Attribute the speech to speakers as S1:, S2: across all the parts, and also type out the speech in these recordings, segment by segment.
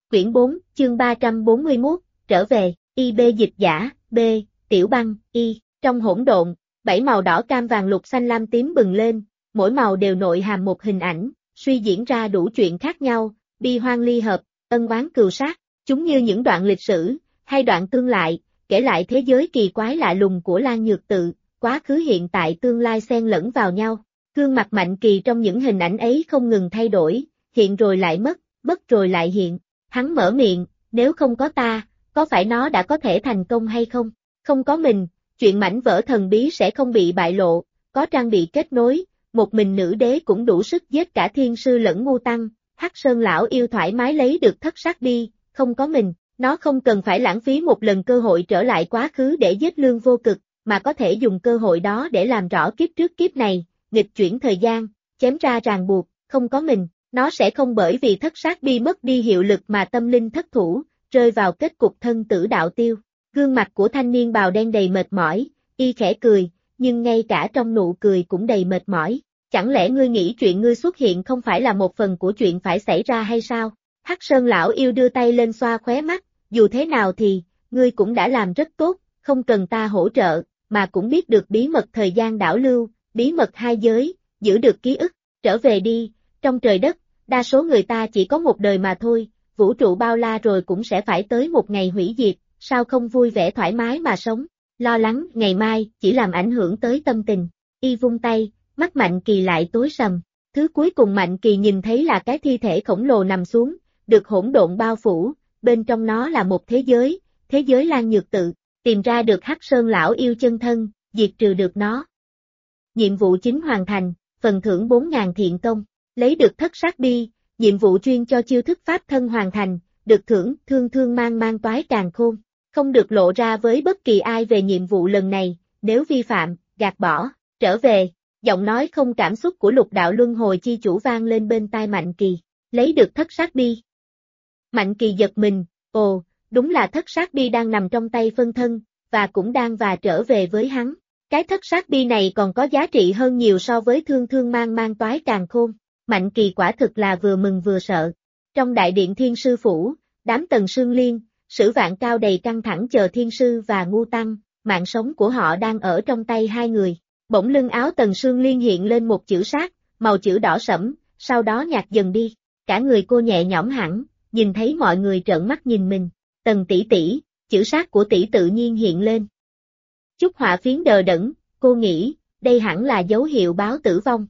S1: Quyển 4, chương 341, trở về, IB dịch giả, B, Tiểu Băng, Y, trong hỗn độn, 7 màu đỏ cam vàng lục xanh lam tím bừng lên, mỗi màu đều nội hàm một hình ảnh, suy diễn ra đủ chuyện khác nhau, bi hoan ly hợp, ân oán cừu sát, chúng như những đoạn lịch sử, hay đoạn tương lại, kể lại thế giới kỳ quái lạ lùng của Lan Nhược Tự, quá khứ hiện tại tương lai xen lẫn vào nhau. Gương mặt Mạnh Kỳ trong những hình ảnh ấy không ngừng thay đổi, hiện rồi lại mất, mất rồi lại hiện. Hắn mở miệng, nếu không có ta, có phải nó đã có thể thành công hay không? Không có mình, chuyện mảnh vỡ thần bí sẽ không bị bại lộ, có trang bị kết nối, một mình nữ đế cũng đủ sức giết cả thiên sư lẫn ngu tăng, Hắc Sơn lão yêu thoải mái lấy được thất sát bi, không có mình, nó không cần phải lãng phí một lần cơ hội trở lại quá khứ để giết Lương Vô Cực, mà có thể dùng cơ hội đó để làm rõ kiếp trước kiếp này, nghịch chuyển thời gian, chém ra ràng buộc, không có mình. Nó sẽ không bởi vì thất sát bi mất đi hiệu lực mà tâm linh thất thủ, rơi vào kết cục thân tử đạo tiêu. Gương mặt của thanh niên bào đen đầy mệt mỏi, y khẽ cười, nhưng ngay cả trong nụ cười cũng đầy mệt mỏi. Chẳng lẽ ngươi nghĩ chuyện ngươi xuất hiện không phải là một phần của chuyện phải xảy ra hay sao? Hắc Sơn lão yêu đưa tay lên xoa khóe mắt, dù thế nào thì, ngươi cũng đã làm rất tốt, không cần ta hỗ trợ, mà cũng biết được bí mật thời gian đảo lưu, bí mật hai giới, giữ được ký ức, trở về đi. Trong trời đất, đa số người ta chỉ có một đời mà thôi, vũ trụ bao la rồi cũng sẽ phải tới một ngày hủy diệt, sao không vui vẻ thoải mái mà sống, lo lắng ngày mai chỉ làm ảnh hưởng tới tâm tình. Y vung tay, mắt Mạnh Kỳ lại tối sầm, thứ cuối cùng Mạnh Kỳ nhìn thấy là cái thi thể khổng lồ nằm xuống, được hỗn độn bao phủ, bên trong nó là một thế giới Lan Nhược Tự, tìm ra được Hắc Sơn lão yêu chân thân, diệt trừ được nó. Nhiệm vụ chính hoàn thành, phần thưởng 4.000 thiện công. Lấy được thất sát bi, nhiệm vụ chuyên cho chiêu thức pháp thân hoàn thành, được thưởng thương thương mang toái càn khôn, không được lộ ra với bất kỳ ai về nhiệm vụ lần này, nếu vi phạm, gạt bỏ, trở về, giọng nói không cảm xúc của Lục Đạo Luân Hồi chi chủ vang lên bên tai Mạnh Kỳ, lấy được thất sát bi. Mạnh Kỳ giật mình, ồ, đúng là thất sát bi đang nằm trong tay phân thân, và cũng đang trở về với hắn. Cái thất sát bi này còn có giá trị hơn nhiều so với thương thương mang toái càn khôn. Mạnh Kỳ quả thực là vừa mừng vừa sợ. Trong đại điện Thiên Sư Phủ, đám Tần Sương Liên, Sử Vạn Cao đầy căng thẳng chờ Thiên Sư và Ngu Tăng, mạng sống của họ đang ở trong tay hai người. Bỗng lưng áo Tần Sương Liên hiện lên một chữ sát, màu chữ đỏ sẫm, sau đó nhạt dần đi. Cả người cô nhẹ nhõm hẳn, nhìn thấy mọi người trợn mắt nhìn mình. Tần tỷ tỷ, chữ sát của tỷ tự nhiên hiện lên. Chúc họa phiến đờ đẫn, cô nghĩ, đây hẳn là dấu hiệu báo tử vong.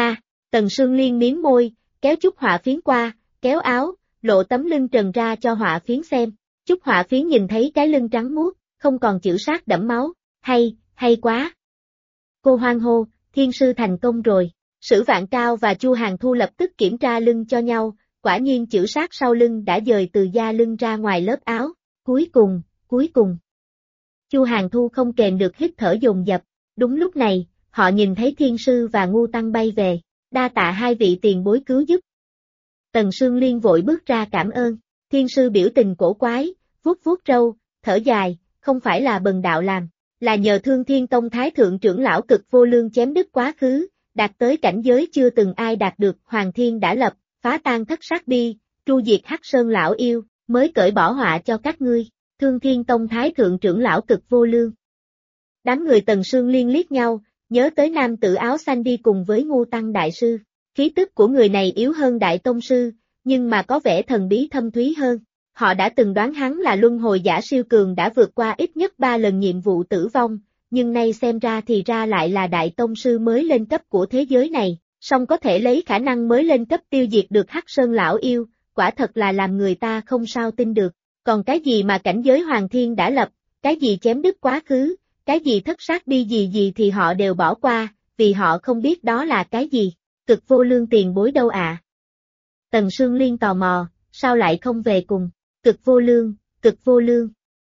S1: Tần Sương Liên miếm môi, kéo chút họa phiến qua, kéo áo, lộ tấm lưng trần ra cho họa phiến xem. Chút họa phiến nhìn thấy cái lưng trắng muốt, không còn chữ sát đẫm máu, hay quá. Cô hoan hô, Thiên Sư thành công rồi. Sử Vạn Cao và Chu Hàn Thu lập tức kiểm tra lưng cho nhau, quả nhiên chữ sát sau lưng đã dời từ da lưng ra ngoài lớp áo. Cuối cùng. Chu Hàn Thu không kềm được hít thở dồn dập. Đúng lúc này, họ nhìn thấy Thiên Sư và Ngu Tăng bay về. Đa tạ hai vị tiền bối cứu giúp. Tần Sương Liên vội bước ra cảm ơn. Thiên Sư biểu tình cổ quái, vuốt râu, thở dài, không phải là bần đạo làm, là nhờ Thương Thiên Tông Thái Thượng trưởng lão Cực Vô Lương chém đứt quá khứ, đạt tới cảnh giới chưa từng ai đạt được. Hoàng Thiên đã lập, phá tan thất sát bi, tru diệt Hắc Sơn lão yêu, mới cởi bỏ họa cho các ngươi. Thương Thiên Tông Thái Thượng trưởng lão Cực Vô Lương. Đám người Tần Sương Liên liếc nhau, nhớ tới nam tử áo xanh đi cùng với Ngu Tăng đại sư. Khí tức của người này yếu hơn đại tông sư, nhưng mà có vẻ thần bí thâm thúy hơn. Họ đã từng đoán hắn là luân hồi giả siêu cường đã vượt qua ít nhất 3 lần nhiệm vụ tử vong, nhưng nay xem ra thì ra lại là đại tông sư mới lên cấp của thế giới này, song có thể lấy khả năng mới lên cấp tiêu diệt được Hắc Sơn lão yêu, quả thật là làm người ta không sao tin được. Còn cái gì mà cảnh giới Hoàng Thiên đã lập, cái gì chém đứt quá khứ, cái gì thất sát bi gì thì họ đều bỏ qua, vì họ không biết đó là cái gì. Cực Vô Lương tiền bối đâu ạ? Tần Sương Liên tò mò, sao lại không về cùng? Cực Vô Lương.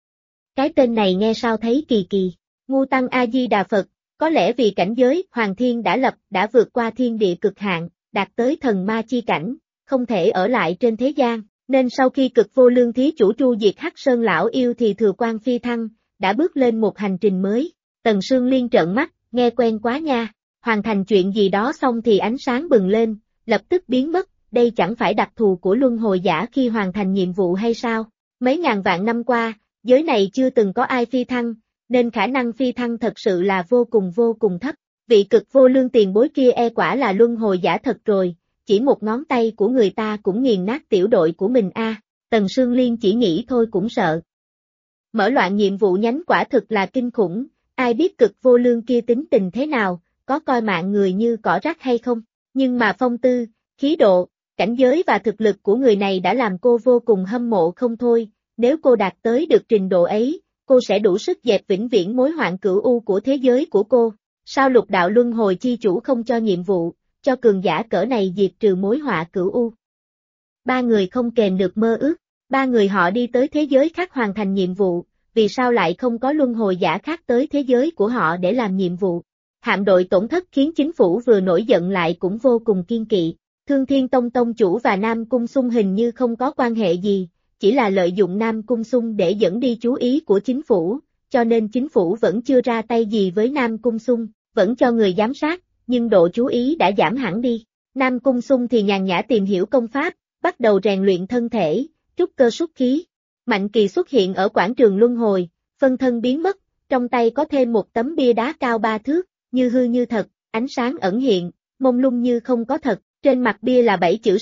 S1: Cái tên này nghe sao thấy kỳ kỳ. Ngu Tăng A-di-đà Phật, có lẽ vì cảnh giới Hoàng Thiên đã lập đã vượt qua thiên địa cực hạn, đạt tới thần ma chi cảnh, không thể ở lại trên thế gian, nên sau khi Cực Vô Lương thí chủ tru diệt Hắc Sơn lão yêu thì thừa quan phi thăng, đã bước lên một hành trình mới. Tần Sương Liên trợn mắt, nghe quen quá nha. Hoàn thành chuyện gì đó xong thì ánh sáng bừng lên, lập tức biến mất, đây chẳng phải đặc thù của luân hồi giả khi hoàn thành nhiệm vụ hay sao? Mấy ngàn vạn năm qua, giới này chưa từng có ai phi thăng, nên khả năng phi thăng thật sự là vô cùng thấp. Vị cực vô lương tiền bối kia quả là luân hồi giả thật rồi, chỉ một ngón tay của người ta cũng nghiền nát tiểu đội của mình a. Tần Sương Liên chỉ nghĩ thôi cũng sợ. Mở loạn nhiệm vụ nhánh quả thực là kinh khủng, ai biết cực vô lương kia tính tình thế nào, có coi mạng người như cỏ rác hay không, nhưng mà phong tư, khí độ, cảnh giới và thực lực của người này đã làm cô vô cùng hâm mộ không thôi, nếu cô đạt tới được trình độ ấy, cô sẽ đủ sức dẹp vĩnh viễn mối hoạn cửu u của thế giới của cô. Sao lục đạo luân hồi chi chủ không cho nhiệm vụ, cho cường giả cỡ này diệt trừ mối họa cửu u? Ba người không kềm được mơ ước, ba người họ đi tới thế giới khác hoàn thành nhiệm vụ, vì sao lại không có luân hồi giả khác tới thế giới của họ để làm nhiệm vụ? Hạm đội tổn thất khiến chính phủ vừa nổi giận lại cũng vô cùng kiên kỵ. Thương Thiên Tông tông chủ và Nam Cung Sung hình như không có quan hệ gì, chỉ là lợi dụng Nam Cung Sung để dẫn đi chú ý của chính phủ, cho nên chính phủ vẫn chưa ra tay gì với Nam Cung Sung, vẫn cho người giám sát, nhưng độ chú ý đã giảm hẳn đi. Nam Cung Sung thì nhàn nhã tìm hiểu công pháp, bắt đầu rèn luyện thân thể, trúc cơ xuất khí. Mạnh Kỳ xuất hiện ở quảng trường luân hồi, phân thân biến mất, trong tay có thêm một tấm bia đá cao 3 thước, như hư như thật, ánh sáng ẩn hiện, mông lung như không có thật, trên mặt bia là 7 chữ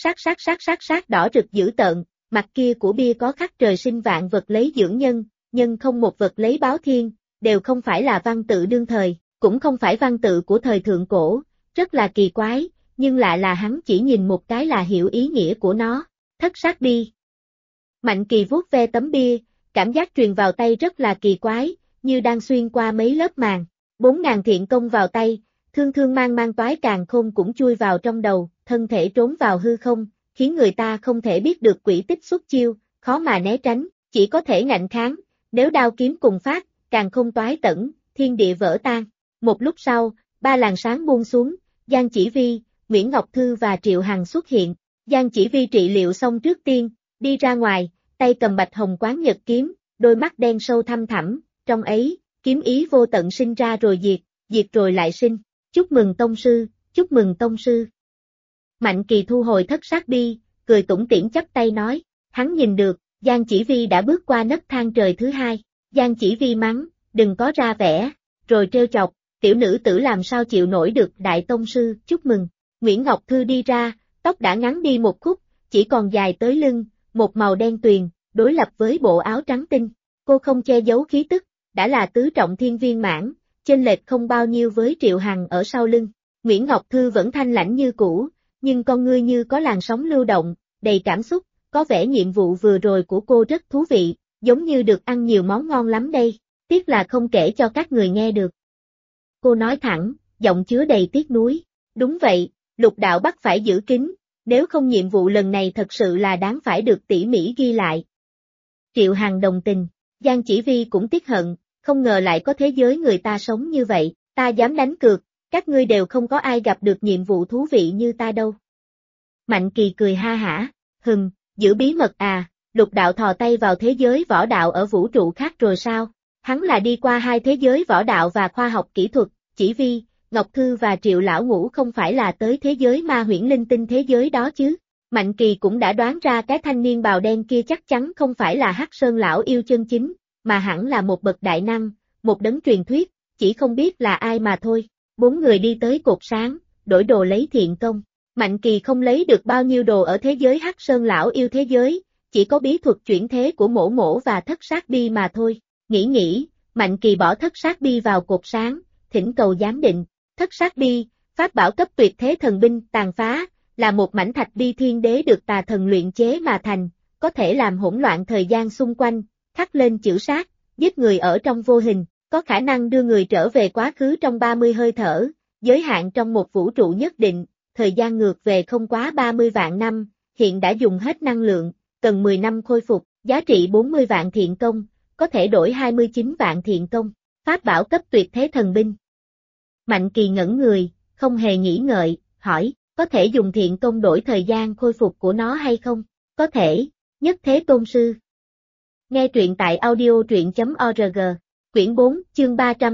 S1: sát đỏ rực dữ tợn, mặt kia của bia có khắc trời sinh vạn vật lấy dưỡng nhân, nhân không một vật lấy báo thiên, đều không phải là văn tự đương thời, cũng không phải văn tự của thời thượng cổ, rất là kỳ quái, nhưng lạ là hắn chỉ nhìn một cái là hiểu ý nghĩa của nó, thất sát bia. Mạnh Kỳ vuốt ve tấm bia, cảm giác truyền vào tay rất là kỳ quái, như đang xuyên qua mấy lớp màng. 4.000 thiện công vào tay, thương mang toái càn khôn cũng chui vào trong đầu, thân thể trốn vào hư không, khiến người ta không thể biết được quỷ tích xuất chiêu, khó mà né tránh, chỉ có thể ngạnh kháng, nếu đao kiếm cùng phát, càn khôn toái tẩn, thiên địa vỡ tan. Một lúc sau, 3 làn sáng buông xuống, Giang Chỉ Vi, Nguyễn Ngọc Thư và Triệu Hằng xuất hiện. Giang Chỉ Vi trị liệu xong trước tiên, đi ra ngoài, tay cầm bạch hồng quán nhật kiếm, đôi mắt đen sâu thăm thẳm, trong ấy, kiếm ý vô tận sinh ra rồi diệt, diệt rồi lại sinh. Chúc mừng tông sư, chúc mừng tông sư. Mạnh Kỳ thu hồi thất sát bi, cười tủm tỉm chắp tay nói, hắn nhìn được, Giang Chỉ Vi đã bước qua nấc thang trời thứ 2. Giang Chỉ Vi mắng, đừng có ra vẻ, rồi trêu chọc, tiểu nữ tử làm sao chịu nổi được đại tông sư, chúc mừng. Nguyễn Ngọc Thư đi ra, tóc đã ngắn đi một khúc, chỉ còn dài tới lưng, một màu đen tuyền, đối lập với bộ áo trắng tinh. Cô không che giấu khí tức, đã là tứ trọng thiên viên mãn, chênh lệch không bao nhiêu với Triệu Hằng ở sau lưng. Nguyễn Ngọc Thư vẫn thanh lãnh như cũ, nhưng con ngươi như có làn sóng lưu động, đầy cảm xúc, có vẻ nhiệm vụ vừa rồi của cô rất thú vị, giống như được ăn nhiều món ngon lắm đây, tiếc là không kể cho các người nghe được. Cô nói thẳng, giọng chứa đầy tiếc nuối, đúng vậy, lục đạo bắt phải giữ kín, nếu không nhiệm vụ lần này thật sự là đáng phải được tỉ mỉ ghi lại. Triệu Hằng đồng tình, Giang Chỉ Vi cũng tiếc hận, không ngờ lại có thế giới người ta sống như vậy, ta dám đánh cược, các ngươi đều không có ai gặp được nhiệm vụ thú vị như ta đâu. Mạnh Kỳ cười ha hả, giữ bí mật à, lục đạo thò tay vào thế giới võ đạo ở vũ trụ khác rồi sao? Hắn là đi qua 2 thế giới võ đạo và khoa học kỹ thuật, Chỉ Vi, Ngọc Thư và Triệu Lão Ngũ không phải là tới thế giới ma huyễn linh tinh thế giới đó chứ. Mạnh Kỳ cũng đã đoán ra cái thanh niên bào đen kia chắc chắn không phải là Hắc Sơn Lão yêu chân chính, mà hẳn là một bậc đại năng, một đấng truyền thuyết, chỉ không biết là ai mà thôi. 4 người đi tới cột sáng, đổi đồ lấy thiện công. Mạnh Kỳ không lấy được bao nhiêu đồ ở thế giới Hắc Sơn Lão yêu thế giới, chỉ có bí thuật chuyển thế của Mổ Mổ và thất sát bi mà thôi. Nghĩ, Mạnh Kỳ bỏ thất sát bi vào cột sáng, thỉnh cầu giám định. Thất sát bi, pháp bảo cấp tuyệt thế thần binh tàn phá, là một mảnh thạch bi thiên đế được tà thần luyện chế mà thành, có thể làm hỗn loạn thời gian xung quanh, khắc lên chữ sát, giết người ở trong vô hình, có khả năng đưa người trở về quá khứ trong 30 hơi thở, giới hạn trong một vũ trụ nhất định, thời gian ngược về không quá 30 vạn năm, hiện đã dùng hết năng lượng, cần 10 năm khôi phục, giá trị 40 vạn thiện công, có thể đổi 29 vạn thiện công, pháp bảo cấp tuyệt thế thần binh. Mạnh Kỳ ngẩn người, không hề nghĩ ngợi, hỏi, có thể dùng thiện công đổi thời gian khôi phục của nó hay không? Có thể, nhất thế tôn sư. Nghe truyện tại audio.org, quyển 4, chương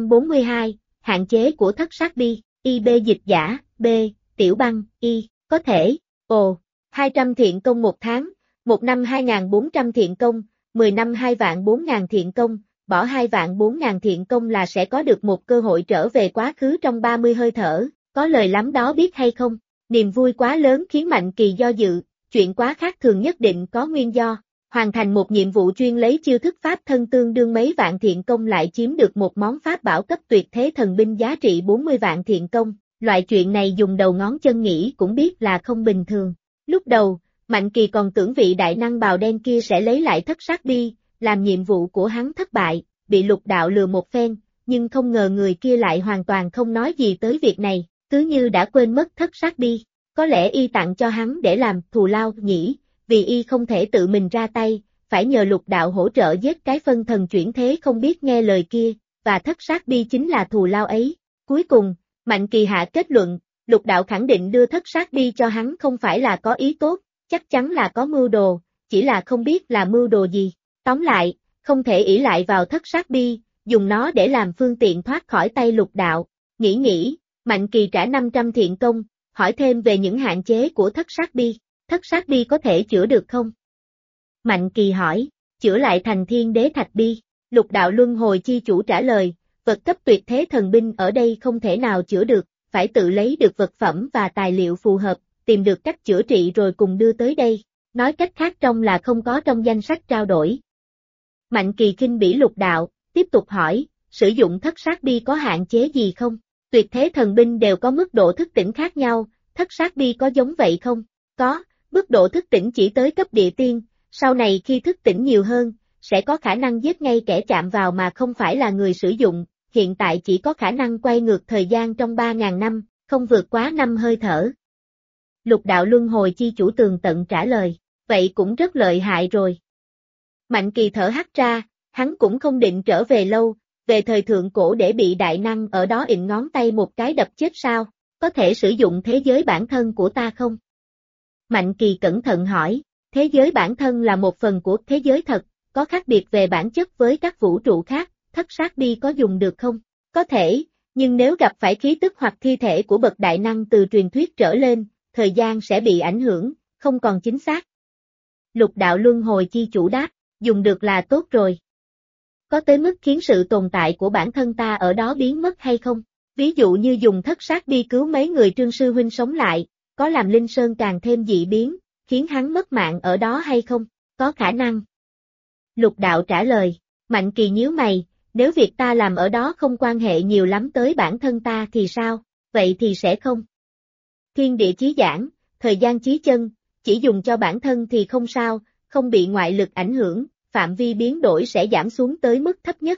S1: 342, hạn chế của thất sát bi, IB dịch giả, B, Tiểu Băng, Y, có thể, ồ, 200 thiện công một tháng, một năm 2.400 thiện công, 10 năm 2.400.000 thiện công, bỏ 2.400.000 thiện công là sẽ có được một cơ hội trở về quá khứ trong 30 hơi thở, có lời lắm đó biết hay không? Niềm vui quá lớn khiến Mạnh Kỳ do dự, chuyện quá khác thường nhất định có nguyên do. Hoàn thành một nhiệm vụ chuyên lấy chiêu thức pháp thân tương đương mấy vạn thiện công lại chiếm được một món pháp bảo cấp tuyệt thế thần binh giá trị 40 vạn thiện công, loại chuyện này dùng đầu ngón chân nghĩ cũng biết là không bình thường. Lúc đầu, Mạnh Kỳ còn tưởng vị đại năng bào đen kia sẽ lấy lại thất sát bi, làm nhiệm vụ của hắn thất bại, bị Lục Đạo lừa một phen, nhưng không ngờ người kia lại hoàn toàn không nói gì tới việc này, cứ như đã quên mất thất sát bi. Có lẽ y tặng cho hắn để làm thù lao nhỉ, vì y không thể tự mình ra tay, phải nhờ Lục Đạo hỗ trợ giết cái phân thần chuyển thế không biết nghe lời kia, và thất sát bi chính là thù lao ấy. Cuối cùng, Mạnh Kỳ hạ kết luận, Lục Đạo khẳng định đưa thất sát bi cho hắn không phải là có ý tốt, chắc chắn là có mưu đồ, chỉ là không biết là mưu đồ gì. Tóm lại, không thể ỷ lại vào thất sát bi, dùng nó để làm phương tiện thoát khỏi tay Lục Đạo. Nghĩ, Mạnh Kỳ trả 500 thiện công, hỏi thêm về những hạn chế của thất sát bi. Thất sát bi có thể chữa được không? Mạnh Kỳ hỏi, chữa lại thành Thiên Đế Thạch bi. Lục Đạo Luân Hồi Chi Chủ trả lời, vật cấp tuyệt thế thần binh ở đây không thể nào chữa được, phải tự lấy được vật phẩm và tài liệu phù hợp, tìm được cách chữa trị rồi cùng đưa tới đây. Nói cách khác trong là không có trong danh sách trao đổi. Mạnh Kỳ khinh bỉ Lục Đạo, tiếp tục hỏi, sử dụng thất sát bi có hạn chế gì không? Tuyệt thế thần binh đều có mức độ thức tỉnh khác nhau, thất sát bi có giống vậy không? Có, mức độ thức tỉnh chỉ tới cấp địa tiên, sau này khi thức tỉnh nhiều hơn, sẽ có khả năng giết ngay kẻ chạm vào mà không phải là người sử dụng, hiện tại chỉ có khả năng quay ngược thời gian trong 3.000 năm, không vượt quá 5 hơi thở. Lục Đạo Luân Hồi Chi Chủ tường tận trả lời, vậy cũng rất lợi hại rồi. Mạnh Kỳ thở hắt ra, hắn cũng không định trở về lâu, về thời thượng cổ để bị đại năng ở đó ịn ngón tay một cái đập chết sao, có thể sử dụng thế giới bản thân của ta không? Mạnh Kỳ cẩn thận hỏi, thế giới bản thân là một phần của thế giới thật, có khác biệt về bản chất với các vũ trụ khác, thất sát bi có dùng được không? Có thể, nhưng nếu gặp phải khí tức hoặc thi thể của bậc đại năng từ truyền thuyết trở lên, thời gian sẽ bị ảnh hưởng, không còn chính xác. Lục Đạo Luân Hồi Chi Chủ đáp, dùng được là tốt rồi. Có tới mức khiến sự tồn tại của bản thân ta ở đó biến mất hay không? Ví dụ như dùng thất sát bi cứu mấy người Trương Sư Huynh sống lại, có làm Linh Sơn càng thêm dị biến, khiến hắn mất mạng ở đó hay không? Có khả năng. Lục Đạo trả lời, Mạnh Kỳ nhíu mày, nếu việc ta làm ở đó không quan hệ nhiều lắm tới bản thân ta thì sao? Vậy thì sẽ không. Thiên địa chí giảng, thời gian chí chân, chỉ dùng cho bản thân thì không sao, không bị ngoại lực ảnh hưởng, phạm vi biến đổi sẽ giảm xuống tới mức thấp nhất.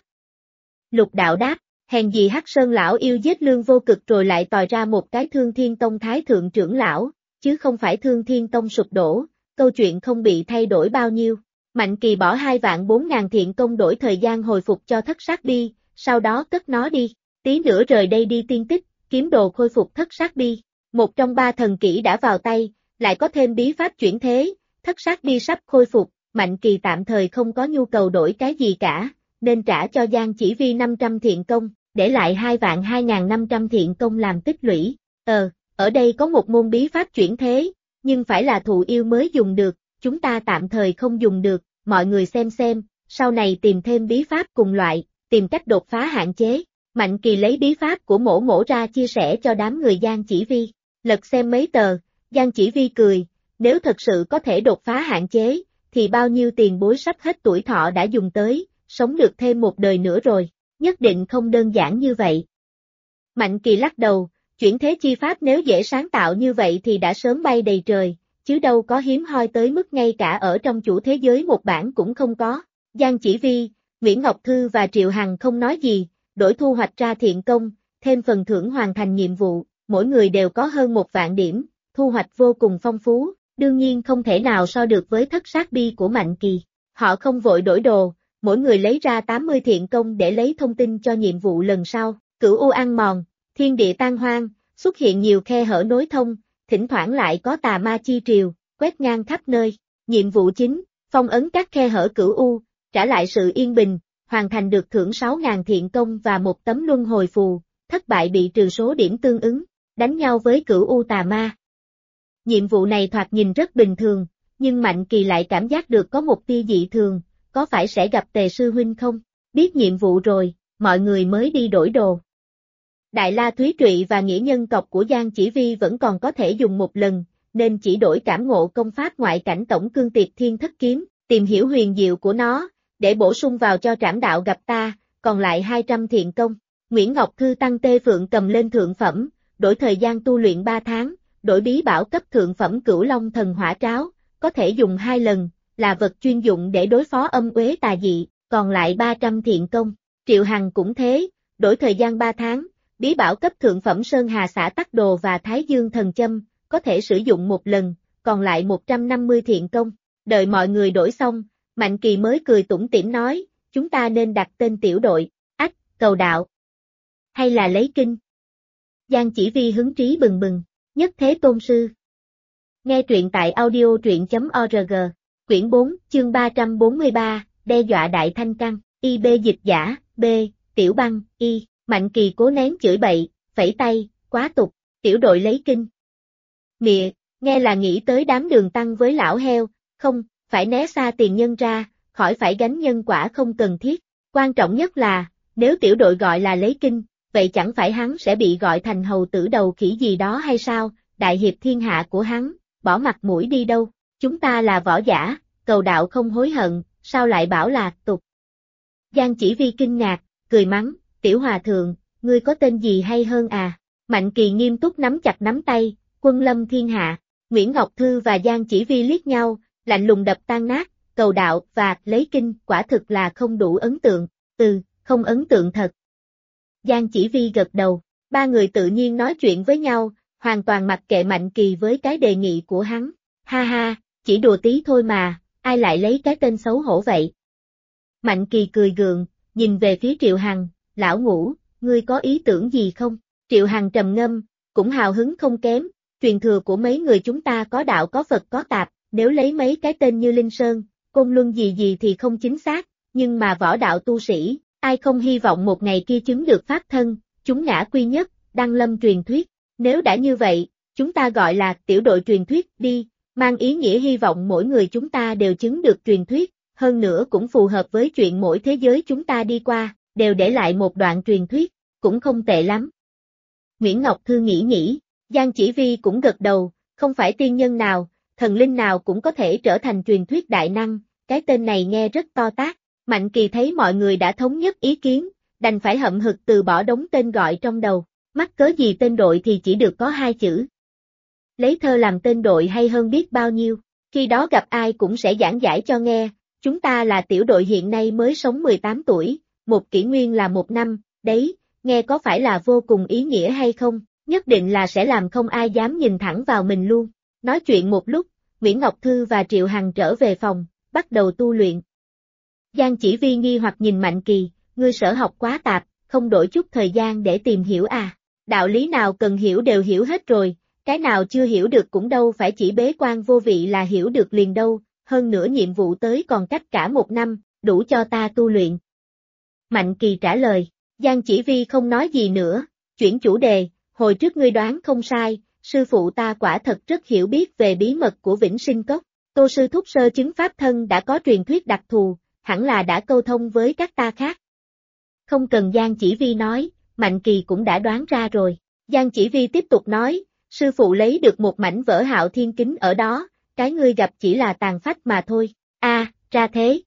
S1: Lục Đạo đáp, hèn gì Hắc Sơn lão yêu giết Lương Vô Cực rồi lại tòi ra một cái Thương Thiên Tông Thái Thượng trưởng lão, chứ không phải Thương Thiên Tông sụp đổ, câu chuyện không bị thay đổi bao nhiêu. Mạnh Kỳ bỏ 2.400.000 thiện công đổi thời gian hồi phục cho thất sát bi, sau đó cất nó đi, tí nữa rời đây đi tiên tích, kiếm đồ khôi phục thất sát bi. Một trong 3 thần kỹ đã vào tay, lại có thêm bí pháp chuyển thế, thất sát bi sắp khôi phục, Mạnh Kỳ tạm thời không có nhu cầu đổi cái gì cả, nên trả cho Giang Chỉ Vi 500 thiện công, để lại 2.200.500 thiện công làm tích lũy. Ở đây có một môn bí pháp chuyển thế, nhưng phải là thụ yêu mới dùng được, chúng ta tạm thời không dùng được, mọi người xem, sau này tìm thêm bí pháp cùng loại, tìm cách đột phá hạn chế. Mạnh Kỳ lấy bí pháp của Mỗ ra chia sẻ cho đám người Giang Chỉ Vi, lật xem mấy tờ, Giang Chỉ Vi cười, nếu thật sự có thể đột phá hạn chế, thì bao nhiêu tiền bối sắp hết tuổi thọ đã dùng tới, sống được thêm một đời nữa rồi, nhất định không đơn giản như vậy. Mạnh Kỳ lắc đầu, chuyển thế chi pháp nếu dễ sáng tạo như vậy thì đã sớm bay đầy trời, chứ đâu có hiếm hoi tới mức ngay cả ở trong chủ thế giới một bản cũng không có. Giang Chỉ Vi, Nguyễn Ngọc Thư và Triệu Hằng không nói gì, đổi thu hoạch ra thiện công, thêm phần thưởng hoàn thành nhiệm vụ, mỗi người đều có hơn 1 vạn điểm, thu hoạch vô cùng phong phú, đương nhiên không thể nào so được với thất sát bi của Mạnh Kỳ. Họ không vội đổi đồ, mỗi người lấy ra 80 thiện công để lấy thông tin cho nhiệm vụ lần sau, cửu u ăn mòn, thiên địa tan hoang, xuất hiện nhiều khe hở nối thông, thỉnh thoảng lại có tà ma chi triều, quét ngang khắp nơi. Nhiệm vụ chính, phong ấn các khe hở cửu u, trả lại sự yên bình, hoàn thành được thưởng 6.000 thiện công và một tấm luân hồi phù, thất bại bị trừ số điểm tương ứng, đánh nhau với cửu u tà ma. Nhiệm vụ này thoạt nhìn rất bình thường, nhưng Mạnh Kỳ lại cảm giác được có một tia dị thường, có phải sẽ gặp Tề sư huynh không? Biết nhiệm vụ rồi, mọi người mới đi đổi đồ. Đại La Thúy Trụy và nghĩa nhân tộc của Giang Chỉ Vi vẫn còn có thể dùng một lần, nên chỉ đổi cảm ngộ công pháp ngoại cảnh tổng cương tiệp thiên thất kiếm, tìm hiểu huyền diệu của nó, để bổ sung vào cho trảm đạo gặp ta, còn lại 200 thiện công. Nguyễn Ngọc Thư tăng Tê Phượng cầm lên thượng phẩm, đổi thời gian tu luyện 3 tháng, đổi bí bảo cấp thượng phẩm Cửu Long Thần Hỏa Tráo, có thể dùng 2 lần, là vật chuyên dụng để đối phó âm uế tà dị, còn lại 300 thiện công. Triệu Hằng cũng thế, đổi thời gian 3 tháng, bí bảo cấp thượng phẩm Sơn Hà Xả Tắc Đồ và Thái Dương Thần Châm, có thể sử dụng một lần, còn lại 150 thiện công. Đợi mọi người đổi xong, Mạnh Kỳ mới cười tủm tỉm nói, chúng ta nên đặt tên tiểu đội, cầu đạo, hay là lấy kinh. Giang Chỉ Vi hứng trí bừng bừng, nhất thế tôn sư. Nghe truyện tại audio truyện.org, quyển 4, chương 343, đe dọa đại thanh căn, IB dịch giả, B, tiểu băng, Y, Mạnh Kỳ cố nén chửi bậy, phẩy tay, quá tục, tiểu đội lấy kinh. Mịa, nghe là nghĩ tới đám đường tăng với lão heo, không, phải né xa tiền nhân ra, khỏi phải gánh nhân quả không cần thiết. Quan trọng nhất là, nếu tiểu đội gọi là lấy kinh, vậy chẳng phải hắn sẽ bị gọi thành hầu tử đầu khỉ gì đó hay sao, đại hiệp thiên hạ của hắn, bỏ mặt mũi đi đâu, chúng ta là võ giả, cầu đạo không hối hận, sao lại bảo là tục. Giang Chỉ Vi kinh ngạc, cười mắng, tiểu hòa thượng, ngươi có tên gì hay hơn à? Mạnh Kỳ nghiêm túc nắm chặt nắm tay, quân lâm thiên hạ. Nguyễn Ngọc Thư và Giang Chỉ Vi liếc nhau, lạnh lùng đập tan nát, cầu đạo và lấy kinh quả thực là không đủ ấn tượng, không ấn tượng thật. Giang Chỉ Vi gật đầu, ba người tự nhiên nói chuyện với nhau, hoàn toàn mặc kệ Mạnh Kỳ với cái đề nghị của hắn. Ha ha, chỉ đùa tí thôi mà, ai lại lấy cái tên xấu hổ vậy? Mạnh Kỳ cười gượng, nhìn về phía Triệu Hằng, lão Ngũ, ngươi có ý tưởng gì không? Triệu Hằng trầm ngâm, cũng hào hứng không kém, truyền thừa của mấy người chúng ta có đạo có Phật có tạp, nếu lấy mấy cái tên như Linh Sơn, Côn Luân gì gì thì không chính xác, nhưng mà võ đạo tu sĩ, ai không hy vọng một ngày kia chứng được pháp thân, chúng ngã quy nhất, đăng lâm truyền thuyết. Nếu đã như vậy, chúng ta gọi là tiểu đội truyền thuyết đi, mang ý nghĩa hy vọng mỗi người chúng ta đều chứng được truyền thuyết, hơn nữa cũng phù hợp với chuyện mỗi thế giới chúng ta đi qua, đều để lại một đoạn truyền thuyết, cũng không tệ lắm. Nguyễn Ngọc Thư nghĩ, Giang Chỉ Vi cũng gật đầu, không phải tiên nhân nào, thần linh nào cũng có thể trở thành truyền thuyết đại năng, cái tên này nghe rất to tát. Mạnh Kỳ thấy mọi người đã thống nhất ý kiến, đành phải hậm hực từ bỏ đống tên gọi trong đầu, mắc cớ gì tên đội thì chỉ được có 2 chữ. Lấy thơ làm tên đội hay hơn biết bao nhiêu, khi đó gặp ai cũng sẽ giảng giải cho nghe, chúng ta là tiểu đội hiện nay mới sống 18 tuổi, một kỷ nguyên là 1 năm, đấy, nghe có phải là vô cùng ý nghĩa hay không, nhất định là sẽ làm không ai dám nhìn thẳng vào mình luôn. Nói chuyện một lúc, Nguyễn Ngọc Thư và Triệu Hằng trở về phòng, bắt đầu tu luyện. Giang Chỉ Vi nghi hoặc nhìn Mạnh Kỳ, ngươi sở học quá tạp, không đổi chút thời gian để tìm hiểu à, đạo lý nào cần hiểu đều hiểu hết rồi, cái nào chưa hiểu được cũng đâu phải chỉ bế quan vô vị là hiểu được liền đâu, hơn nữa nhiệm vụ tới còn cách cả 1 năm, đủ cho ta tu luyện. Mạnh Kỳ trả lời, Giang Chỉ Vi không nói gì nữa, chuyển chủ đề, hồi trước ngươi đoán không sai, sư phụ ta quả thật rất hiểu biết về bí mật của Vĩnh Sinh Cốc, Tô sư thúc sơ chứng pháp thân đã có truyền thuyết đặc thù, hẳn là đã câu thông với các ta khác. Không cần Giang Chỉ Vi nói, Mạnh Kỳ cũng đã đoán ra rồi. Giang Chỉ Vi tiếp tục nói, sư phụ lấy được một mảnh vỡ Hạo Thiên Kính ở đó, cái ngươi gặp chỉ là tàn phách mà thôi. Ra thế.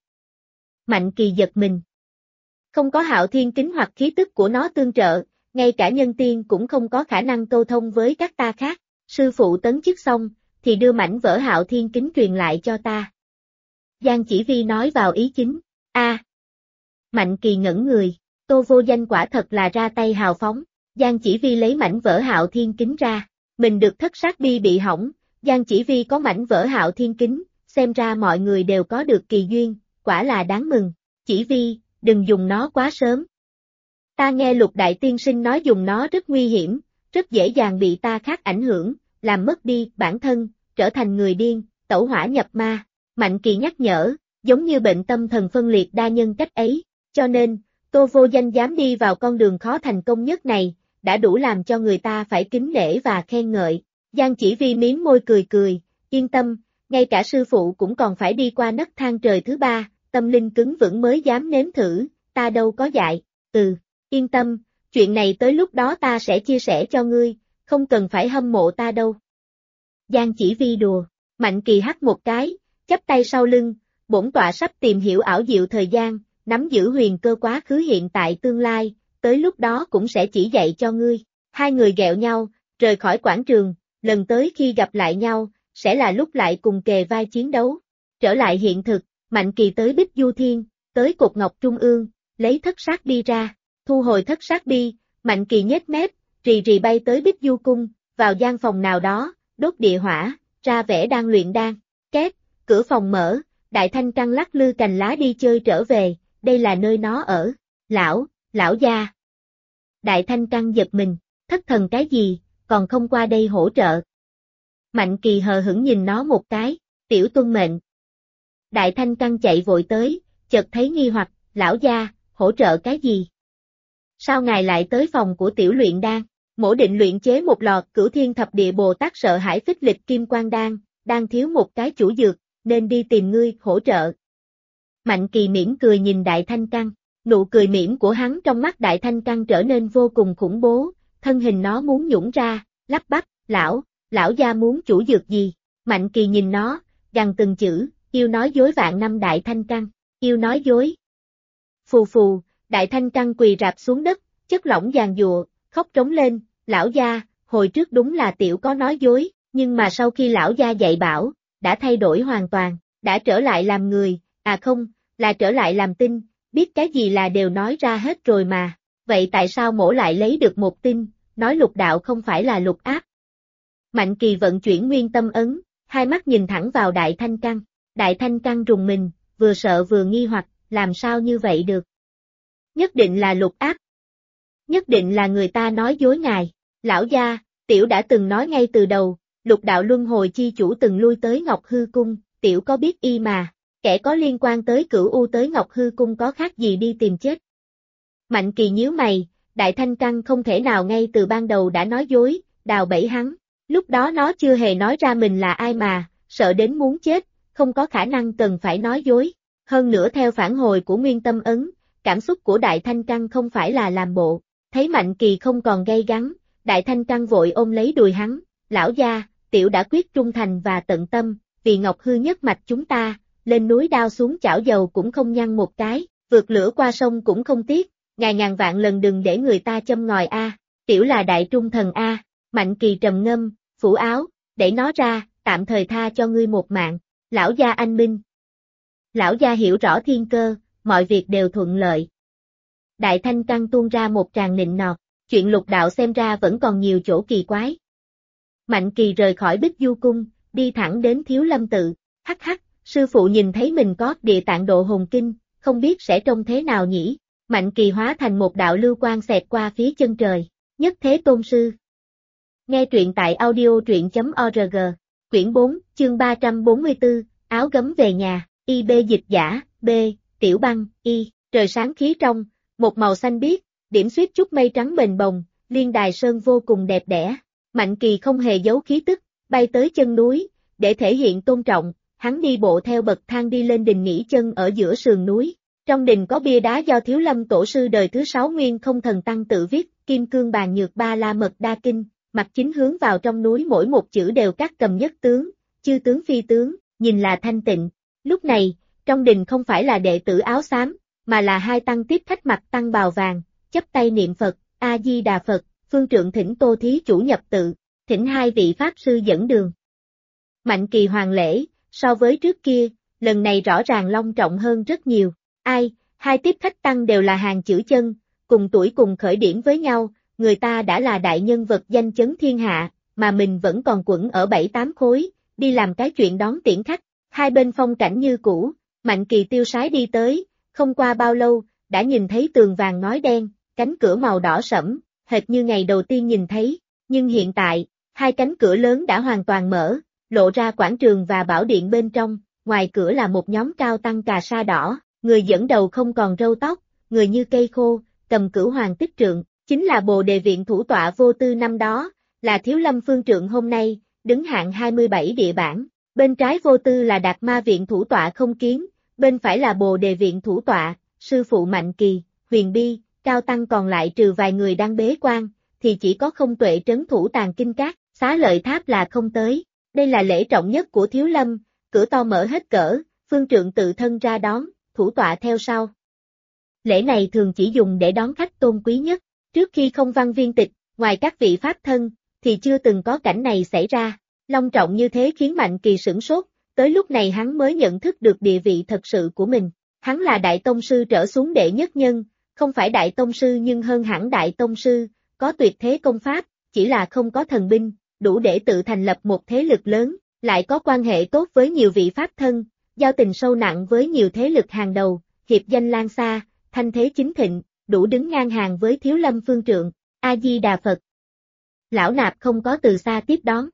S1: Mạnh Kỳ giật mình. Không có Hạo Thiên Kính hoặc khí tức của nó tương trợ, ngay cả nhân tiên cũng không có khả năng câu thông với các ta khác. Sư phụ tấn chức xong, thì đưa mảnh vỡ Hạo Thiên Kính truyền lại cho ta. Giang Chỉ Vi nói vào ý chính. Mạnh Kỳ ngẩn người, Tô Vô Danh quả thật là ra tay hào phóng. Giang Chỉ Vi lấy mảnh vỡ Hạo Thiên Kính ra, mình được thất sát bi bị hỏng, Giang Chỉ Vi có mảnh vỡ Hạo Thiên Kính, xem ra mọi người đều có được kỳ duyên, quả là đáng mừng. Chỉ Vi, đừng dùng nó quá sớm. Ta nghe Lục Đại Tiên Sinh nói dùng nó rất nguy hiểm, rất dễ dàng bị ta khác ảnh hưởng, làm mất đi bản thân, trở thành người điên, tẩu hỏa nhập ma. Mạnh Kỳ nhắc nhở, giống như bệnh tâm thần phân liệt đa nhân cách ấy, cho nên, Tô Vô Danh dám đi vào con đường khó thành công nhất này, đã đủ làm cho người ta phải kính nể và khen ngợi. Giang Chỉ Vi mím môi cười cười, yên tâm, ngay cả sư phụ cũng còn phải đi qua nấc thang trời thứ ba, tâm linh cứng vững mới dám nếm thử, ta đâu có dạy, yên tâm, chuyện này tới lúc đó ta sẽ chia sẻ cho ngươi, không cần phải hâm mộ ta đâu. Giang Chỉ Vi đùa, Mạnh Kỳ hắt một cái, chắp tay sau lưng, bổn tọa sắp tìm hiểu ảo diệu thời gian, nắm giữ huyền cơ quá khứ hiện tại tương lai, tới lúc đó cũng sẽ chỉ dạy cho ngươi. Hai người ghẹo nhau, rời khỏi quảng trường, lần tới khi gặp lại nhau, sẽ là lúc lại cùng kề vai chiến đấu. Trở lại hiện thực, Mạnh Kỳ tới Bích Du Thiên, tới cột ngọc trung ương, lấy thất sát bi ra, thu hồi thất sát bi, Mạnh Kỳ nhếch mép, rì rì bay tới Bích Du Cung, vào gian phòng nào đó, đốt địa hỏa, ra vẻ đang luyện đan. Két, cửa phòng mở, Đại Thanh Căng lắc lư cành lá đi chơi trở về, đây là nơi nó ở. Lão gia. Đại Thanh Căng giật mình, thất thần cái gì, còn không qua đây hỗ trợ. Mạnh Kỳ hờ hững nhìn nó một cái, tiểu tuân mệnh. Đại Thanh Căng chạy vội tới, chợt thấy nghi hoặc, lão gia, hỗ trợ cái gì? Sao ngài lại tới phòng của tiểu luyện đan? Mổ định luyện chế một lò Cửu Thiên Thập Địa Bồ Tát sợ hãi phích lịch kim quang đan, đang thiếu một cái chủ dược, nên đi tìm ngươi hỗ trợ. Mạnh Kỳ mỉm cười nhìn Đại Thanh Căng, nụ cười mỉm của hắn trong mắt Đại Thanh Căng trở nên vô cùng khủng bố, thân hình nó muốn nhũng ra, lắp bắp, lão gia muốn chủ dược gì? Mạnh Kỳ nhìn nó, gằn từng chữ, yêu nói dối vạn năm Đại Thanh Căng, yêu nói dối. Phù phù, Đại Thanh Căng quỳ rạp xuống đất, chất lỏng giàn giụa, khóc trống lên, lão gia, hồi trước đúng là tiểu có nói dối, nhưng mà sau khi lão gia dạy bảo, đã thay đổi hoàn toàn, đã trở lại làm người, không, là trở lại làm tinh, biết cái gì là đều nói ra hết rồi mà, vậy tại sao mổ lại lấy được một tin, nói lục đạo không phải là lục áp? Mạnh Kỳ vận chuyển nguyên tâm ấn, hai mắt nhìn thẳng vào Đại Thanh Căng, Đại Thanh Căng rùng mình, vừa sợ vừa nghi hoặc, làm sao như vậy được? Nhất định là lục áp. Nhất định là người ta nói dối ngài, lão gia, tiểu đã từng nói ngay từ đầu, lục đạo luân hồi chi chủ từng lui tới Ngọc Hư Cung, tiểu có biết y mà, kẻ có liên quan tới Cửu U tới Ngọc Hư Cung có khác gì đi tìm chết. Mạnh Kỳ nhíu mày, Đại Thanh Căng không thể nào ngay từ ban đầu đã nói dối, đào bẫy hắn, lúc đó nó chưa hề nói ra mình là ai mà, sợ đến muốn chết, không có khả năng cần phải nói dối. Hơn nữa theo phản hồi của Nguyên Tâm Ấn, cảm xúc của Đại Thanh Căng không phải là làm bộ, thấy Mạnh Kỳ không còn gay gắn, Đại Thanh Căng vội ôm lấy đùi hắn, lão gia, tiểu đã quyết trung thành và tận tâm, vì Ngọc Hư nhất mạch chúng ta, lên núi đao xuống chảo dầu cũng không nhăn một cái, vượt lửa qua sông cũng không tiếc, ngàn vạn lần đừng để người ta châm ngòi tiểu là đại trung thần Mạnh Kỳ trầm ngâm, phủ áo, để nó ra, tạm thời tha cho ngươi một mạng, lão gia anh minh. Lão gia hiểu rõ thiên cơ, mọi việc đều thuận lợi. Đại Thanh Căng tuôn ra một tràng nịnh nọt, chuyện lục đạo xem ra vẫn còn nhiều chỗ kỳ quái. Mạnh Kỳ rời khỏi Bích Du Cung, đi thẳng đến Thiếu Lâm Tự, hắc, sư phụ nhìn thấy mình có Địa Tạng Độ Hồn Kinh, không biết sẽ trông thế nào nhỉ? Mạnh Kỳ hóa thành một đạo lưu quang xẹt qua phía chân trời, nhất thế tôn sư. Nghe truyện tại audio truyện.org, quyển 4, chương 344, áo gấm về nhà, IB dịch giả, B, Tiểu Băng, Y, trời sáng khí trong, một màu xanh biếc, điểm xuyết chút mây trắng bềnh bồng, liên đài sơn vô cùng đẹp đẽ. Mạnh Kỳ không hề giấu khí tức, bay tới chân núi, để thể hiện tôn trọng, hắn đi bộ theo bậc thang đi lên đình nghỉ chân ở giữa sườn núi. Trong đình có bia đá do Thiếu Lâm tổ sư đời thứ 6 Nguyên Không Thần Tăng tự viết, Kim Cương Bàn Nhược Ba La Mật Đa Kinh, mặt chính hướng vào trong núi mỗi một chữ đều cắt cầm nhất tướng, chư tướng phi tướng, nhìn là thanh tịnh. Lúc này, trong đình không phải là đệ tử áo xám, mà là hai tăng tiếp khách mặc tăng bào vàng, chắp tay niệm Phật, A-di-đà Phật, phương trượng thỉnh Tô Thí chủ nhập tự, thỉnh hai vị Pháp sư dẫn đường. Mạnh Kỳ hoàn lễ, so với trước kia, lần này rõ ràng long trọng hơn rất nhiều. Hai tiếp khách tăng đều là hàng chữ chân, cùng tuổi cùng khởi điểm với nhau, người ta đã là đại nhân vật danh chấn thiên hạ, mà mình vẫn còn quẩn ở 7-8 khối, đi làm cái chuyện đón tiễn khách. Hai bên phong cảnh như cũ, Mạnh Kỳ tiêu sái đi tới, không qua bao lâu, đã nhìn thấy tường vàng ngói đen, cánh cửa màu đỏ sẫm, hệt như ngày đầu tiên nhìn thấy, nhưng hiện tại, hai cánh cửa lớn đã hoàn toàn mở, lộ ra quảng trường và bảo điện bên trong, ngoài cửa là một nhóm cao tăng cà sa đỏ, người dẫn đầu không còn râu tóc, người như cây khô, cầm cửu hoàng tích trượng, chính là Bồ Đề Viện thủ tọa Vô Tư năm đó, là Thiếu Lâm Phương Trượng hôm nay, đứng hạng 27 địa bảng. Bên trái Vô Tư là Đạt Ma Viện thủ tọa Không Kiến, bên phải là Bồ Đề Viện thủ tọa, sư phụ Mạnh Kỳ, Huyền Bi, Cao Tăng, còn lại trừ vài người đang bế quan, thì chỉ có Không Tuệ trấn thủ Tàng Kinh Các, Xá Lợi Tháp là không tới. Đây là lễ trọng nhất của Thiếu Lâm, cửa to mở hết cỡ, Phương Trượng tự thân ra đón, thủ tọa theo sau. Lễ này thường chỉ dùng để đón khách tôn quý nhất. Trước khi không văn viên tịch, ngoài các vị pháp thân, thì chưa từng có cảnh này xảy ra. Long trọng như thế khiến Mạnh Kỳ sửng sốt, tới lúc này hắn mới nhận thức được địa vị thật sự của mình. Hắn là Đại Tông Sư trở xuống đệ nhất nhân, không phải Đại Tông Sư nhưng hơn hẳn Đại Tông Sư, có tuyệt thế công pháp, chỉ là không có thần binh, đủ để tự thành lập một thế lực lớn, lại có quan hệ tốt với nhiều vị pháp thân, giao tình sâu nặng với nhiều thế lực hàng đầu, hiệp danh lan xa, thanh thế chính thịnh, đủ đứng ngang hàng với Thiếu Lâm Phương Trượng. A-di-đà Phật. Lão Nạp không có từ xa tiếp đón.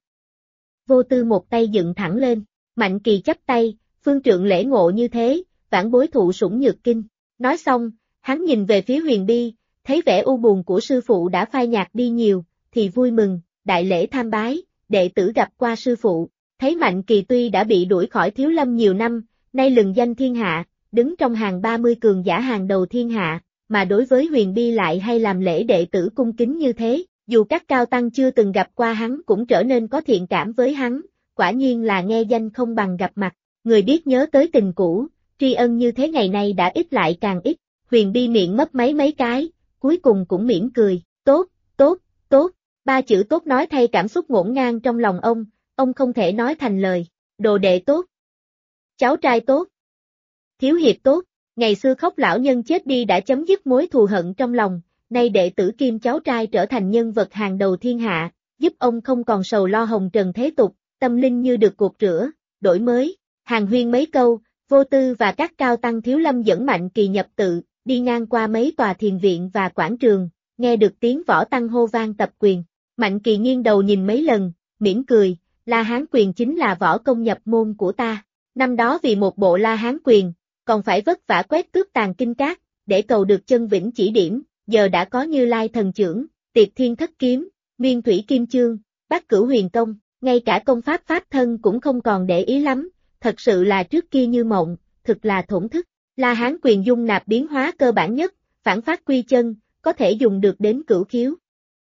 S1: Vô Tư một tay dựng thẳng lên, Mạnh Kỳ chắp tay, Phương Trượng lễ ngộ như thế, vãn bối thụ sủng nhược kinh. Nói xong, hắn nhìn về phía Huyền Bi, thấy vẻ u buồn của sư phụ đã phai nhạt đi nhiều, thì vui mừng, đại lễ tham bái, đệ tử gặp qua sư phụ. Thấy Mạnh Kỳ tuy đã bị đuổi khỏi Thiếu Lâm nhiều năm, nay lừng danh thiên hạ, đứng trong hàng 30 cường giả hàng đầu thiên hạ, mà đối với Huyền Bi lại hay làm lễ đệ tử cung kính như thế, dù các cao tăng chưa từng gặp qua hắn cũng trở nên có thiện cảm với hắn, quả nhiên là nghe danh không bằng gặp mặt, người biết nhớ tới tình cũ, tri ân như thế ngày nay đã ít lại càng ít. Huyền Bi miệng mấp máy mấy cái, cuối cùng cũng mỉm cười, tốt, tốt, tốt, ba chữ tốt nói thay cảm xúc ngổn ngang trong lòng ông không thể nói thành lời, đồ đệ tốt, cháu trai tốt, thiếu hiệp tốt, ngày xưa Khốc lão nhân chết đi đã chấm dứt mối thù hận trong lòng, nay đệ tử kim cháu trai trở thành nhân vật hàng đầu thiên hạ, giúp ông không còn sầu lo hồng trần thế tục, tâm linh như được cột rửa, đổi mới. Hàn huyên mấy câu, Vô Tư và các cao tăng Thiếu Lâm dẫn Mạnh Kỳ nhập tự, đi ngang qua mấy tòa thiền viện và quảng trường, nghe được tiếng võ tăng hô vang tập quyền. Mạnh Kỳ nghiêng đầu nhìn mấy lần, mỉm cười, La Hán quyền chính là võ công nhập môn của ta. Năm đó vì một bộ La Hán quyền, còn phải vất vả quét tước Tàng Kinh Các, để cầu được chân vĩnh chỉ điểm, giờ đã có Như Lai thần chưởng, Tiệt Thiên Thất kiếm, Nguyên Thủy Kim chương, Bát Cửu Huyền công, ngay cả công pháp pháp thân cũng không còn để ý lắm, thật sự là trước kia như mộng, thực là thổn thức. La Hán quyền dung nạp biến hóa cơ bản nhất, phản phát quy chân, có thể dùng được đến cửu khiếu.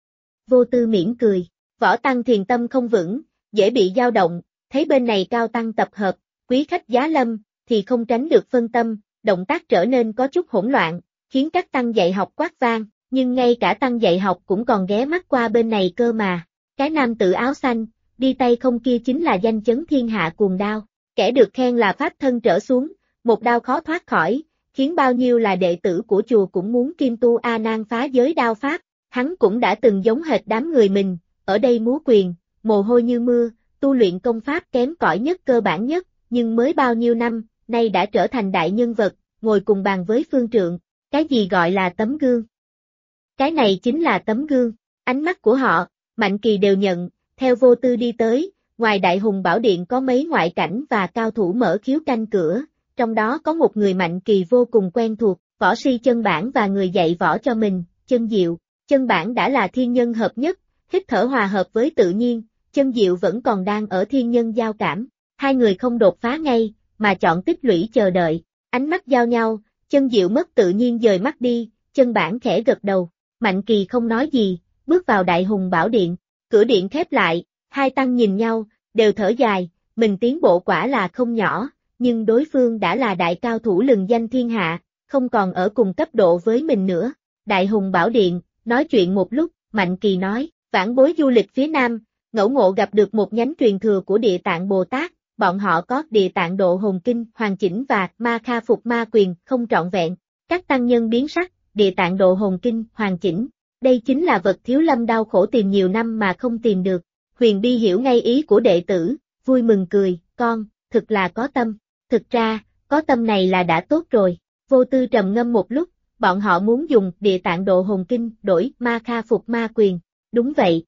S1: Vô Tư mỉm cười, võ tăng thiền tâm không vững, dễ bị dao động, thấy bên này cao tăng tập hợp, quý khách giá lâm, thì không tránh được phân tâm, động tác trở nên có chút hỗn loạn, khiến các tăng dạy học quát vang, nhưng ngay cả tăng dạy học cũng còn ghé mắt qua bên này cơ mà. Cái nam tử áo xanh, đi tay không kia chính là danh chấn thiên hạ cuồng đao, kẻ được khen là pháp thân trở xuống, một đao khó thoát khỏi, khiến bao nhiêu là đệ tử của chùa cũng muốn kim tu A Nan phá giới đao pháp. Hắn cũng đã từng giống hệt đám người mình, ở đây múa quyền, mồ hôi như mưa, tu luyện công pháp kém cỏi nhất cơ bản nhất, nhưng mới bao nhiêu năm, nay đã trở thành đại nhân vật, ngồi cùng bàn với Phương Trượng. Cái gì gọi là tấm gương? Cái này chính là tấm gương. Ánh mắt của họ, Mạnh Kỳ đều nhận, theo Vô Tư đi tới, ngoài Đại Hùng Bảo Điện có mấy ngoại cảnh và cao thủ mở khiếu canh cửa, trong đó có một người Mạnh Kỳ vô cùng quen thuộc, võ si Chân Bản và người dạy võ cho mình, Chân Diệu. Chân Bản đã là thiên nhân hợp nhất, hít thở hòa hợp với tự nhiên, Chân Diệu vẫn còn đang ở thiên nhân giao cảm. Hai người không đột phá ngay, mà chọn tích lũy chờ đợi, ánh mắt giao nhau, Chân Diệu mất tự nhiên dời mắt đi, Chân Bản khẽ gật đầu, Mạnh Kỳ không nói gì, bước vào Đại Hùng Bảo Điện, cửa điện khép lại, hai tăng nhìn nhau, đều thở dài, mình tiến bộ quả là không nhỏ, nhưng đối phương đã là đại cao thủ lừng danh thiên hạ, không còn ở cùng cấp độ với mình nữa. Đại Hùng Bảo Điện, nói chuyện một lúc, Mạnh Kỳ nói, vãn bối du lịch phía Nam, ngẫu ngộ gặp được một nhánh truyền thừa của Địa Tạng Bồ Tát, bọn họ có Địa Tạng Độ Hồn Kinh hoàn chỉnh và Ma Kha Phục Ma Quyền không trọn vẹn. Các tăng nhân biến sắc, Địa Tạng Độ Hồn Kinh hoàn chỉnh, đây chính là vật Thiếu Lâm đau khổ tìm nhiều năm mà không tìm được. Huyền Bi hiểu ngay ý của đệ tử, vui mừng cười, con, thực là có tâm, thực ra, có tâm này là đã tốt rồi. Vô Tư trầm ngâm một lúc, bọn họ muốn dùng Địa Tạng Độ Hồn Kinh đổi Ma Kha Phục Ma Quyền, đúng vậy.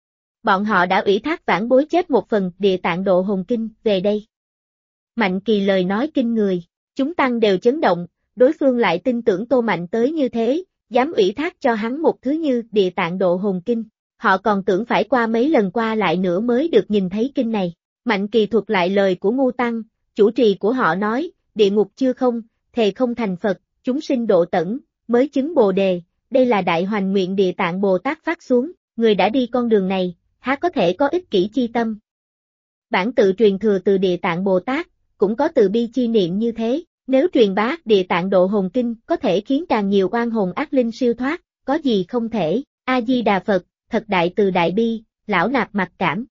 S1: Bọn họ đã ủy thác vãn bối chép một phần Địa Tạng Độ Hồn Kinh về đây. Mạnh Kỳ lời nói kinh người, chúng tăng đều chấn động, đối phương lại tin tưởng Tô Mạnh tới như thế, dám ủy thác cho hắn một thứ như Địa Tạng Độ Hồn Kinh. họ còn tưởng phải qua mấy lần qua lại nữa mới được nhìn thấy kinh này. Mạnh Kỳ thuật lại lời của Ngu Tăng, chủ trì của họ nói, địa ngục chưa không, thề không thành Phật, chúng sinh độ tẩn, mới chứng Bồ Đề, đây là đại hoành nguyện Địa Tạng Bồ Tát phát xuống, người đã đi con đường này, há có thể có ích kỷ chi tâm. Bản tự truyền thừa từ Địa Tạng Bồ Tát, cũng có từ bi chi niệm như thế, nếu truyền bá Địa Tạng Độ Hồn Kinh có thể khiến càng nhiều oan hồn ác linh siêu thoát, có gì không thể, A-di-đà Phật, thật đại từ đại bi, lão nạp mặc cảm.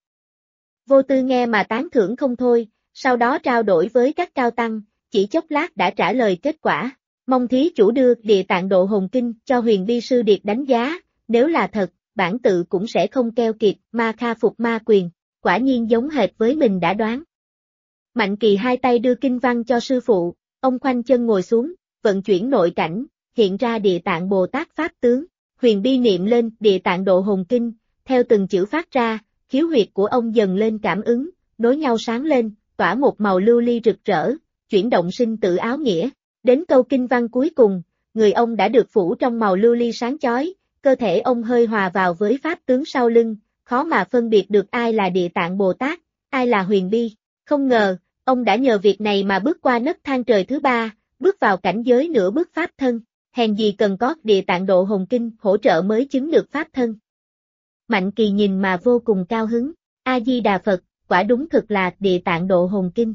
S1: Vô Tư nghe mà tán thưởng không thôi, sau đó trao đổi với các cao tăng, chỉ chốc lát đã trả lời kết quả, mong thí chủ đưa Địa Tạng Độ Hồn Kinh cho Huyền Bi Sư Điệt đánh giá, nếu là thật, bản tự cũng sẽ không keo kiệt, ma kha phục ma quyền, quả nhiên giống hệt với mình đã đoán. Mạnh Kỳ hai tay đưa kinh văn cho sư phụ, ông khoanh chân ngồi xuống, vận chuyển nội cảnh, hiện ra Địa Tạng Bồ Tát Pháp tướng, Huyền Bi niệm lên Địa Tạng Độ Hồn Kinh, theo từng chữ phát ra, khiếu huyệt của ông dần lên cảm ứng, nối nhau sáng lên, tỏa một màu lưu ly rực rỡ, chuyển động sinh tử áo nghĩa. Đến câu kinh văn cuối cùng, người ông đã được phủ trong màu lưu ly sáng chói, cơ thể ông hơi hòa vào với pháp tướng sau lưng, khó mà phân biệt được ai là Địa Tạng Bồ Tát, ai là Huyền Bi. Không ngờ, ông đã nhờ việc này mà bước qua nấc thang trời thứ ba, bước vào cảnh giới nửa bước pháp thân, hèn gì cần có Địa Tạng Độ Hồn Kinh hỗ trợ mới chứng được pháp thân. Mạnh Kỳ nhìn mà vô cùng cao hứng, A-di-đà Phật, quả đúng thực là Địa Tạng Độ Hồn Kinh.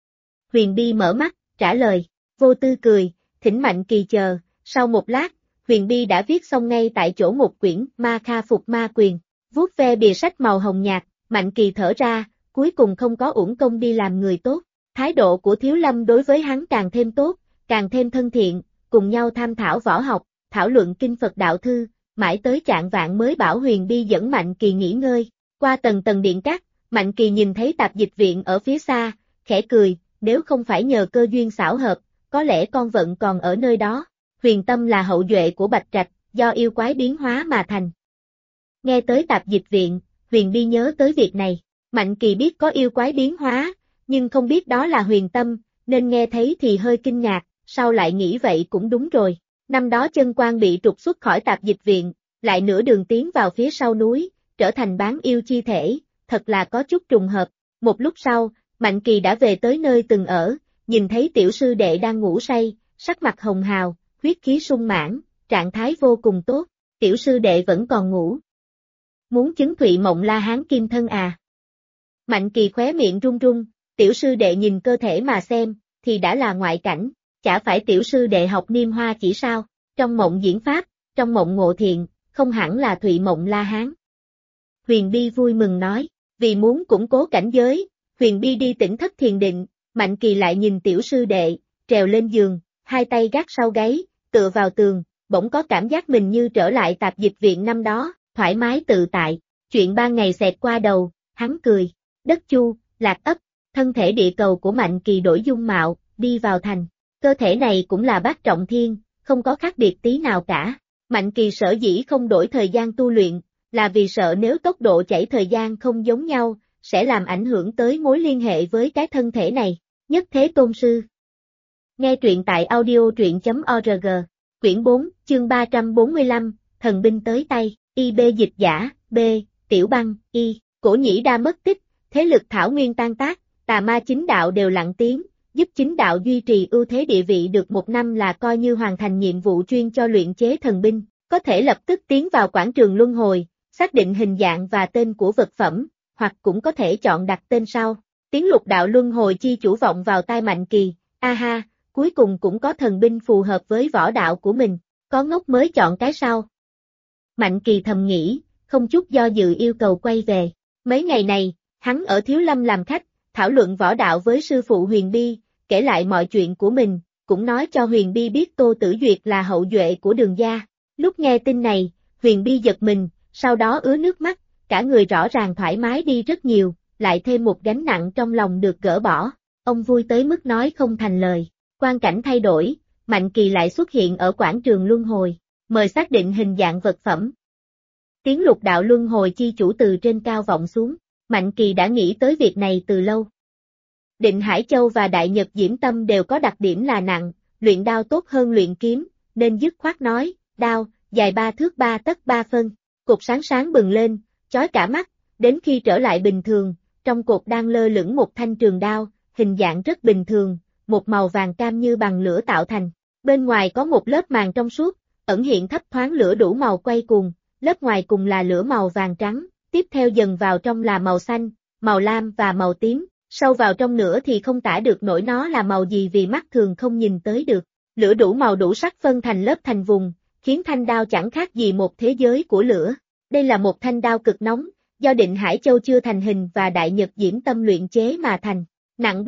S1: Huyền Bi mở mắt, trả lời, Vô Tư cười, thỉnh Mạnh Kỳ chờ, sau một lát, Huyền Bi đã viết xong ngay tại chỗ một quyển Ma Kha Phục Ma Quyền, vuốt ve bìa sách màu hồng nhạt, Mạnh Kỳ thở ra, cuối cùng không có uổng công đi làm người tốt, thái độ của Thiếu Lâm đối với hắn càng thêm tốt, càng thêm thân thiện, cùng nhau tham thảo võ học, thảo luận kinh Phật đạo thư, mãi tới chạng vạng mới bảo Huyền Bi dẫn Mạnh Kỳ nghỉ ngơi, qua tầng tầng điện cát, Mạnh Kỳ nhìn thấy Tạp Dịch Viện ở phía xa, khẽ cười, nếu không phải nhờ cơ duyên xảo hợp, có lẽ con vẫn còn ở nơi đó. Huyền Tâm là hậu duệ của Bạch Trạch, do yêu quái biến hóa mà thành. Nghe tới Tạp Dịch Viện, Huyền Bi nhớ tới việc này, Mạnh Kỳ biết có yêu quái biến hóa, nhưng không biết đó là Huyền Tâm, nên nghe thấy thì hơi kinh ngạc, sau lại nghĩ vậy cũng đúng rồi. Năm đó Chân Quan bị trục xuất khỏi Tạp Dịch Viện, lại nửa đường tiến vào phía sau núi, trở thành bán yêu chi thể, thật là có chút trùng hợp. Một lúc sau, Mạnh Kỳ đã về tới nơi từng ở, nhìn thấy tiểu sư đệ đang ngủ say, sắc mặt hồng hào, huyết khí sung mãn, trạng thái vô cùng tốt, tiểu sư đệ vẫn còn ngủ. Muốn chứng Thụy Mộng La Hán Kim Thân à? Mạnh Kỳ khóe miệng run run, tiểu sư đệ nhìn cơ thể mà xem, thì đã là ngoại cảnh, chả phải tiểu sư đệ học Niêm Hoa chỉ sao, trong mộng diễn pháp, trong mộng ngộ thiện, không hẳn là Thụy Mộng La Hán. Huyền Bi vui mừng nói, vì muốn củng cố cảnh giới, Huyền Bi đi Tỉnh Thất thiền định, Mạnh Kỳ lại nhìn tiểu sư đệ, trèo lên giường, hai tay gác sau gáy, tựa vào tường, bỗng có cảm giác mình như trở lại Tạp Dịch Viện năm đó, thoải mái tự tại, chuyện 3 ngày xẹt qua đầu, hắn cười, đất chu, lạc ấp, thân thể địa cầu của Mạnh Kỳ đổi dung mạo, đi vào thành, cơ thể này cũng là bát trọng thiên, không có khác biệt tí nào cả, Mạnh Kỳ sở dĩ không đổi thời gian tu luyện, là vì sợ nếu tốc độ chảy thời gian không giống nhau, sẽ làm ảnh hưởng tới mối liên hệ với cái thân thể này, Nhất Thế Tôn Sư. Nghe truyện tại audio.org, quyển 4, chương 345, thần binh tới tay, IB dịch giả, B, Tiểu Băng, Y, Cổ Nhĩ Đa mất tích, thế lực thảo nguyên tan tác, tà ma chính đạo đều lặng tiếng, giúp chính đạo duy trì ưu thế địa vị được 1 năm là coi như hoàn thành nhiệm vụ chuyên cho luyện chế thần binh, có thể lập tức tiến vào quảng trường luân hồi, xác định hình dạng và tên của vật phẩm, hoặc cũng có thể chọn đặt tên sau. Tiếng lục đạo luân hồi chi chủ vọng vào tai Mạnh Kỳ, ha, cuối cùng cũng có thần binh phù hợp với võ đạo của mình, có ngốc mới chọn cái sau. Mạnh Kỳ thầm nghĩ, không chút do dự yêu cầu quay về. Mấy ngày này, hắn ở Thiếu Lâm làm khách, thảo luận võ đạo với sư phụ Huyền Bi, kể lại mọi chuyện của mình, cũng nói cho Huyền Bi biết Tô Tử Duyệt là hậu duệ của Đường gia. Lúc nghe tin này, Huyền Bi giật mình, sau đó ứa nước mắt, cả người rõ ràng thoải mái đi rất nhiều, lại thêm một gánh nặng trong lòng được gỡ bỏ. Ông vui tới mức nói không thành lời. Quang cảnh thay đổi, Mạnh Kỳ lại xuất hiện ở quảng trường luân hồi, mời xác định hình dạng vật phẩm. Tiếng lục đạo luân hồi chi chủ từ trên cao vọng xuống, Mạnh Kỳ đã nghĩ tới việc này từ lâu. Định Hải Châu và Đại Nhật Diễm Tâm đều có đặc điểm là nặng, luyện đao tốt hơn luyện kiếm, nên dứt khoát nói, đao, dài 3 thước 3 tấc 3 phân, cột sáng sáng bừng lên, chói cả mắt, đến khi trở lại bình thường, trong cột đang lơ lửng một thanh trường đao, hình dạng rất bình thường, một màu vàng cam như bằng lửa tạo thành. Bên ngoài có một lớp màng trong suốt, ẩn hiện thấp thoáng lửa đủ màu quay cuồng, lớp ngoài cùng là lửa màu vàng trắng, tiếp theo dần vào trong là màu xanh, màu lam và màu tím, sâu vào trong nữa thì không tả được nổi nó là màu gì vì mắt thường không nhìn tới được. Lửa đủ màu đủ sắc phân thành lớp thành vùng, khiến thanh đao chẳng khác gì một thế giới của lửa. Đây là một thanh đao cực nóng, do Định Hải Châu chưa thành hình và Đại Nhật Diễm Tâm luyện chế mà thành, nặng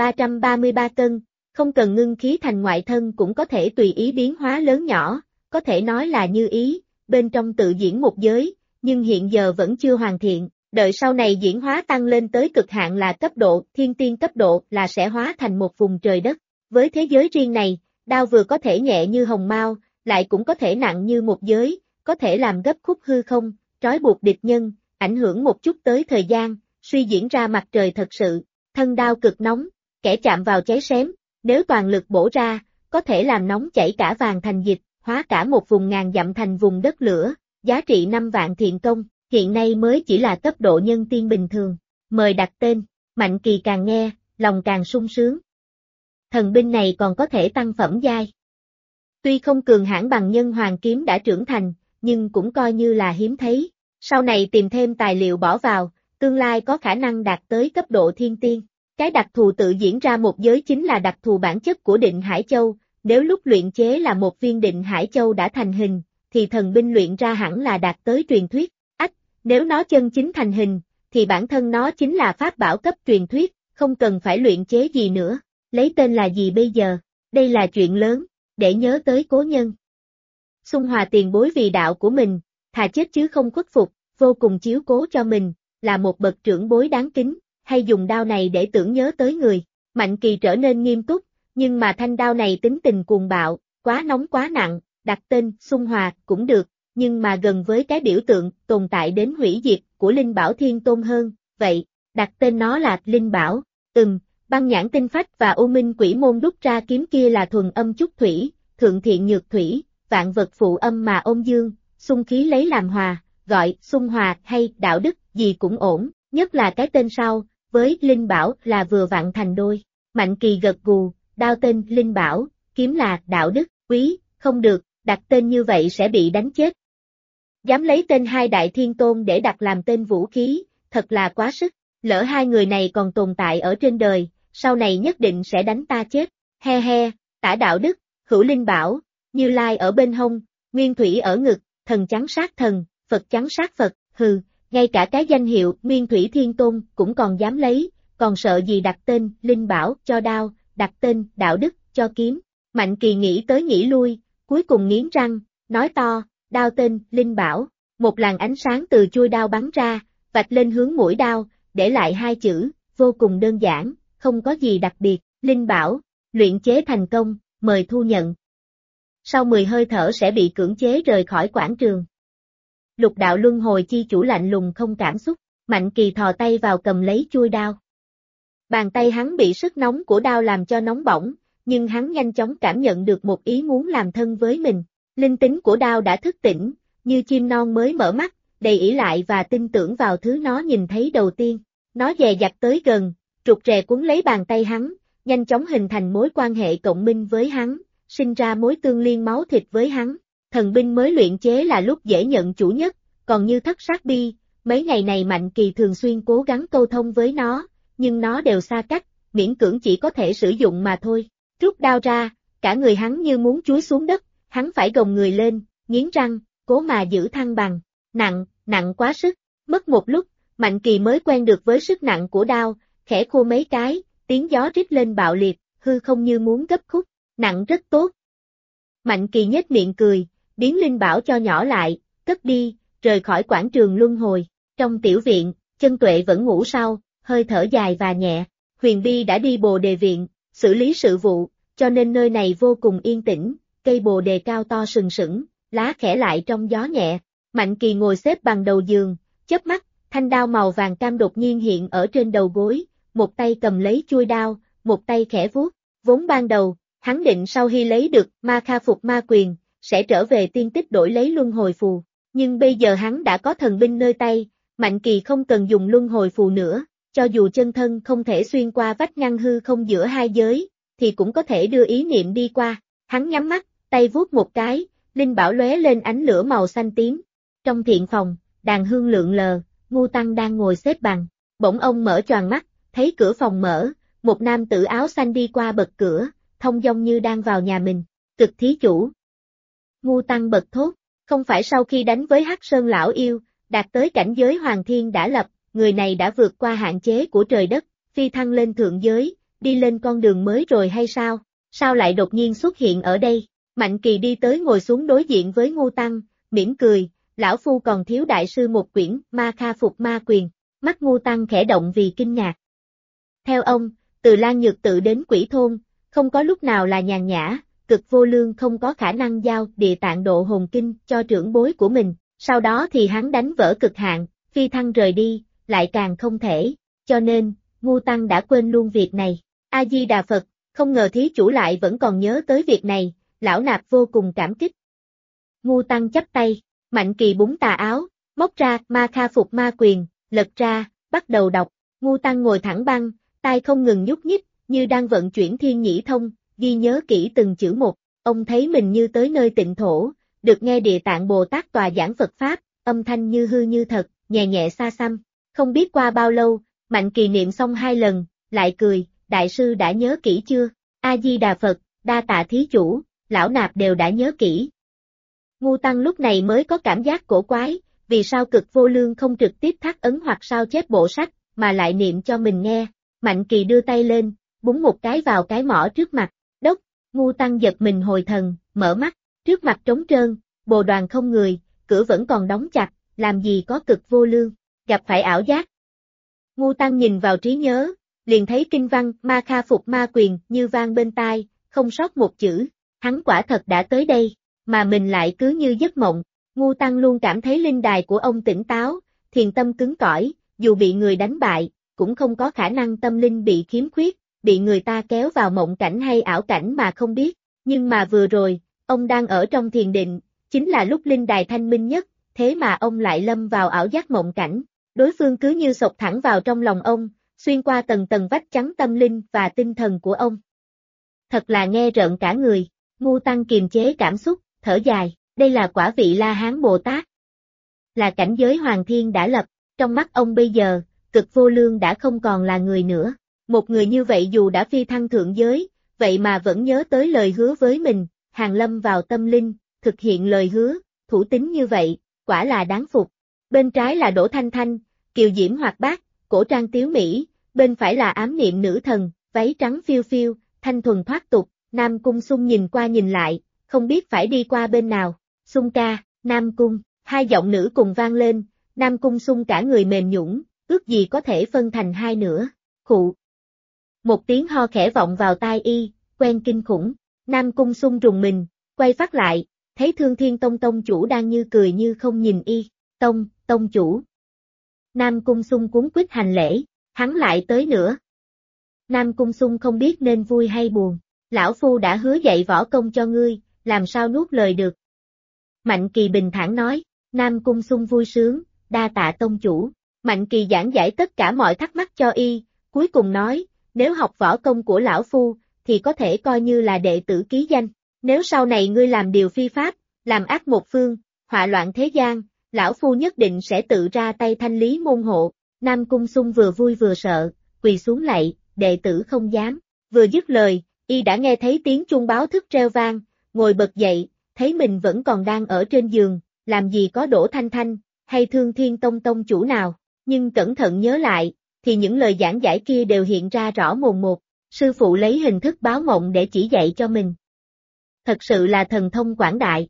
S1: 3.333 cân, không cần ngưng khí thành ngoại thân cũng có thể tùy ý biến hóa lớn nhỏ, có thể nói là như ý, bên trong tự diễn một giới, nhưng hiện giờ vẫn chưa hoàn thiện, đợi sau này diễn hóa tăng lên tới cực hạn là cấp độ thiên tiên cấp độ là sẽ hóa thành một vùng trời đất. Với thế giới riêng này, đao vừa có thể nhẹ như hồng mao, lại cũng có thể nặng như một giới, có thể làm gấp khúc hư không, trói buộc địch nhân, ảnh hưởng một chút tới thời gian, suy diễn ra mặt trời thật sự. Thân đao cực nóng, kẻ chạm vào cháy xém, nếu toàn lực bổ ra, có thể làm nóng chảy cả vàng thành dịch, hóa cả một vùng ngàn dặm thành vùng đất lửa, giá trị 5 vạn thiện công, hiện nay mới chỉ là cấp độ nhân tiên bình thường. Mời đặt tên, Mạnh Kỳ càng nghe, lòng càng sung sướng. Thần binh này còn có thể tăng phẩm giai. Tuy không cường hãn bằng nhân hoàng kiếm đã trưởng thành, nhưng cũng coi như là hiếm thấy. Sau này tìm thêm tài liệu bỏ vào, tương lai có khả năng đạt tới cấp độ thiên tiên. Cái đặc thù tự diễn ra một giới chính là đặc thù bản chất của Định Hải Châu, nếu lúc luyện chế là một viên Định Hải Châu đã thành hình, thì thần binh luyện ra hẳn là đạt tới truyền thuyết. Nếu nó chân chính thành hình, thì bản thân nó chính là pháp bảo cấp truyền thuyết, không cần phải luyện chế gì nữa. Lấy tên là gì bây giờ? Đây là chuyện lớn, để nhớ tới cố nhân. Xung Hòa tiền bối vì đạo của mình, thà chết chứ không khuất phục, vô cùng chiếu cố cho mình, là một bậc trưởng bối đáng kính, hay dùng đao này để tưởng nhớ tới người. Mạnh Kỳ trở nên nghiêm túc, nhưng mà thanh đao này tính tình cuồng bạo, quá nóng quá nặng, đặt tên Xung Hòa cũng được, nhưng mà gần với cái biểu tượng tồn tại đến hủy diệt của Linh Bảo Thiên Tôn hơn, vậy, đặt tên nó là Linh Bảo. Băng nhãn tinh phách và U Minh Quỷ Môn đúc ra kiếm kia là thuần âm trúc thủy, thượng thiện nhược thủy, vạn vật phụ âm mà ôn dương, xung khí lấy làm hòa, gọi xung hòa hay đạo đức gì cũng ổn, nhất là cái tên sau, với Linh Bảo là vừa vặn thành đôi. Mạnh Kỳ gật gù, đao tên Linh Bảo, kiếm là đạo đức, quý, không được, đặt tên như vậy sẽ bị đánh chết. Dám lấy tên hai đại thiên tôn để đặt làm tên vũ khí, thật là quá sức, lỡ hai người này còn tồn tại ở trên đời, sau này nhất định sẽ đánh ta chết, he he, tả đạo đức, hữu Linh Bảo, Như Lai ở bên hông, Nguyên Thủy ở ngực, thần chắn sát thần, Phật chắn sát Phật, hừ, ngay cả cái danh hiệu Nguyên Thủy Thiên Tôn cũng còn dám lấy, còn sợ gì đặt tên Linh Bảo cho đao, đặt tên đạo đức cho kiếm. Mạnh Kỳ nghĩ tới nghĩ lui, cuối cùng nghiến răng, nói to, đao tên Linh Bảo, một làn ánh sáng từ chuôi đao bắn ra, vạch lên hướng mũi đao, để lại hai chữ, vô cùng đơn giản, không có gì đặc biệt, Linh Bảo, luyện chế thành công, mời thu nhận. Sau 10 hơi thở sẽ bị cưỡng chế rời khỏi quảng trường. Lục đạo luân hồi chi chủ lạnh lùng không cảm xúc, Mạnh Kỳ thò tay vào cầm lấy chuôi đao. Bàn tay hắn bị sức nóng của đao làm cho nóng bỏng, nhưng hắn nhanh chóng cảm nhận được một ý muốn làm thân với mình. Linh tính của đao đã thức tỉnh, như chim non mới mở mắt, đầy ỷ lại và tin tưởng vào thứ nó nhìn thấy đầu tiên. Nó dè dặt tới gần, rụt rè cuốn lấy bàn tay hắn, nhanh chóng hình thành mối quan hệ cộng minh với hắn, sinh ra mối tương liên máu thịt với hắn. Thần binh mới luyện chế là lúc dễ nhận chủ nhất, còn như Thất Sát Bi, mấy ngày này Mạnh Kỳ thường xuyên cố gắng câu thông với nó, nhưng nó đều xa cách, miễn cưỡng chỉ có thể sử dụng mà thôi. Rút đao ra, cả người hắn như muốn chúi xuống đất, hắn phải gồng người lên, nghiến răng, cố mà giữ thăng bằng. Nặng quá sức. Mất một lúc, Mạnh Kỳ mới quen được với sức nặng của đao, khẽ khua mấy cái, tiếng gió rít lên bạo liệt, hư không như muốn gấp khúc. Nặng rất tốt. Mạnh Kỳ nhếch miệng cười, biến Linh Bảo cho nhỏ lại, cất đi, rời khỏi quảng trường luân hồi. Trong tiểu viện, Chân Tuệ vẫn ngủ sau, hơi thở dài và nhẹ. Huyền Bi đã đi Bồ Đề viện, xử lý sự vụ, cho nên nơi này vô cùng yên tĩnh, cây bồ đề cao to sừng sững, lá khẽ lại trong gió nhẹ. Mạnh Kỳ ngồi xếp bằng đầu giường, chớp mắt, thanh đao màu vàng cam đột nhiên hiện ở trên đầu gối, một tay cầm lấy chuôi đao, một tay khẽ vuốt. Vốn ban đầu, hắn định sau khi lấy được Ma Kha Phục Ma Quyền, sẽ trở về tiên tích đổi lấy luân hồi phù. Nhưng bây giờ hắn đã có thần binh nơi tay, Mạnh Kỳ không cần dùng luân hồi phù nữa, cho dù chân thân không thể xuyên qua vách ngăn hư không giữa hai giới, thì cũng có thể đưa ý niệm đi qua. Hắn nhắm mắt, tay vuốt một cái, linh bảo lóe lên ánh lửa màu xanh tím. Trong thiện phòng, đàn hương lượn lờ, Ngưu Tăng đang ngồi xếp bằng. Bỗng ông mở choàng mắt, thấy cửa phòng mở, một nam tử áo xanh đi qua bật cửa, thông dong như đang vào nhà mình. Cực thí chủ. Ngưu Tăng bật thốt, không phải sau khi đánh với Hắc Sơn lão yêu, đạt tới cảnh giới Hoàng Thiên đã lập, người này đã vượt qua hạn chế của trời đất, phi thăng lên thượng giới, đi lên con đường mới rồi hay sao? Sao lại đột nhiên xuất hiện ở đây? Mạnh Kỳ đi tới ngồi xuống đối diện với Ngưu Tăng, mỉm cười, lão phu còn thiếu đại sư một quyển, Ma Kha Phục Ma Quyền. Mắt Ngưu Tăng khẽ động vì kinh ngạc. Theo ông, từ Lan Nhược Tự đến Quỷ Thôn, không có lúc nào là nhàn nhã, Cực Vô Lương không có khả năng giao Địa Tạng Độ Hồn Kinh cho trưởng bối của mình, sau đó thì hắn đánh vỡ cực hạn, phi thăng rời đi, lại càng không thể, cho nên, Ngưu Tăng đã quên luôn việc này. A-di-đà Phật, không ngờ thí chủ lại vẫn còn nhớ tới việc này, lão nạp vô cùng cảm kích. Ngưu Tăng chắp tay, Mạnh Kỳ búng tà áo, móc ra Ma Kha Phục Ma Quyền, lật ra, bắt đầu đọc. Ngưu Tăng ngồi thẳng băng, tai không ngừng nhúc nhích, như đang vận chuyển thiên nhĩ thông, ghi nhớ kỹ từng chữ một. Ông thấy mình như tới nơi tịnh thổ, được nghe Địa Tạng Bồ Tát tòa giảng Phật Pháp, âm thanh như hư như thật, nhẹ nhẹ xa xăm. Không biết qua bao lâu, Mạnh Kỳ niệm xong 2 lần, lại cười, đại sư đã nhớ kỹ chưa? A-di-đà Phật, đa tạ thí chủ, lão nạp đều đã nhớ kỹ. Ngưu Tăng lúc này mới có cảm giác cổ quái, vì sao Cực Vô Lương không trực tiếp thác ấn hoặc sao chép bộ sách, mà lại niệm cho mình nghe. Mạnh Kỳ đưa tay lên, búng một cái vào cái mỏ trước mặt, đốc, Ngưu Tăng giật mình hồi thần, mở mắt, trước mặt trống trơn, bồ đoàn không người, cửa vẫn còn đóng chặt, làm gì có Cực Vô Lương, gặp phải ảo giác. Ngưu Tăng nhìn vào trí nhớ, liền thấy kinh văn Ma Kha Phục Ma Quyền như vang bên tai, không sót một chữ, hắn quả thật đã tới đây, mà mình lại cứ như giấc mộng. Ngưu Tăng luôn cảm thấy linh đài của ông tỉnh táo, thiền tâm cứng cỏi, dù bị người đánh bại, cũng không có khả năng tâm linh bị khiếm khuyết, bị người ta kéo vào mộng cảnh hay ảo cảnh mà không biết. Nhưng mà vừa rồi, ông đang ở trong thiền định, chính là lúc linh đài thanh minh nhất, thế mà ông lại lâm vào ảo giác mộng cảnh. Đối phương cứ như xộc thẳng vào trong lòng ông, xuyên qua tầng tầng vách chắn tâm linh và tinh thần của ông. Thật là nghe rợn cả người. Ngưu Tăng kiềm chế cảm xúc, thở dài, đây là quả vị La Hán Bồ Tát. Là cảnh giới Hoàng Thiên đã lập, trong mắt ông bây giờ, Cực Vô Lương đã không còn là người nữa. Một người như vậy dù đã phi thăng thượng giới, vậy mà vẫn nhớ tới lời hứa với mình, hàng lâm vào tâm linh, thực hiện lời hứa, thủ tín như vậy, quả là đáng phục. Bên trái là Đỗ Thanh Thanh, kiều diễm hoạt bát, cổ trang tiếu mỹ, bên phải là ám niệm nữ thần, váy trắng phiêu phiêu, thanh thuần thoát tục. Nam Cung Sung nhìn qua nhìn lại, không biết phải đi qua bên nào. Sung ca, Nam Cung, 2 giọng nữ cùng vang lên, Nam Cung Sung cả người mềm nhũn, ước gì có thể phân thành 2 nửa. Khụ. Một tiếng ho khẽ vọng vào tai y, quen kinh khủng. Nam Cung Sung rùng mình, quay phát lại, thấy Thương Thiên Tông tông chủ đang như cười như không nhìn y. Tông chủ. Nam Cung Sung cuống quýt hành lễ, hắn lại tới nữa. Nam Cung Sung không biết nên vui hay buồn. Lão phu đã hứa dạy võ công cho ngươi, làm sao nuốt lời được. Mạnh Kỳ bình thản nói, Nam Cung Sung vui sướng, đa tạ tông chủ. Mạnh Kỳ giảng giải tất cả mọi thắc mắc cho y, cuối cùng nói, nếu học võ công của lão phu, thì có thể coi như là đệ tử ký danh. Nếu sau này ngươi làm điều phi pháp, làm ác một phương, họa loạn thế gian, lão phu nhất định sẽ tự ra tay thanh lý môn hộ. Nam Cung Sung vừa vui vừa sợ, quỳ xuống lạy, đệ tử không dám. Vừa dứt lời, y đã nghe thấy tiếng chuông báo thức reo vang, ngồi bật dậy, thấy mình vẫn còn đang ở trên giường, làm gì có Đỗ Thanh Thanh, hay Thương Thiên Tông tông chủ nào, nhưng cẩn thận nhớ lại, thì những lời giảng giải kia đều hiện ra rõ mồn một, sư phụ lấy hình thức báo mộng để chỉ dạy cho mình. Thật sự là thần thông quảng đại.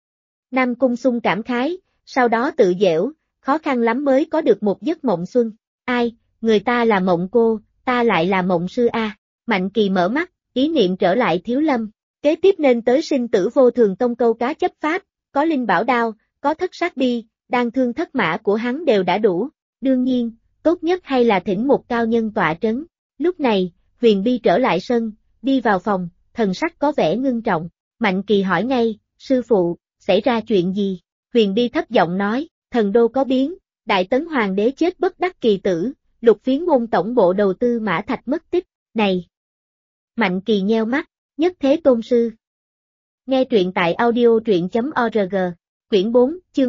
S1: Nam Cung Sung cảm khái, sau đó tự giễu, khó khăn lắm mới có được một giấc mộng xuân, ai, người ta là mộng cô, ta lại là mộng sư a. Mạnh Kỳ mở mắt, ý niệm trở lại Thiếu Lâm, kế tiếp nên tới Sinh Tử Vô Thường Tông câu cá chấp pháp, có linh bảo đao, có thất sát bi, đan thương thất mã của hắn đều đã đủ, đương nhiên, tốt nhất hay là thỉnh một cao nhân tọa trấn. Lúc này, Huyền Bi trở lại sân, đi vào phòng, thần sắc có vẻ ngưng trọng, Mạnh Kỳ hỏi ngay, sư phụ, xảy ra chuyện gì? Huyền Bi thấp giọng nói, thần đô có biến, Đại Tấn Hoàng đế chết bất đắc kỳ tử, Lục Phiến môn tổng bộ đầu tư Mã Thạch mất tích, này. Mạnh Kỳ nheo mắt, nhất thế tôn sư. Nghe truyện tại audio truyện.org, quyển 4, chương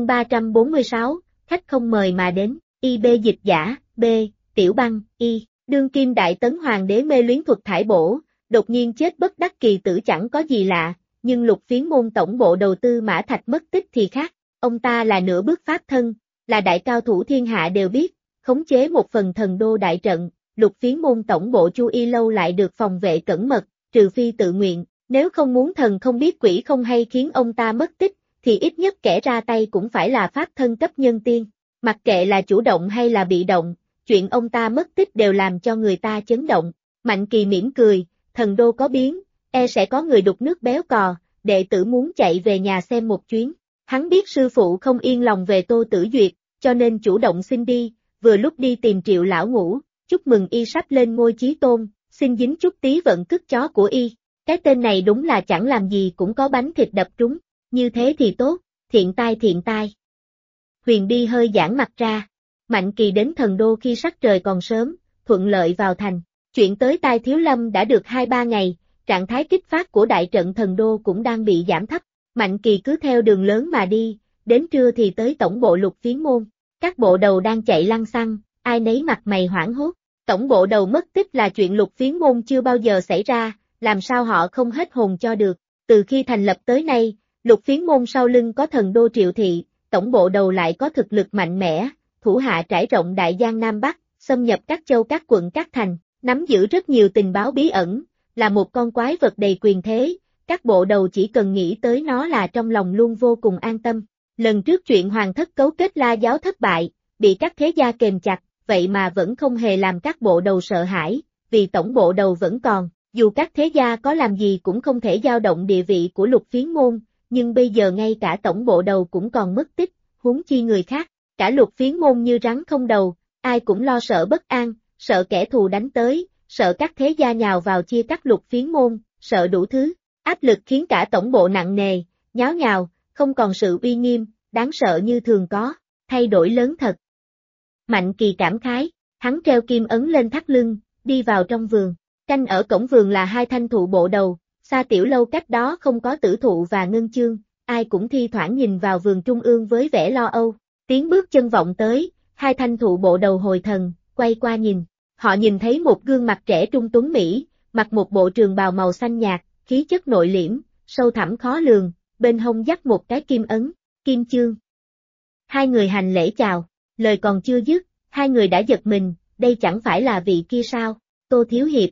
S1: 346, khách không mời mà đến, IB dịch giả, B, Tiểu Băng, Y, đương kim Đại Tấn Hoàng đế mê luyến thuật thải bổ, đột nhiên chết bất đắc kỳ tử chẳng có gì lạ, nhưng Lục Phiến môn tổng bộ đầu tư Mã Thạch mất tích thì khác, ông ta là nửa bước pháp thân, là đại cao thủ thiên hạ đều biết, khống chế một phần thần đô đại trận, Lục Phiến môn tổng bộ Chu Y Lâu lại được phòng vệ cẩn mật, trừ phi tự nguyện, nếu không muốn thần không biết quỷ không hay khiến ông ta mất tích, thì ít nhất kẻ ra tay cũng phải là pháp thân cấp nhân tiên, mặc kệ là chủ động hay là bị động, chuyện ông ta mất tích đều làm cho người ta chấn động, Mạnh Kỳ mỉm cười, thần đô có biến, sẽ có người đục nước béo cò, đệ tử muốn chạy về nhà xem một chuyến, hắn biết sư phụ không yên lòng về Tô Tử Duyệt, cho nên chủ động xin đi, vừa lúc đi tìm Triệu lão ngũ, chúc mừng y sắp lên ngôi chí tôn, xin dính chút tí vận cứt chó của y, cái tên này đúng là chẳng làm gì cũng có bánh thịt đập trúng, như thế thì tốt, thiện tai thiện tai. Huyền Bi hơi giãn mặt ra, Mạnh Kỳ đến thần đô khi sắc trời còn sớm, thuận lợi vào thành, chuyện tới tai Thiếu Lâm đã được 2-3 ngày, trạng thái kích phát của đại trận thần đô cũng đang bị giảm thấp, Mạnh Kỳ cứ theo đường lớn mà đi, đến trưa thì tới tổng bộ Lục Phiến môn, các bộ đầu đang chạy lăng xăng, ai nấy mặt mày hoảng hốt, tổng bộ đầu mất tích là chuyện Lục Phiến môn chưa bao giờ xảy ra, làm sao họ không hết hồn cho được, từ khi thành lập tới nay, Lục Phiến môn sau lưng có thần đô Triệu Thị, tổng bộ đầu lại có thực lực mạnh mẽ, thủ hạ trải rộng Đại Giang Nam Bắc, xâm nhập các châu các quận các thành, nắm giữ rất nhiều tình báo bí ẩn, là một con quái vật đầy quyền thế, các bộ đầu chỉ cần nghĩ tới nó là trong lòng luôn vô cùng an tâm. Lần trước chuyện hoàng thất cấu kết La giáo thất bại, bị các thế gia kềm chặt, vậy mà vẫn không hề làm các bộ đầu sợ hãi, vì tổng bộ đầu vẫn còn, dù các thế gia có làm gì cũng không thể dao động địa vị của Lục Phiến môn, nhưng bây giờ ngay cả tổng bộ đầu cũng còn mất tích, huống chi người khác, cả Lục Phiến môn như rắn không đầu, ai cũng lo sợ bất an, sợ kẻ thù đánh tới, sợ các thế gia nhào vào chia cắt Lục Phiến môn, sợ đủ thứ, áp lực khiến cả tổng bộ nặng nề, nháo nhào, không còn sự uy nghiêm, đáng sợ như thường có, thay đổi lớn thật. Mạnh Kỳ cảm khái, hắn treo kim ấn lên thắt lưng, đi vào trong vườn, canh ở cổng vườn là 2 thanh thụ bộ đầu, xa Tiểu Lâu cách đó không có Tử Thụ và Ngân Chương, ai cũng thi thoảng nhìn vào vườn trung ương với vẻ lo âu, tiếng bước chân vọng tới, 2 thanh thụ bộ đầu hồi thần, quay qua nhìn, họ nhìn thấy một gương mặt trẻ trung tuấn Mỹ, mặc một bộ trường bào màu xanh nhạt, khí chất nội liễm, sâu thẳm khó lường, bên hông dắt một cái kim ấn, kim chương. Hai người hành lễ chào, lời còn chưa dứt, hai người đã giật mình, đây chẳng phải là vị kia sao, Tô Thiếu Hiệp.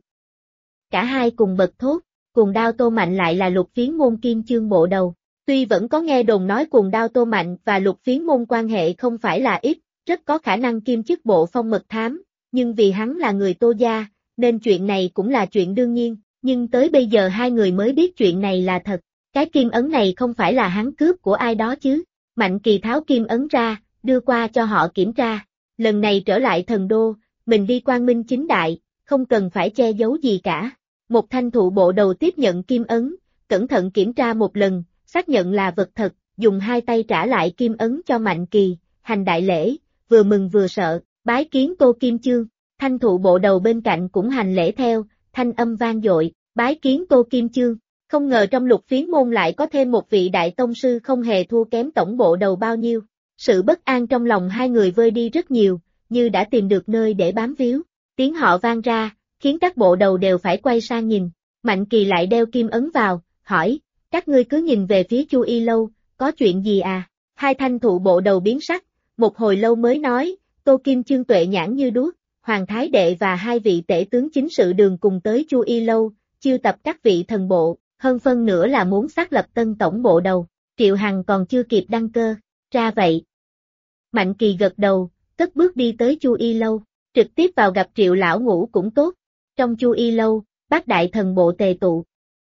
S1: Cả hai cùng bật thốt, Cuồng Đao Tô Mạnh lại là Lục Phiến môn kim chương bộ đầu. Tuy vẫn có nghe đồn nói Cuồng Đao Tô Mạnh và Lục Phiến môn quan hệ không phải là ít, rất có khả năng kiêm chức bộ phong mật thám, nhưng vì hắn là người Tô gia, nên chuyện này cũng là chuyện đương nhiên, nhưng tới bây giờ hai người mới biết chuyện này là thật. Cái kim ấn này không phải là hắn cướp của ai đó chứ. Mạnh Kỳ tháo kim ấn ra, đưa qua cho họ kiểm tra. Lần này trở lại thần đô, mình đi quang minh chính đại, không cần phải che giấu gì cả. Một thanh thụ bộ đầu tiếp nhận kim ấn, cẩn thận kiểm tra một lần, xác nhận là vật thật, dùng 2 tay trả lại kim ấn cho Mạnh Kỳ, hành đại lễ, vừa mừng vừa sợ, bái kiến Tô Kim Chương. Thanh thụ bộ đầu bên cạnh cũng hành lễ theo, thanh âm vang dội, bái kiến Tô Kim Chương. Không ngờ trong Lục Phiến môn lại có thêm một vị đại tông sư không hề thua kém tổng bộ đầu bao nhiêu. Sự bất an trong lòng hai người vơi đi rất nhiều, như đã tìm được nơi để bám víu. Tiếng họ vang ra, khiến các bộ đầu đều phải quay sang nhìn. Mạnh Kỳ lại đeo kim ấn vào, hỏi, các ngươi cứ nhìn về phía Chu Y Lâu, có chuyện gì à? 2 thanh thụ bộ đầu biến sắc, một hồi lâu mới nói, Tô Kim Chương tuệ nhãn như đuốc, Hoàng Thái Đệ và 2 vị tể tướng chính sự đường cùng tới Chu Y Lâu, chiêu tập các vị thần bộ, hơn phân nữa là muốn xác lập tân tổng bộ đầu. Triệu Hằng còn chưa kịp đăng cơ, ra vậy. Mạnh Kỳ gật đầu, cất bước đi tới Chu Y Lâu, trực tiếp vào gặp Triệu lão ngũ cũng tốt. Trong Chu Y Lâu, bát đại thần bộ tề tụ.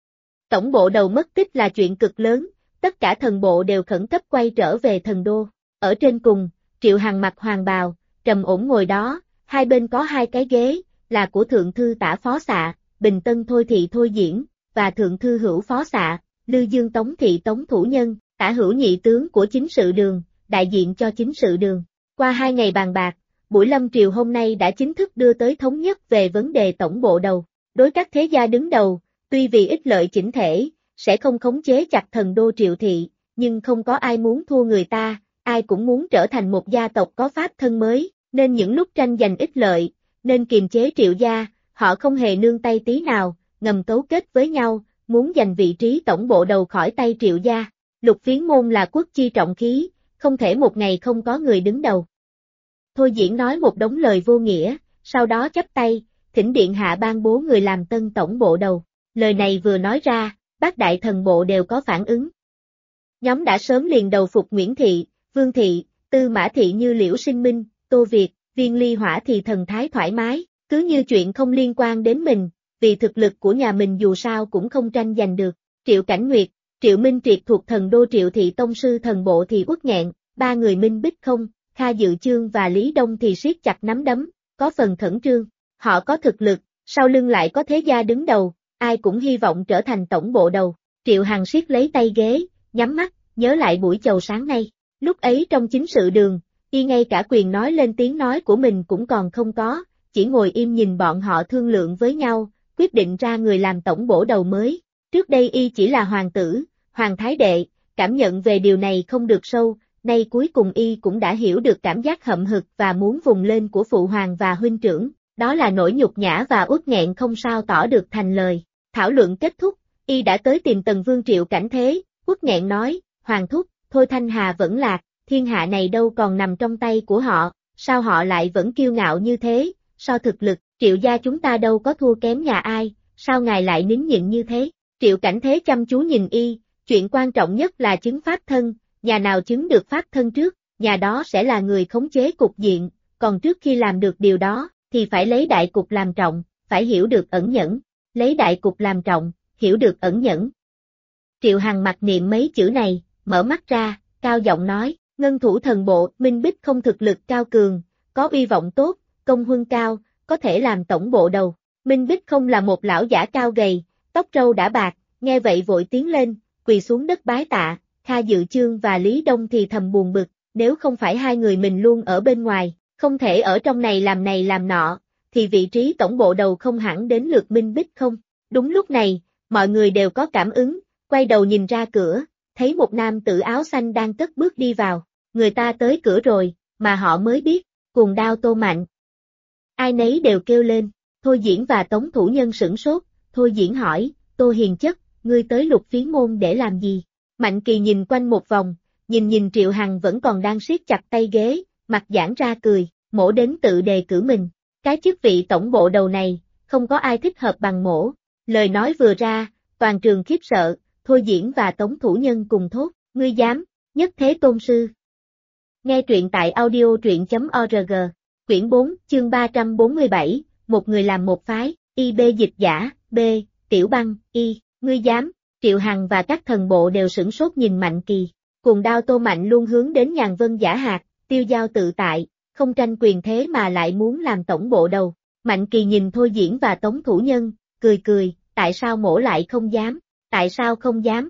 S1: Tổng bộ đầu mất tích là chuyện cực lớn, tất cả thần bộ đều khẩn cấp quay trở về thần đô. Ở trên cùng, Triệu Hằng mặc hoàng bào, trầm ổn ngồi đó, hai bên có 2 cái ghế, là của thượng thư tả phó xạ, Bình Tân Thôi Thị Thôi Diễn, và thượng thư hữu phó xạ, Lư Dương Tống Thị Tống Thủ Nhân, tả hữu nhị tướng của chính sự đường, đại diện cho chính sự đường. Qua 2 ngày bàn bạc, buổi lâm triều hôm nay đã chính thức đưa tới thống nhất về vấn đề tổng bộ đầu. Đối các thế gia đứng đầu, tuy vì ích lợi chỉnh thể, sẽ không khống chế chặt thần đô Triệu Thị, nhưng không có ai muốn thua người ta, ai cũng muốn trở thành một gia tộc có pháp thân mới, nên những lúc tranh giành ích lợi, nên kiềm chế Triệu gia, họ không hề nương tay tí nào, ngầm cấu kết với nhau, muốn giành vị trí tổng bộ đầu khỏi tay Triệu gia. Lục Phiến môn là quốc chi trọng khí, không thể một ngày không có người đứng đầu. Thôi Diễn nói một đống lời vô nghĩa, sau đó chắp tay, thỉnh điện hạ ban bố người làm tân tổng bộ đầu. Lời này vừa nói ra, bát đại thần bộ đều có phản ứng. Nhóm đã sớm liền đầu phục Nguyễn Thị, Vương Thị, Tư Mã Thị như Liễu Sinh Minh, Tô Việt, Viên Ly Hỏa thì thần thái thoải mái, cứ như chuyện không liên quan đến mình, vì thực lực của nhà mình dù sao cũng không tranh giành được. Triệu Cảnh Nguyệt, Triệu Minh Triệt thuộc thần đô Triệu Thị tông sư thần bộ thì uất nghẹn, ba người Minh Bích không, Kha Dự Chương và Lý Đông thì siết chặt nắm đấm, có phần khẩn trương. Họ có thực lực, sau lưng lại có thế gia đứng đầu, ai cũng hy vọng trở thành tổng bộ đầu. Triệu Hằng siết lấy tay ghế, nhắm mắt, nhớ lại buổi chầu sáng nay. Lúc ấy trong chính sự đường, y ngay cả quyền nói lên tiếng nói của mình cũng còn không có, chỉ ngồi im nhìn bọn họ thương lượng với nhau, quyết định ra người làm tổng bổ đầu mới. Trước đây y chỉ là hoàng tử, hoàng thái đệ, cảm nhận về điều này không được sâu, nay cuối cùng y cũng đã hiểu được cảm giác hậm hực và muốn vùng lên của phụ hoàng và huynh trưởng, đó là nỗi nhục nhã và uất nghẹn không sao tỏ được thành lời. Thảo luận kết thúc, y đã tới tìm Tần Vương Triệu Cảnh Thế, uất nghẹn nói, hoàng thúc, thôi Thanh Hà vẫn lạc, thiên hạ này đâu còn nằm trong tay của họ, sao họ lại vẫn kiêu ngạo như thế, so thực lực, Triệu gia chúng ta đâu có thua kém nhà ai, sao ngài lại nín nhịn như thế. Triệu Cảnh Thế chăm chú nhìn y, chuyện quan trọng nhất là chứng pháp thân, nhà nào chứng được pháp thân trước, nhà đó sẽ là người khống chế cục diện, còn trước khi làm được điều đó, thì phải lấy đại cục làm trọng, phải hiểu được ẩn nhẫn, lấy đại cục làm trọng, hiểu được ẩn nhẫn. Triệu Hằng mặc niệm mấy chữ này, mở mắt ra, cao giọng nói, ngân thủ thần bộ, Minh Bích không thực lực cao cường, có uy vọng tốt, công huân cao, có thể làm tổng bộ đầu. Minh Bích không là một lão giả cao gầy, tóc râu đã bạc, nghe vậy vội tiến lên, quỳ xuống đất bái tạ. Kha Dự Chương và Lý Đông thì thầm buồn bực, nếu không phải hai người mình luôn ở bên ngoài, không thể ở trong này làm nọ, thì vị trí tổng bộ đầu không hẳn đến lượt Minh Bích không. Đúng lúc này, mọi người đều có cảm ứng, quay đầu nhìn ra cửa, thấy một nam tử áo xanh đang cất bước đi vào, người ta tới cửa rồi, mà họ mới biết, Cuồng Đao Tô Mạnh. Ai nấy đều kêu lên, Thôi Diễn và Tống Thủ Nhân sửng sốt, Thôi Diễn hỏi, Tô Hiền Chất, ngươi tới Lục Phiến môn để làm gì? Mạnh Kỳ nhìn quanh một vòng, nhìn Triệu Hằng vẫn còn đang siết chặt tay ghế, mặt giãn ra cười, mổ đến tự đề cử mình. Cái chức vị tổng bộ đầu này, không có ai thích hợp bằng mổ. Lời nói vừa ra, toàn trường khiếp sợ, Thôi Diễn và Tống Thủ Nhân cùng thốt, ngươi dám, nhất thế tôn sư. Nghe truyện tại audio.org, quyển 4, chương 347, một người làm một phái, IB dịch giả, B, Tiểu Băng, Y, ngươi dám. Triệu Hằng và các thần bộ đều sửng sốt nhìn Mạnh Kỳ. Cuồng Đao Tô Mạnh luôn hướng đến nhàn vân giả hạt, tiêu dao tự tại, không tranh quyền thế mà lại muốn làm tổng bộ đầu. Mạnh Kỳ nhìn Thôi Diễn và Tống Thủ Nhân, cười, tại sao mổ lại không dám, tại sao không dám.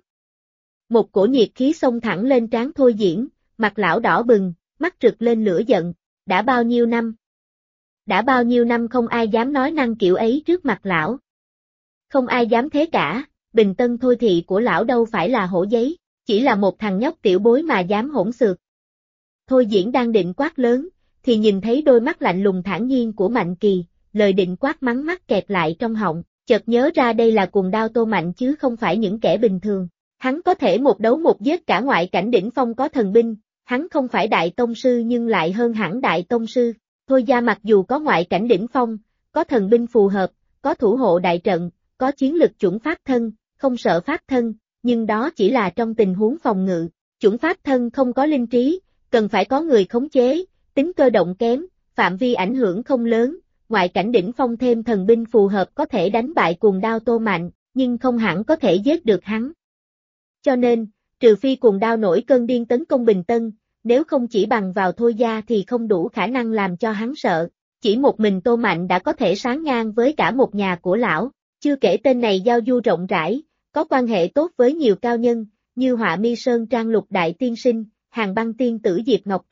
S1: Một cổ nhiệt khí xông thẳng lên trán Thôi Diễn, mặt lão đỏ bừng, mắt rực lên lửa giận, đã bao nhiêu năm không ai dám nói năng kiểu ấy trước mặt lão. Không ai dám thế cả. Bình Tân Thôi Thị của lão đâu phải là hổ giấy, chỉ là một thằng nhóc tiểu bối mà dám hỗn xược. Thôi Diễn đang định quát lớn, thì nhìn thấy đôi mắt lạnh lùng thản nhiên của Mạnh Kỳ, lời định quát mắng mắt kẹt lại trong họng, chợt nhớ ra đây là Cuồng Đao Tô Mạnh chứ không phải những kẻ bình thường. Hắn có thể một đấu một giết cả ngoại cảnh đỉnh phong có thần binh, hắn không phải đại tông sư nhưng lại hơn hẳn đại tông sư. Thôi gia mặc dù có ngoại cảnh đỉnh phong, có thần binh phù hợp, có thủ hộ đại trận, có chiến lực chuẩn pháp thân, không sợ pháp thân, nhưng đó chỉ là trong tình huống phòng ngự. Chuẩn pháp thân không có linh trí, cần phải có người khống chế, tính cơ động kém, phạm vi ảnh hưởng không lớn, ngoại cảnh đỉnh phong thêm thần binh phù hợp có thể đánh bại Cuồng Đao Tô Mạnh, nhưng không hẳn có thể giết được hắn. Cho nên, trừ phi Cuồng Đao nổi cơn điên tấn công Bình Tân, nếu không chỉ bằng vào Thôi gia thì không đủ khả năng làm cho hắn sợ. Chỉ một mình Tô Mạnh đã có thể sáng ngang với cả một nhà của lão, chưa kể tên này giao du rộng rãi, có quan hệ tốt với nhiều cao nhân, như Họa Mi Sơn Trang Lục Đại Tiên Sinh, Hàng Băng Tiên Tử Diệp Ngọc Kỳ,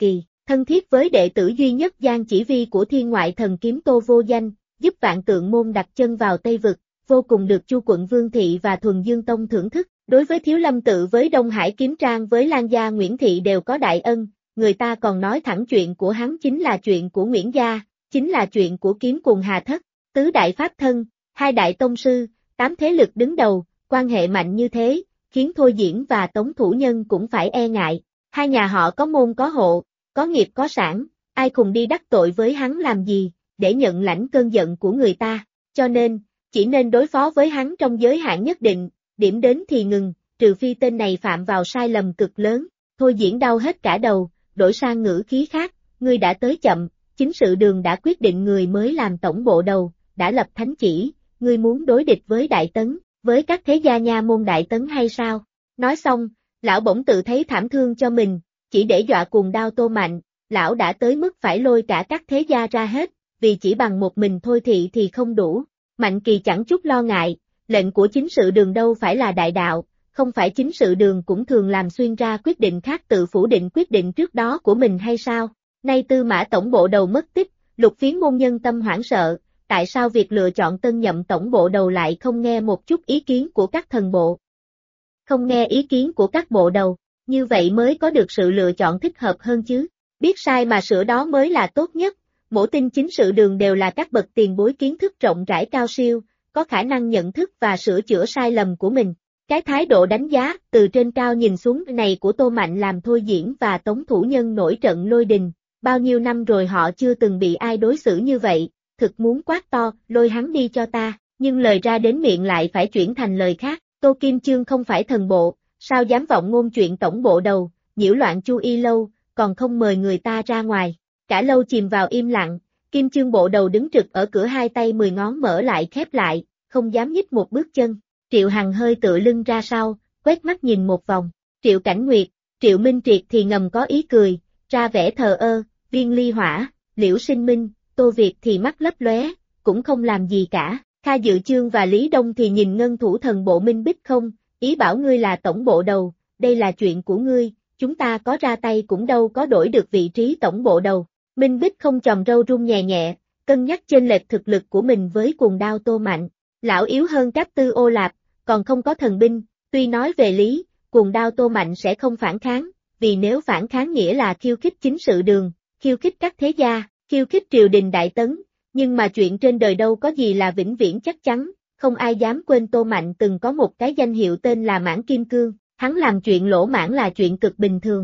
S1: thân thiết với đệ tử duy nhất Giang Chỉ Vi của thiên ngoại thần kiếm Tô Vô Danh, giúp Vạn Tượng môn đặt chân vào Tây Vực, vô cùng được Chu quận Vương Thị và Thuần Dương Tông thưởng thức. Đối với Thiếu Lâm Tự với Đông Hải Kiếm Trang với Lan gia Nguyễn Thị đều có đại ân, người ta còn nói thẳng chuyện của hắn chính là chuyện của Nguyễn gia, chính là chuyện của Kiếm Cùng Hà Thất, tứ đại pháp thân, hai đại tông sư, 8 thế lực đứng đầu, quan hệ mạnh như thế, khiến Thôi Diễn và Tống Thủ Nhân cũng phải e ngại. Hai nhà họ có môn có hộ, có nghiệp có sản, ai cùng đi đắc tội với hắn làm gì, để nhận lãnh cơn giận của người ta, cho nên, chỉ nên đối phó với hắn trong giới hạn nhất định, điểm đến thì ngừng, trừ phi tên này phạm vào sai lầm cực lớn. Thôi Diễn đau hết cả đầu, đổi sang ngữ khí khác, ngươi đã tới chậm, chính sự đường đã quyết định người mới làm tổng bộ đầu, đã lập thánh chỉ, ngươi muốn đối địch với Đại Tấn, với các thế gia nha môn Đại Tấn hay sao? Nói xong, lão bỗng tự thấy thảm thương cho mình, chỉ để dọa cuồng đao Tô Mạnh, lão đã tới mức phải lôi cả các thế gia ra hết, vì chỉ bằng một mình Thôi Thị thì không đủ. Mạnh Kỳ chẳng chút lo ngại, lệnh của chính sự đường đâu phải là đại đạo, không phải chính sự đường cũng thường làm xuyên ra quyết định khác tự phủ định quyết định trước đó của mình hay sao? Nay Tư Mã tổng bộ đầu mất tích, Lục Phiến môn nhân tâm hoảng sợ, tại sao việc lựa chọn tân nhậm tổng bộ đầu lại không nghe một chút ý kiến của các thần bộ? Không nghe ý kiến của các bộ đầu, như vậy mới có được sự lựa chọn thích hợp hơn chứ. Biết sai mà sửa đó mới là tốt nhất. Mổ tin chính sự đường đều là các bậc tiền bối kiến thức rộng rãi cao siêu, có khả năng nhận thức và sửa chữa sai lầm của mình. Cái thái độ đánh giá từ trên cao nhìn xuống này của Tô Mạnh làm Thôi Diễn và Tống Thủ Nhân nổi trận lôi đình. Bao nhiêu năm rồi họ chưa từng bị ai đối xử như vậy, thực muốn quát to, lôi hắn đi cho ta, nhưng lời ra đến miệng lại phải chuyển thành lời khác. Tô Kim Chương không phải thần bộ, sao dám vọng ngôn chuyện tổng bộ đầu, nhiễu loạn Chu Y Lâu, còn không mời người ta ra ngoài. Cả lâu chìm vào im lặng, Kim Chương bộ đầu đứng trực ở cửa, hai tay 10 ngón mở lại khép lại, không dám nhích một bước chân. Triệu Hằng hơi tựa lưng ra sau, quét mắt nhìn một vòng. Triệu Cảnh Nguyệt, Triệu Minh Triệt thì ngầm có ý cười, ra vẻ thờ ơ. Viên Ly Hỏa, Liễu Sinh Minh, Tô Việt thì mắt lấp lóe, cũng không làm gì cả. Kha Dự Chương và Lý Đông thì nhìn ngân thủ thần bộ Minh Bích không, ý bảo ngươi là tổng bộ đầu, đây là chuyện của ngươi, chúng ta có ra tay cũng đâu có đổi được vị trí tổng bộ đầu. Minh Bích không chòm râu rung nhẹ nhẹ, cân nhắc chênh lệch thực lực của mình với cuồng đao Tô Mạnh. Lão yếu hơn Cáp Tư Ô Lạp, còn không có thần binh, tuy nói về lý, cuồng đao Tô Mạnh sẽ không phản kháng, vì nếu phản kháng nghĩa là khiêu khích chính sự đường, khiêu khích các thế gia, khiêu khích triều đình Đại Tấn, nhưng mà chuyện trên đời đâu có gì là vĩnh viễn chắc chắn, không ai dám quên Tô Mạnh từng có một cái danh hiệu tên là Mãn Kim Cương, hắn làm chuyện lỗ mãn là chuyện cực bình thường.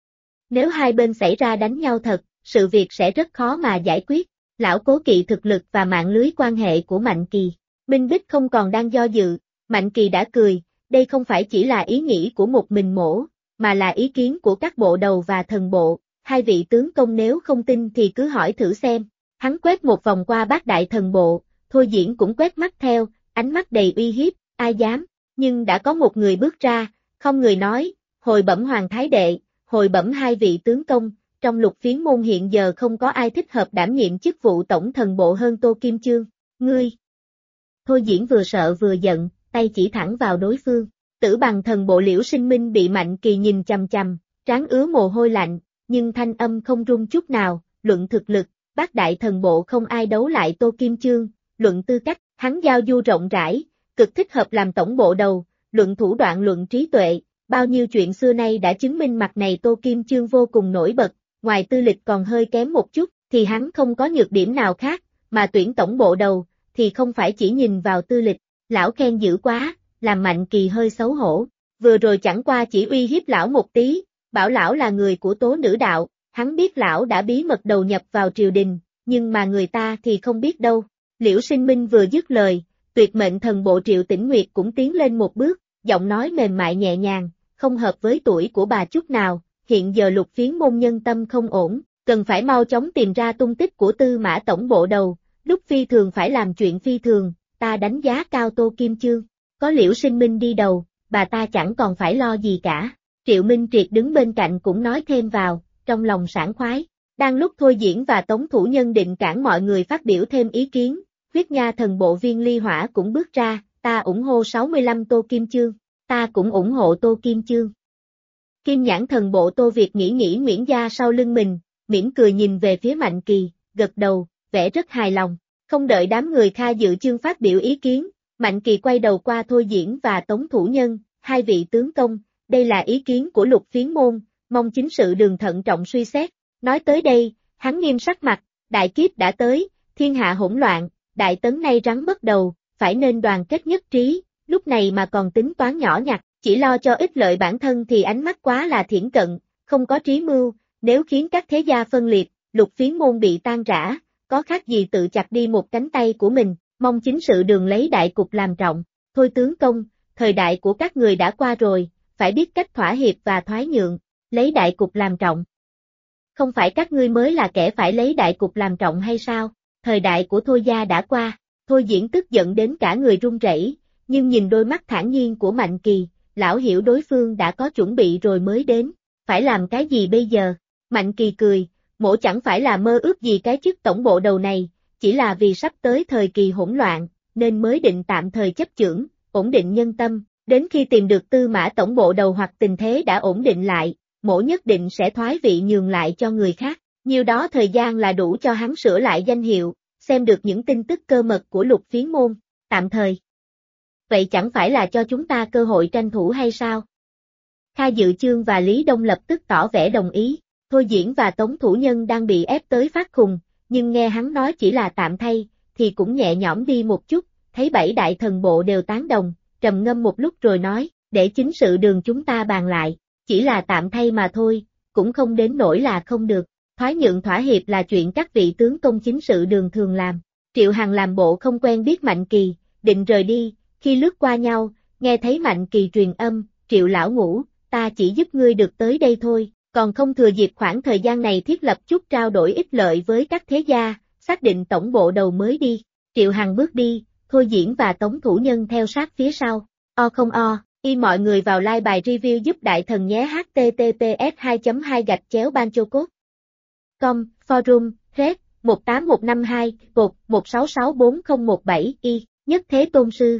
S1: Nếu hai bên xảy ra đánh nhau thật, sự việc sẽ rất khó mà giải quyết. Lão cố kỵ thực lực và mạng lưới quan hệ của Mạnh Kỳ. Minh Bích không còn đang do dự, Mạnh Kỳ đã cười, đây không phải chỉ là ý nghĩ của một mình mổ, mà là ý kiến của các bộ đầu và thần bộ. Hai vị tướng công nếu không tin thì cứ hỏi thử xem. Hắn quét một vòng qua bát đại thần bộ, Thôi Diễn cũng quét mắt theo, ánh mắt đầy uy hiếp, ai dám. Nhưng đã có một người bước ra, không người nói, hồi bẩm Hoàng Thái Đệ, hồi bẩm hai vị tướng công. Trong Lục Phiến môn hiện giờ không có ai thích hợp đảm nhiệm chức vụ tổng thần bộ hơn Tô Kim Chương. Ngươi! Thôi Diễn vừa sợ vừa giận, tay chỉ thẳng vào đối phương. Tử Bằng thần bộ Liễu Sinh Minh bị Mạnh Kỳ nhìn chằm chằm, trán ứa mồ hôi lạnh, nhưng thanh âm không rung chút nào. Luận thực lực, bát đại thần bộ không ai đấu lại Tô Kim Chương. Luận tư cách, hắn giao du rộng rãi, cực thích hợp làm tổng bộ đầu. Luận thủ đoạn, luận trí tuệ, bao nhiêu chuyện xưa nay đã chứng minh mặt này Tô Kim Chương vô cùng nổi bật. Ngoài tư lịch còn hơi kém một chút, thì hắn không có nhược điểm nào khác, mà tuyển tổng bộ đầu, thì không phải chỉ nhìn vào tư lịch. Lão khen dữ quá, làm Mạnh Kỳ hơi xấu hổ. Vừa rồi chẳng qua chỉ uy hiếp lão một tí, bảo lão là người của Tố Nữ Đạo, hắn biết lão đã bí mật đầu nhập vào triều đình, nhưng mà người ta thì không biết đâu. Liễu Sinh Minh vừa dứt lời, tuyệt mệnh thần bộ Triệu Tĩnh Nguyệt cũng tiến lên một bước, giọng nói mềm mại nhẹ nhàng, không hợp với tuổi của bà chút nào. Hiện giờ Lục Phiến môn nhân tâm không ổn, cần phải mau chóng tìm ra tung tích của Tư Mã tổng bộ đầu, lúc phi thường phải làm chuyện phi thường, ta đánh giá cao Tô Kim Chương, có Liễu Sinh Minh đi đầu, bà ta chẳng còn phải lo gì cả. Triệu Minh Triệt đứng bên cạnh cũng nói thêm vào, trong lòng sảng khoái. Đang lúc Thôi Diễn và Tống Thủ Nhân định cản mọi người phát biểu thêm ý kiến, Huyết Nha thần bộ Viên Ly Hỏa cũng bước ra, ta ủng hộ 65 Tô Kim Chương, ta cũng ủng hộ Tô Kim Chương. Kim Nhãn thần bộ Tô Việt nghĩ Nguyễn gia sau lưng mình, mỉm cười nhìn về phía Mạnh Kỳ, gật đầu, vẻ rất hài lòng. Không đợi đám người Kha Dự Chương phát biểu ý kiến, Mạnh Kỳ quay đầu qua Thôi Diễn và Tống Thủ Nhân, hai vị tướng công, đây là ý kiến của Lục Phiến môn, mong chính sự đường thận trọng suy xét. Nói tới đây, hắn nghiêm sắc mặt, đại kiếp đã tới, thiên hạ hỗn loạn, đại tấn nay rắn mất đầu, phải nên đoàn kết nhất trí, lúc này mà còn tính toán nhỏ nhặt, chỉ lo cho ích lợi bản thân thì ánh mắt quá là thiển cận, không có trí mưu, nếu khiến các thế gia phân liệt, Lục Phiến môn bị tan rã, có khác gì tự chặt đi một cánh tay của mình, mong chính sự đường lấy đại cục làm trọng. Thôi tướng công, thời đại của các người đã qua rồi, phải biết cách thỏa hiệp và thoái nhượng, lấy đại cục làm trọng. Không phải các ngươi mới là kẻ phải lấy đại cục làm trọng hay sao? Thời đại của Thôi gia đã qua. Thôi Diễn tức giận đến cả người run rẩy, nhưng nhìn đôi mắt thản nhiên của Mạnh Kỳ, lão hiểu đối phương đã có chuẩn bị rồi mới đến, phải làm cái gì bây giờ? Mạnh Kỳ cười, mỗ chẳng phải là mơ ước gì cái chức tổng bộ đầu này, chỉ là vì sắp tới thời kỳ hỗn loạn, nên mới định tạm thời chấp chưởng, ổn định nhân tâm, đến khi tìm được Tư Mã tổng bộ đầu hoặc tình thế đã ổn định lại, mỗ nhất định sẽ thoái vị nhường lại cho người khác, nhiêu đó thời gian là đủ cho hắn sửa lại danh hiệu, xem được những tin tức cơ mật của Lục Phiến môn, tạm thời. Vậy chẳng phải là cho chúng ta cơ hội tranh thủ hay sao? Kha Dự Chương và Lý Đông lập tức tỏ vẻ đồng ý, Thôi Diễn và Tống Thủ Nhân đang bị ép tới phát khùng, nhưng nghe hắn nói chỉ là tạm thay, thì cũng nhẹ nhõm đi một chút, thấy bảy đại thần bộ đều tán đồng, trầm ngâm một lúc rồi nói, để chính sự đường chúng ta bàn lại, chỉ là tạm thay mà thôi, cũng không đến nỗi là không được, thoái nhượng thỏa hiệp là chuyện các vị tướng công chính sự đường thường làm. Triệu Hằng làm bộ không quen biết Mạnh Kỳ, định rời đi, khi lướt qua nhau, nghe thấy Mạnh Kỳ truyền âm, Triệu lão ngũ, ta chỉ giúp ngươi được tới đây thôi, còn không thừa dịp khoảng thời gian này thiết lập chút trao đổi ích lợi với các thế gia, xác định tổng bộ đầu mới đi. Triệu Hằng bước đi, Thôi Diễn và Tống Thủ Nhân theo sát phía sau. O không o, y mọi người vào like bài review giúp đại thần nhé https 2.2 com, forum, red, 18152, cột, 1664017, y, nhất thế tôn sư.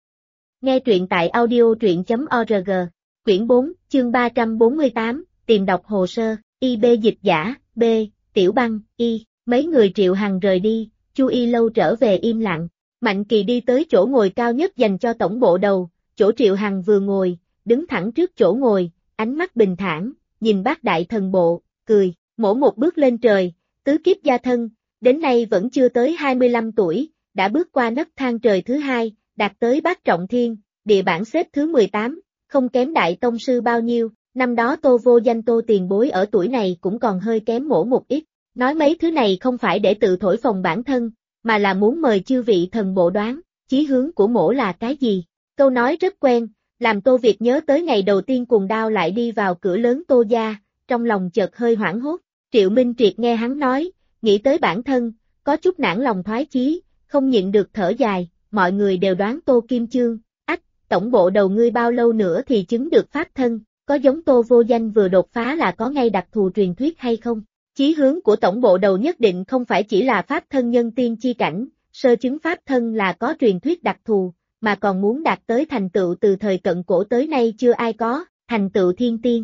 S1: Nghe truyện tại audio.truyện.org, quyển 4, chương 348, tìm đọc hồ sơ, IB dịch giả, B, Tiểu Băng, Y, mấy người Triệu Hằng rời đi, Chu Y Lâu trở về im lặng, Mạnh Kỳ đi tới chỗ ngồi cao nhất dành cho tổng bộ đầu, chỗ Triệu Hằng vừa ngồi, đứng thẳng trước chỗ ngồi, ánh mắt bình thản, nhìn bác đại thần bộ, cười, mổ một bước lên trời, tứ kiếp gia thân, đến nay vẫn chưa tới 25 tuổi, đã bước qua nấc thang trời thứ hai, đạt tới bát trọng thiên, địa bảng xếp thứ 18, không kém đại tông sư bao nhiêu, năm đó Tô Vô Danh Tô tiền bối ở tuổi này cũng còn hơi kém mổ một ít, nói mấy thứ này không phải để tự thổi phồng bản thân, mà là muốn mời chư vị thần bộ đoán, chí hướng của mổ là cái gì, câu nói rất quen, làm Tô Việt nhớ tới ngày đầu tiên cuồng đao lại đi vào cửa lớn Tô gia, trong lòng chợt hơi hoảng hốt, Triệu Minh Triệt nghe hắn nói, nghĩ tới bản thân, có chút nản lòng thoái chí, không nhịn được thở dài, mọi người đều đoán Tô Kim Chương, ách, tổng bộ đầu ngươi bao lâu nữa thì chứng được pháp thân, có giống Tô Vô Danh vừa đột phá là có ngay đặc thù truyền thuyết hay không? Chí hướng của tổng bộ đầu nhất định không phải chỉ là pháp thân nhân tiên chi cảnh, sơ chứng pháp thân là có truyền thuyết đặc thù, mà còn muốn đạt tới thành tựu từ thời cận cổ tới nay chưa ai có, thành tựu thiên tiên.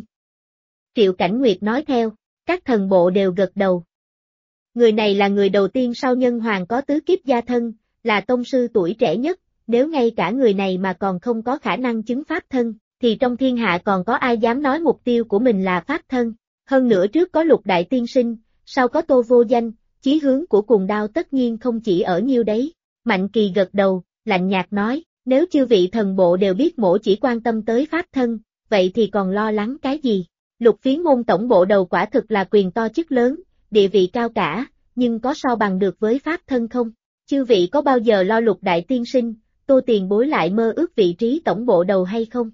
S1: Triệu Cảnh Nguyệt nói theo, các thần bộ đều gật đầu. Người này là người đầu tiên sau Nhân Hoàng có tứ kiếp gia thân, là tông sư tuổi trẻ nhất, nếu ngay cả người này mà còn không có khả năng chứng pháp thân, thì trong thiên hạ còn có ai dám nói mục tiêu của mình là pháp thân. Hơn nữa trước có Lục Đại Tiên Sinh, sau có Tô Vô Danh, chí hướng của cuồng đao tất nhiên không chỉ ở nhiêu đấy. Mạnh Kỳ gật đầu, lạnh nhạt nói, nếu chư vị thần bộ đều biết mổ chỉ quan tâm tới pháp thân, vậy thì còn lo lắng cái gì? Lục Phiến môn tổng bộ đầu quả thực là quyền to chức lớn, địa vị cao cả, nhưng có so bằng được với pháp thân không? Chư vị có bao giờ lo Lục Đại Tiên Sinh, Tô tiền bối lại mơ ước vị trí tổng bộ đầu hay không?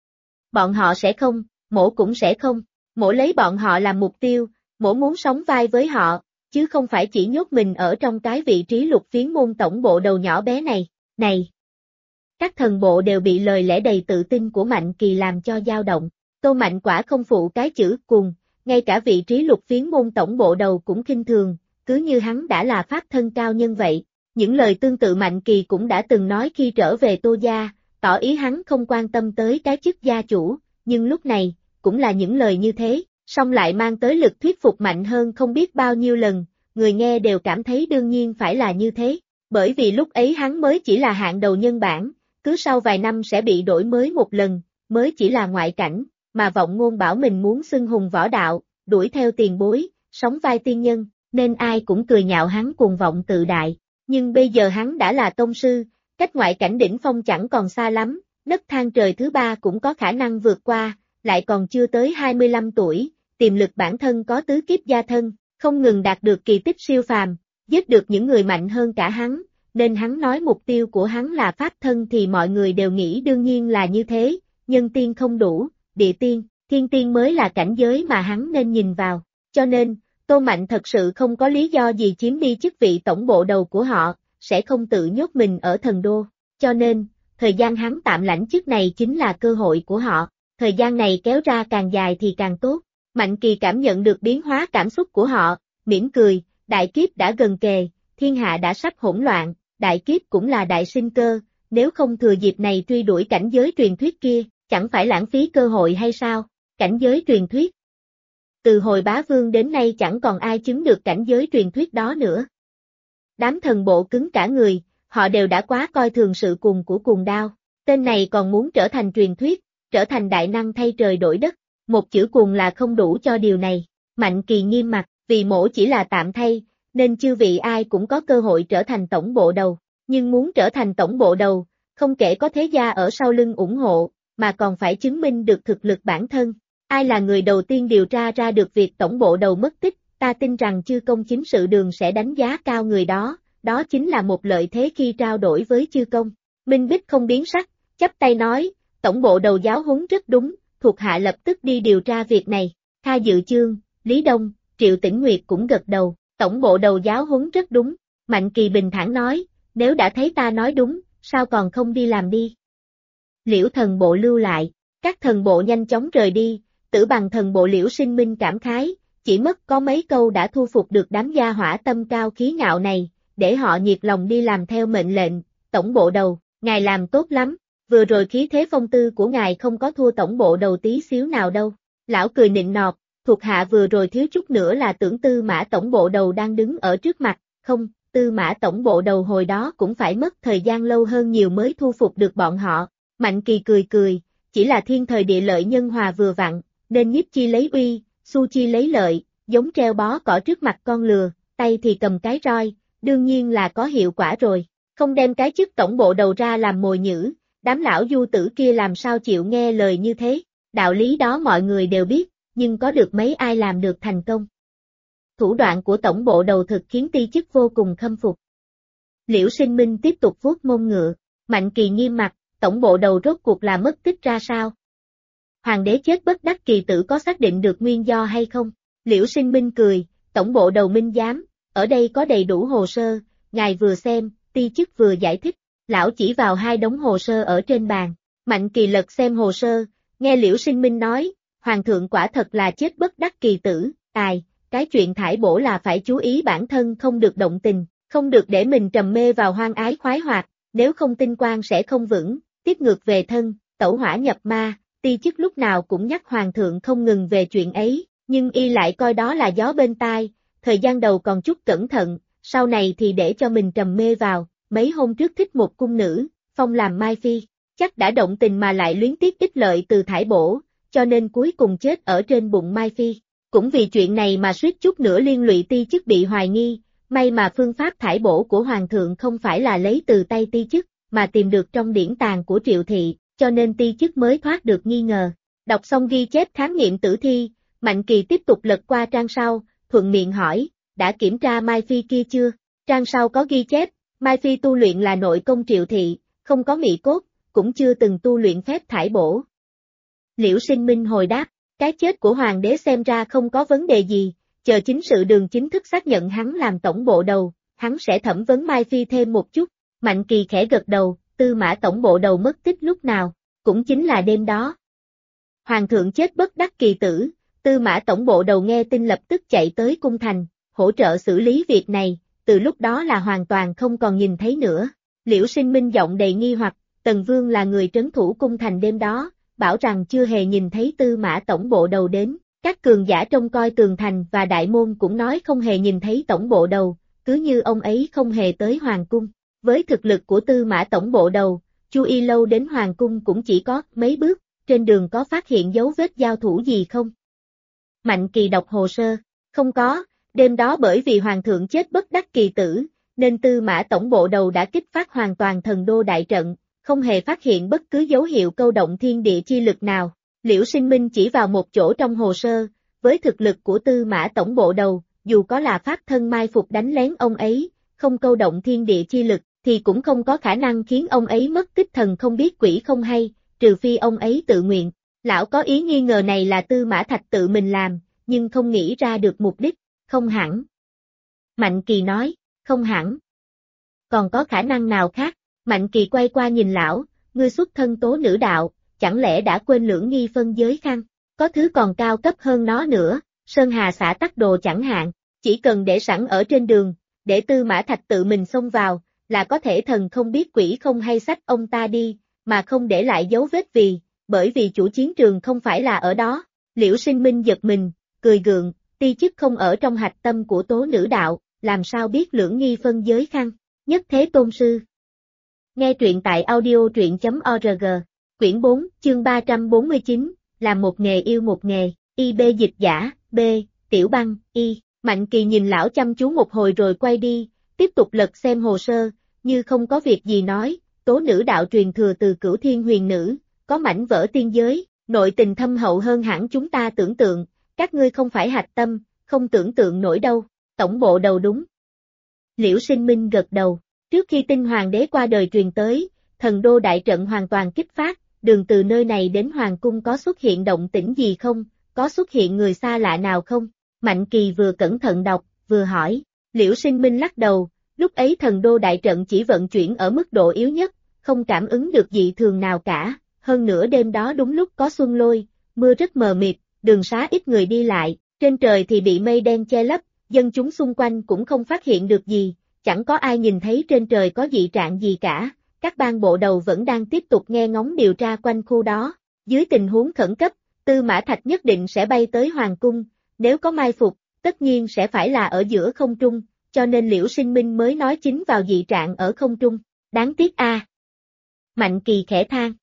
S1: Bọn họ sẽ không, mổ cũng sẽ không, mổ lấy bọn họ làm mục tiêu, mổ muốn sống vai với họ, chứ không phải chỉ nhốt mình ở trong cái vị trí Lục Phiến môn tổng bộ đầu nhỏ bé này, này. Các thần bộ đều bị lời lẽ đầy tự tin của Mạnh Kỳ làm cho dao động, Tô Mạnh quả không phụ cái chữ cùng, ngay cả vị trí Lục Phiến môn tổng bộ đầu cũng khinh thường, cứ như hắn đã là pháp thân cao nhân vậy. Những lời tương tự Mạnh Kỳ cũng đã từng nói khi trở về Tô gia, tỏ ý hắn không quan tâm tới cái chức gia chủ, nhưng lúc này, cũng là những lời như thế, song lại mang tới lực thuyết phục mạnh hơn không biết bao nhiêu lần, người nghe đều cảm thấy đương nhiên phải là như thế, bởi vì lúc ấy hắn mới chỉ là hạng đầu nhân bản, cứ sau vài năm sẽ bị đổi mới một lần, mới chỉ là ngoại cảnh, mà vọng ngôn bảo mình muốn xưng hùng võ đạo, đuổi theo tiền bối, sống vai tiên nhân, nên ai cũng cười nhạo hắn cuồng vọng tự đại, nhưng bây giờ hắn đã là tông sư, cách ngoại cảnh đỉnh phong chẳng còn xa lắm, nấc thang trời thứ ba cũng có khả năng vượt qua, lại còn chưa tới 25 tuổi, tiềm lực bản thân có tứ kiếp gia thân, không ngừng đạt được kỳ tích siêu phàm, giết được những người mạnh hơn cả hắn, nên hắn nói mục tiêu của hắn là pháp thân thì mọi người đều nghĩ đương nhiên là như thế, nhân tiên không đủ, địa tiên, thiên tiên mới là cảnh giới mà hắn nên nhìn vào, cho nên, Tô Mạnh thật sự không có lý do gì chiếm đi chức vị tổng bộ đầu của họ, sẽ không tự nhốt mình ở thần đô, cho nên, thời gian hắn tạm lãnh chức này chính là cơ hội của họ, thời gian này kéo ra càng dài thì càng tốt. Mạnh Kỳ cảm nhận được biến hóa cảm xúc của họ, mỉm cười, đại kiếp đã gần kề, thiên hạ đã sắp hỗn loạn, đại kiếp cũng là đại sinh cơ, nếu không thừa dịp này truy đuổi cảnh giới truyền thuyết kia, chẳng phải lãng phí cơ hội hay sao? Cảnh giới truyền thuyết. Từ hồi Bá Vương đến nay chẳng còn ai chứng được cảnh giới truyền thuyết đó nữa. Đám thần bộ cứng cả người, họ đều đã quá coi thường sự cuồng của cuồng đao, tên này còn muốn trở thành truyền thuyết, trở thành đại năng thay trời đổi đất. Một chữ cuồng là không đủ cho điều này, Mạnh Kỳ nghiêm mặt, vì mổ chỉ là tạm thay, nên chư vị ai cũng có cơ hội trở thành tổng bộ đầu, nhưng muốn trở thành tổng bộ đầu, không kể có thế gia ở sau lưng ủng hộ, mà còn phải chứng minh được thực lực bản thân. Ai là người đầu tiên điều tra ra được việc tổng bộ đầu mất tích, ta tin rằng chư công chính sự đường sẽ đánh giá cao người đó, đó chính là một lợi thế khi trao đổi với chư công. Minh Bích không biến sắc, chắp tay nói, tổng bộ đầu giáo huấn rất đúng. Thuộc hạ lập tức đi điều tra việc này, Kha Dự Chương, Lý Đông, Triệu Tĩnh Nguyệt cũng gật đầu, tổng bộ đầu giáo huấn rất đúng, Mạnh Kỳ bình thản nói, nếu đã thấy ta nói đúng, sao còn không đi làm đi. Liễu thần bộ lưu lại, các thần bộ nhanh chóng rời đi, Tử Bằng thần bộ Liễu Sinh Minh cảm khái, chỉ mất có mấy câu đã thu phục được đám gia hỏa tâm cao khí ngạo này, để họ nhiệt lòng đi làm theo mệnh lệnh, tổng bộ đầu, ngài làm tốt lắm. Vừa rồi khí thế phong tư của ngài không có thua tổng bộ đầu tí xíu nào đâu. Lão cười nịnh nọt, thuộc hạ vừa rồi thiếu chút nữa là tưởng Tư Mã tổng bộ đầu đang đứng ở trước mặt, không, Tư Mã tổng bộ đầu hồi đó cũng phải mất thời gian lâu hơn nhiều mới thu phục được bọn họ. Mạnh Kỳ cười cười, chỉ là thiên thời địa lợi nhân hòa vừa vặn, nên nhiếp chi lấy uy, Su chi lấy lợi, giống treo bó cỏ trước mặt con lừa, tay thì cầm cái roi, đương nhiên là có hiệu quả rồi, không đem cái chức tổng bộ đầu ra làm mồi nhử. Đám lão du tử kia làm sao chịu nghe lời như thế, đạo lý đó mọi người đều biết, nhưng có được mấy ai làm được thành công. Thủ đoạn của tổng bộ đầu thực khiến ti chức vô cùng khâm phục. Liễu Sinh Minh tiếp tục vuốt mông ngựa, Mạnh Kỳ nghiêm mặt, tổng bộ đầu rốt cuộc là mất tích ra sao? Hoàng đế chết bất đắc kỳ tử có xác định được nguyên do hay không? Liễu Sinh Minh cười, tổng bộ đầu minh giám, ở đây có đầy đủ hồ sơ, ngài vừa xem, ti chức vừa giải thích. Lão chỉ vào hai đống hồ sơ ở trên bàn, Mạnh Kỳ lật xem hồ sơ, nghe Liễu Sinh Minh nói, Hoàng thượng quả thật là chết bất đắc kỳ tử, cái chuyện thải bổ là phải chú ý bản thân không được động tình, không được để mình trầm mê vào hoang ái khoái hoạt, nếu không tinh quan sẽ không vững, tiếp ngược về thân, tẩu hỏa nhập ma, ti chức lúc nào cũng nhắc Hoàng thượng không ngừng về chuyện ấy, nhưng y lại coi đó là gió bên tai, thời gian đầu còn chút cẩn thận, sau này thì để cho mình trầm mê vào. Mấy hôm trước thích một cung nữ, phong làm Mai Phi, chắc đã động tình mà lại luyến tiếc ích lợi từ thải bổ, cho nên cuối cùng chết ở trên bụng Mai Phi. Cũng vì chuyện này mà suýt chút nữa liên lụy ti chức bị hoài nghi, may mà phương pháp thải bổ của Hoàng thượng không phải là lấy từ tay ti chức, mà tìm được trong điển tàng của Triệu Thị, cho nên ti chức mới thoát được nghi ngờ. Đọc xong ghi chép khám nghiệm tử thi, Mạnh Kỳ tiếp tục lật qua trang sau, thuận miệng hỏi, đã kiểm tra Mai Phi kia chưa? Trang sau có ghi chép, Mai Phi tu luyện là nội công Triệu Thị, không có mị cốt, cũng chưa từng tu luyện phép thải bổ. Liễu Sinh Minh hồi đáp, cái chết của Hoàng đế xem ra không có vấn đề gì, chờ chính sự đường chính thức xác nhận hắn làm tổng bộ đầu, hắn sẽ thẩm vấn Mai Phi thêm một chút. Mạnh Kỳ khẽ gật đầu, Tư Mã tổng bộ đầu mất tích lúc nào, cũng chính là đêm đó. Hoàng thượng chết bất đắc kỳ tử, Tư Mã tổng bộ đầu nghe tin lập tức chạy tới cung thành, hỗ trợ xử lý việc này, từ lúc đó là hoàn toàn không còn nhìn thấy nữa. Liễu Sinh Minh giọng đầy nghi hoặc, Tần Vương là người trấn thủ cung thành đêm đó, bảo rằng chưa hề nhìn thấy Tư Mã tổng bộ đầu đến, Các cường giả trông coi tường thành và đại môn cũng nói không hề nhìn thấy tổng bộ đầu, cứ như ông ấy không hề tới hoàng cung. Với thực lực của Tư Mã tổng bộ đầu, Chu Y Lâu đến hoàng cung cũng chỉ có mấy bước, trên đường có phát hiện dấu vết giao thủ gì không? Mạnh Kỳ đọc hồ sơ, không có, đêm đó bởi vì hoàng thượng chết bất đắc kỳ tử, nên Tư Mã tổng bộ đầu đã kích phát hoàn toàn thần đô đại trận, không hề phát hiện bất cứ dấu hiệu câu động thiên địa chi lực nào. Liễu Sinh Minh chỉ vào một chỗ trong hồ sơ, với thực lực của Tư Mã tổng bộ đầu, dù có là pháp thân mai phục đánh lén ông ấy, không câu động thiên địa chi lực, thì cũng không có khả năng khiến ông ấy mất tích thần không biết quỷ không hay, trừ phi ông ấy tự nguyện. Lão có ý nghi ngờ này là Tư Mã Thạch tự mình làm, nhưng không nghĩ ra được mục đích, không hẳn. Mạnh Kỳ nói, không hẳn. Còn có khả năng nào khác? Mạnh Kỳ quay qua nhìn lão, ngươi xuất thân tố nữ đạo, chẳng lẽ đã quên lưỡng nghi phân giới khăn? Có thứ còn cao cấp hơn nó nữa, Sơn Hà xã tắc đồ chẳng hạn, chỉ cần để sẵn ở trên đường, để Tư Mã Thạch tự mình xông vào, là có thể thần không biết quỷ không hay xách ông ta đi, mà không để lại dấu vết bởi vì chủ chiến trường không phải là ở đó. Liễu Sinh Minh giật mình, cười gượng, ti chức không ở trong hạch tâm của tố nữ đạo, làm sao biết lưỡng nghi phân giới khăn? Nhất Thế Tôn Sư. Nghe truyện tại audio.org, quyển 4, chương 349, làm một nghề yêu một nghề, IB dịch giả, B, Tiểu Băng, Y. Mạnh Kỳ nhìn lão chăm chú một hồi rồi quay đi, tiếp tục lật xem hồ sơ, như không có việc gì nói, tố nữ đạo truyền thừa từ Cửu Thiên Huyền Nữ, có mảnh vỡ tiên giới, nội tình thâm hậu hơn hẳn chúng ta tưởng tượng, các ngươi không phải hạch tâm, không tưởng tượng nổi đâu, tổng bộ đầu đúng. Liễu Sinh Minh gật đầu, trước khi tin hoàng đế qua đời truyền tới, thần đô đại trận hoàn toàn kích phát, đường từ nơi này đến hoàng cung có xuất hiện động tĩnh gì không, có xuất hiện người xa lạ nào không? Mạnh Kỳ vừa cẩn thận đọc, vừa hỏi, Liễu Sinh Minh lắc đầu, lúc ấy thần đô đại trận chỉ vận chuyển ở mức độ yếu nhất, không cảm ứng được dị thường nào cả, hơn nữa đêm đó đúng lúc có xuân lôi, mưa rất mờ mịt, đường xá ít người đi lại, trên trời thì bị mây đen che lấp, dân chúng xung quanh cũng không phát hiện được gì, chẳng có ai nhìn thấy trên trời có dị trạng gì cả, các ban bộ đầu vẫn đang tiếp tục nghe ngóng điều tra quanh khu đó, dưới tình huống khẩn cấp, Tư Mã Thạch nhất định sẽ bay tới hoàng cung, nếu có mai phục, tất nhiên sẽ phải là ở giữa không trung, cho nên Liễu Sinh Minh mới nói chính vào dị trạng ở không trung, đáng tiếc a. Mạnh Kỳ khẽ than.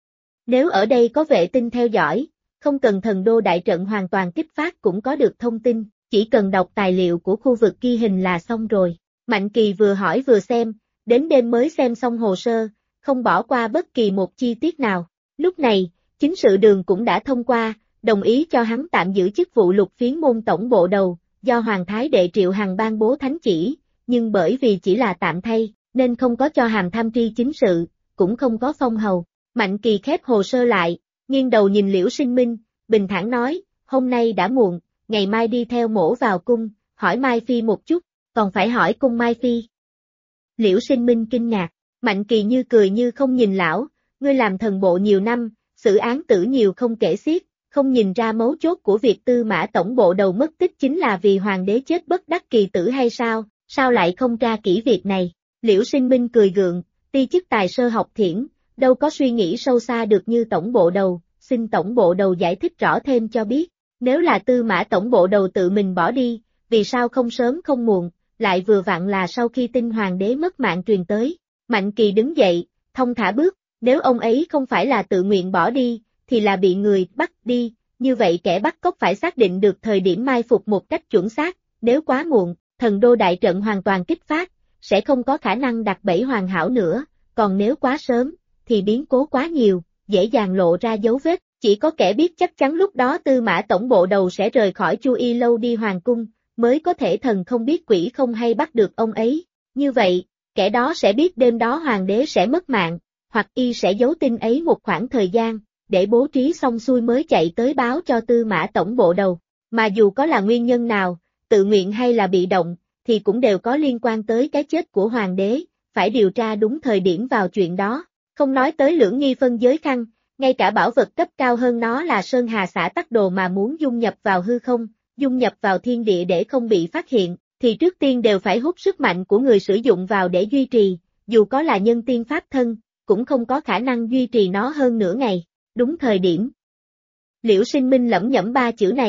S1: Nếu ở đây có vệ tinh theo dõi, không cần thần đô đại trận hoàn toàn kích phát cũng có được thông tin, chỉ cần đọc tài liệu của khu vực ghi hình là xong rồi. Mạnh Kỳ vừa hỏi vừa xem, đến đêm mới xem xong hồ sơ, không bỏ qua bất kỳ một chi tiết nào. Lúc này, chính sự đường cũng đã thông qua, đồng ý cho hắn tạm giữ chức vụ Lục Phiến môn tổng bộ đầu, do Hoàng Thái Đệ Triệu Hằng ban bố thánh chỉ, nhưng bởi vì chỉ là tạm thay, nên không có cho hàm tham tri chính sự, cũng không có phong hầu. Mạnh Kỳ khép hồ sơ lại, nghiêng đầu nhìn Liễu Sinh Minh, bình thản nói, hôm nay đã muộn, ngày mai đi theo mổ vào cung, hỏi Mai Phi một chút, còn phải hỏi cung Mai Phi. Liễu Sinh Minh kinh ngạc, Mạnh Kỳ như cười như không nhìn lão, ngươi làm thần bộ nhiều năm, xử án tử nhiều không kể xiết, không nhìn ra mấu chốt của việc Tư Mã tổng bộ đầu mất tích chính là vì hoàng đế chết bất đắc kỳ tử hay sao lại không tra kỹ việc này? Liễu Sinh Minh cười gượng, ti chức tài sơ học thiển, đâu có suy nghĩ sâu xa được như tổng bộ đầu, xin tổng bộ đầu giải thích rõ thêm cho biết, nếu là Tư Mã tổng bộ đầu tự mình bỏ đi, vì sao không sớm không muộn, lại vừa vặn là sau khi tin hoàng đế mất mạng truyền tới. Mạnh Kỳ đứng dậy, thông thả bước, nếu ông ấy không phải là tự nguyện bỏ đi, thì là bị người bắt đi, như vậy kẻ bắt cóc phải xác định được thời điểm mai phục một cách chuẩn xác, nếu quá muộn, thần đô đại trận hoàn toàn kích phát, sẽ không có khả năng đặt bẫy hoàn hảo nữa, còn nếu quá sớm, thì biến cố quá nhiều, dễ dàng lộ ra dấu vết, chỉ có kẻ biết chắc chắn lúc đó Tư Mã tổng bộ đầu sẽ rời khỏi Chu Y lâu đi hoàng cung, mới có thể thần không biết quỷ không hay bắt được ông ấy, như vậy, kẻ đó sẽ biết đêm đó hoàng đế sẽ mất mạng, hoặc y sẽ giấu tin ấy một khoảng thời gian, để bố trí xong xuôi mới chạy tới báo cho Tư Mã tổng bộ đầu, mà dù có là nguyên nhân nào, tự nguyện hay là bị động, thì cũng đều có liên quan tới cái chết của hoàng đế, phải điều tra đúng thời điểm vào chuyện đó, không nói tới lưỡng nghi phân giới khăn, ngay cả bảo vật cấp cao hơn nó là Sơn Hà xã tắc đồ mà muốn dung nhập vào hư không, dung nhập vào thiên địa để không bị phát hiện, thì trước tiên đều phải hút sức mạnh của người sử dụng vào để duy trì, dù có là nhân tiên pháp thân, cũng không có khả năng duy trì nó hơn nửa ngày, đúng thời điểm. Liễu Sinh Minh lẩm nhẩm ba chữ này,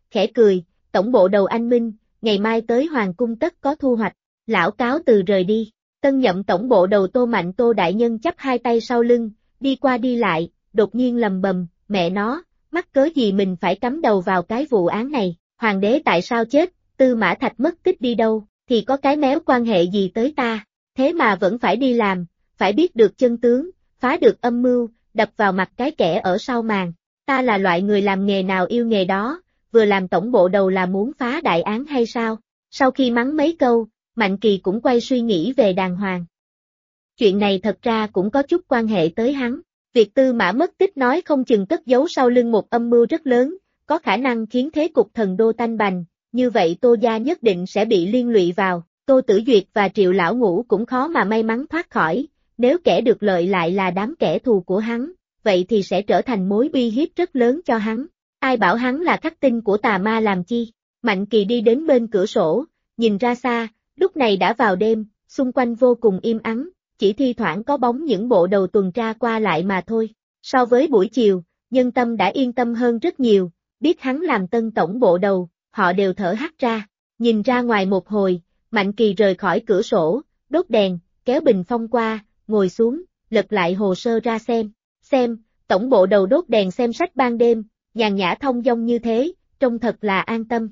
S1: khẽ cười, tổng bộ đầu anh Minh, ngày mai tới Hoàng cung tất có thu hoạch, lão cáo từ rời đi. Tân nhậm tổng bộ đầu Tô Mạnh Tô đại nhân chắp hai tay sau lưng, đi qua đi lại, đột nhiên lầm bầm, mẹ nó, mắc cớ gì mình phải cắm đầu vào cái vụ án này, hoàng đế tại sao chết, Tư Mã Thạch mất tích đi đâu, thì có cái méo quan hệ gì tới ta, thế mà vẫn phải đi làm, phải biết được chân tướng, phá được âm mưu, đập vào mặt cái kẻ ở sau màn, ta là loại người làm nghề nào yêu nghề đó, vừa làm tổng bộ đầu là muốn phá đại án hay sao, sau khi mắng mấy câu, Mạnh Kỳ cũng quay suy nghĩ về đàng hoàng. Chuyện này thật ra cũng có chút quan hệ tới hắn. Việc Tư Mã mất tích nói không chừng cất giấu sau lưng một âm mưu rất lớn, có khả năng khiến thế cục thần đô tanh bành, như vậy Tô gia nhất định sẽ bị liên lụy vào, Tô Tử Duyệt và Triệu Lão Ngũ cũng khó mà may mắn thoát khỏi, nếu kẻ được lợi lại là đám kẻ thù của hắn, vậy thì sẽ trở thành mối uy hiếp rất lớn cho hắn. Ai bảo hắn là khắc tinh của tà ma làm chi? Mạnh Kỳ đi đến bên cửa sổ, nhìn ra xa, lúc này đã vào đêm, xung quanh vô cùng im ắng, chỉ thi thoảng có bóng những bộ đầu tuần tra qua lại mà thôi. So với buổi chiều, nhân tâm đã yên tâm hơn rất nhiều, biết hắn làm tân tổng bộ đầu, họ đều thở hắt ra. Nhìn ra ngoài một hồi, Mạnh Kỳ rời khỏi cửa sổ, đốt đèn, kéo bình phong qua, ngồi xuống, lật lại hồ sơ ra xem, tổng bộ đầu đốt đèn xem sách ban đêm, nhàn nhã thông dong như thế, trông thật là an tâm.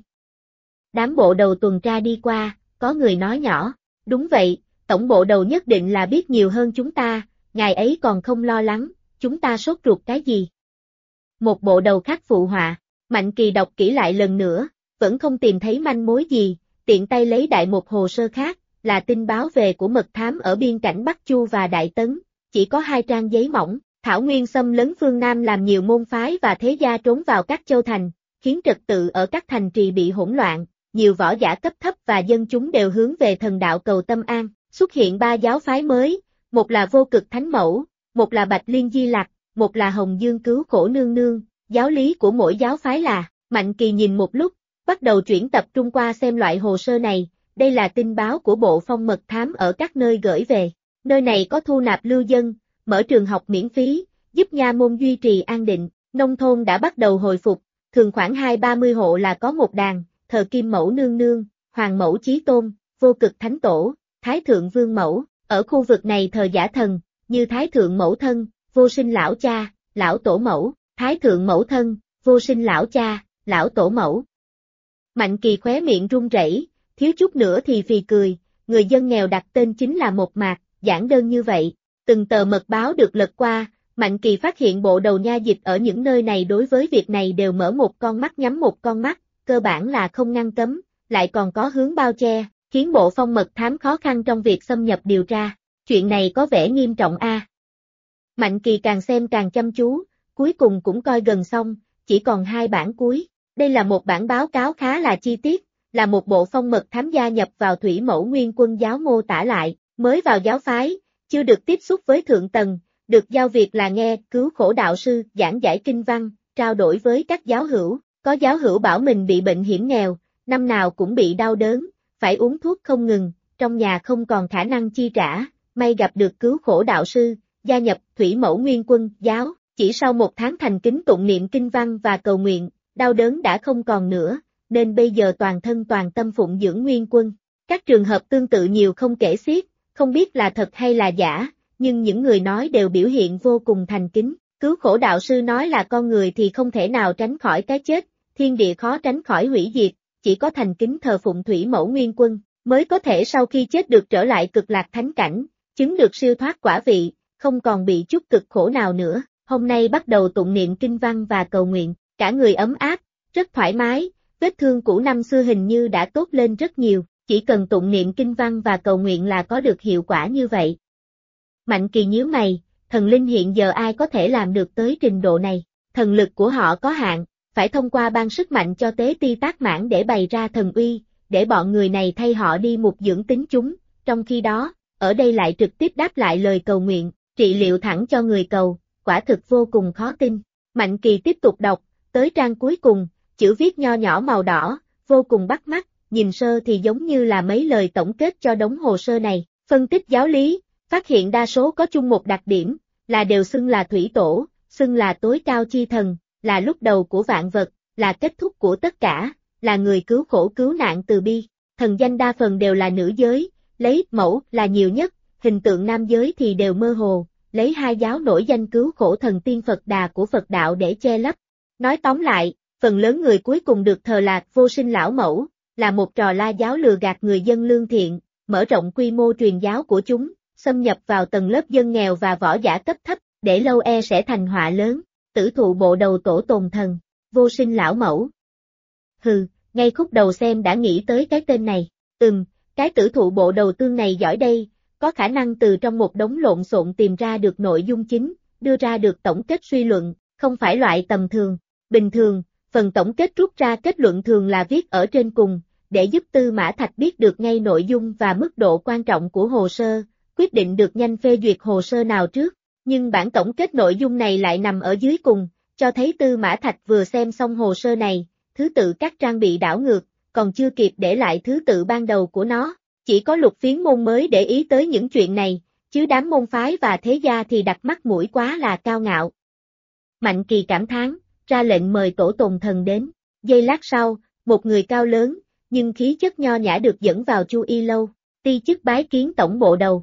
S1: Đám bộ đầu tuần tra đi qua, có người nói nhỏ, đúng vậy, tổng bộ đầu nhất định là biết nhiều hơn chúng ta, ngài ấy còn không lo lắng, chúng ta sốt ruột cái gì. Một bộ đầu khác phụ họa, Mạnh Kỳ đọc kỹ lại lần nữa, vẫn không tìm thấy manh mối gì, tiện tay lấy đại một hồ sơ khác, là tin báo về của mật thám ở biên cảnh Bắc Chu và Đại Tấn, chỉ có 2 trang giấy mỏng, Thảo Nguyên xâm lấn phương Nam làm nhiều môn phái và thế gia trốn vào các châu thành, khiến trật tự ở các thành trì bị hỗn loạn, nhiều võ giả cấp thấp và dân chúng đều hướng về thần đạo cầu tâm an, xuất hiện 3 giáo phái mới, một là Vô Cực Thánh Mẫu, một là Bạch Liên Di Lặc, một là Hồng Dương Cứu Khổ Nương Nương, giáo lý của mỗi giáo phái là, Mạnh Kỳ nhìn một lúc, bắt đầu chuyển tập trung qua xem loại hồ sơ này, đây là tin báo của bộ phong mật thám ở các nơi gửi về, nơi này có thu nạp lưu dân, mở trường học miễn phí, giúp nha môn duy trì an định, nông thôn đã bắt đầu hồi phục, thường khoảng 20-30 hộ là có một đàn, thờ Kim Mẫu Nương Nương, Hoàng Mẫu Chí Tôn, Vô Cực Thánh Tổ, Thái Thượng Vương Mẫu, ở khu vực này thờ giả thần, như Thái Thượng Mẫu Thân, Vô Sinh Lão Cha, Lão Tổ Mẫu, Thái Thượng Mẫu Thân, Vô Sinh Lão Cha, Lão Tổ Mẫu. Mạnh Kỳ khóe miệng run rẩy, thiếu chút nữa thì phì cười, người dân nghèo đặt tên chính là một mạc, giản đơn như vậy. Từng tờ mật báo được lật qua, Mạnh Kỳ phát hiện bộ đầu nha dịch ở những nơi này đối với việc này đều mở một con mắt nhắm một con mắt, cơ bản là không ngăn cấm, lại còn có hướng bao che, khiến bộ phong mật thám khó khăn trong việc xâm nhập điều tra. Chuyện này có vẻ nghiêm trọng a. Mạnh Kỳ càng xem càng chăm chú, cuối cùng cũng coi gần xong, chỉ còn 2 bản cuối. Đây là một bản báo cáo khá là chi tiết, là một bộ phong mật thám gia nhập vào Thủy Mẫu Nguyên Quân giáo mô tả lại, mới vào giáo phái, chưa được tiếp xúc với thượng tầng, được giao việc là nghe Cứu Khổ đạo sư giảng giải kinh văn, trao đổi với các giáo hữu, có giáo hữu bảo mình bị bệnh hiểm nghèo, năm nào cũng bị đau đớn, phải uống thuốc không ngừng, trong nhà không còn khả năng chi trả, may gặp được Cứu Khổ đạo sư, gia nhập Thủy Mẫu Nguyên Quân giáo, chỉ sau 1 tháng thành kính tụng niệm kinh văn và cầu nguyện, đau đớn đã không còn nữa, nên bây giờ toàn thân toàn tâm phụng dưỡng Nguyên Quân. Các trường hợp tương tự nhiều không kể xiết, không biết là thật hay là giả, nhưng những người nói đều biểu hiện vô cùng thành kính. Cứu Khổ đạo sư nói là con người thì không thể nào tránh khỏi cái chết, thiên địa khó tránh khỏi hủy diệt, chỉ có thành kính thờ phụng Thủy Mẫu Nguyên Quân, mới có thể sau khi chết được trở lại cực lạc thánh cảnh, chứng được siêu thoát quả vị, không còn bị chút cực khổ nào nữa. Hôm nay bắt đầu tụng niệm kinh văn và cầu nguyện, cả người ấm áp, rất thoải mái, vết thương cũ năm xưa hình như đã tốt lên rất nhiều, chỉ cần tụng niệm kinh văn và cầu nguyện là có được hiệu quả như vậy. Mạnh Kỳ nhíu mày, thần linh hiện giờ ai có thể làm được tới trình độ này, thần lực của họ có hạn, phải thông qua ban sức mạnh cho Tế Ti Tác Mãn để bày ra thần uy, để bọn người này thay họ đi mục dưỡng tính chúng, trong khi đó, ở đây lại trực tiếp đáp lại lời cầu nguyện, trị liệu thẳng cho người cầu, quả thực vô cùng khó tin. Mạnh Kỳ tiếp tục đọc, tới trang cuối cùng, chữ viết nho nhỏ màu đỏ, vô cùng bắt mắt, nhìn sơ thì giống như là mấy lời tổng kết cho đống hồ sơ này, phân tích giáo lý, phát hiện đa số có chung một đặc điểm, là đều xưng là thủy tổ, xưng là tối cao chi thần, là lúc đầu của vạn vật, là kết thúc của tất cả, là người cứu khổ cứu nạn từ bi. Thần danh đa phần đều là nữ giới, lấy mẫu là nhiều nhất, hình tượng nam giới thì đều mơ hồ, lấy hai giáo nổi danh cứu khổ thần tiên Phật Đà của Phật đạo để che lấp. Nói tóm lại, phần lớn người cuối cùng được thờ Lạc Vô Sinh lão mẫu, là một trò la giáo lừa gạt người dân lương thiện, mở rộng quy mô truyền giáo của chúng, xâm nhập vào tầng lớp dân nghèo và võ giả cấp thấp, để lâu sẽ thành họa lớn. Tử thụ bộ đầu tổ tồn thần, Vô Sinh lão mẫu. Hừ, ngay khúc đầu xem đã nghĩ tới cái tên này. Cái tử thụ bộ đầu tương này giỏi đây, có khả năng từ trong một đống lộn xộn tìm ra được nội dung chính, đưa ra được tổng kết suy luận, không phải loại tầm thường. Bình thường, phần tổng kết rút ra kết luận thường là viết ở trên cùng, để giúp Tư Mã Thạch biết được ngay nội dung và mức độ quan trọng của hồ sơ, quyết định được nhanh phê duyệt hồ sơ nào trước. Nhưng bản tổng kết nội dung này lại nằm ở dưới cùng, cho thấy Tư Mã Thạch vừa xem xong hồ sơ này, thứ tự các trang bị đảo ngược, còn chưa kịp để lại thứ tự ban đầu của nó. Chỉ có Lục Phiến môn mới để ý tới những chuyện này, chứ đám môn phái và thế gia thì đặt mắt mũi quá là cao ngạo. Mạnh Kỳ cảm thán, ra lệnh mời tổ tồn thần đến. Giây lát sau, một người cao lớn, nhưng khí chất nho nhã được dẫn vào Chu Y lâu, ti chức bái kiến tổng bộ đầu.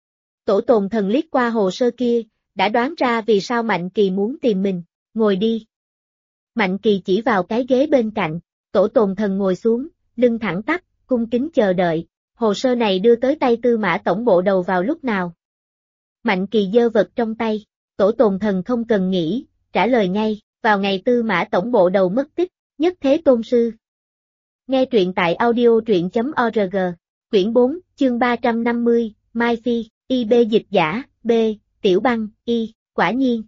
S1: Tổ tồn thần liếc qua hồ sơ kia, đã đoán ra vì sao Mạnh Kỳ muốn tìm mình, ngồi đi. Mạnh Kỳ chỉ vào cái ghế bên cạnh, tổ tồn thần ngồi xuống, lưng thẳng tắp, cung kính chờ đợi. Hồ sơ này đưa tới tay Tư Mã tổng bộ đầu vào lúc nào? Mạnh Kỳ giơ vật trong tay, tổ tồn thần không cần nghĩ, trả lời ngay, vào ngày Tư Mã tổng bộ đầu mất tích, Nhất Thế Tôn Sư. Nghe truyện tại audio.org, quyển 4, chương 350, Mai Phi, IB dịch giả, B, Tiểu Băng, Y, quả nhiên.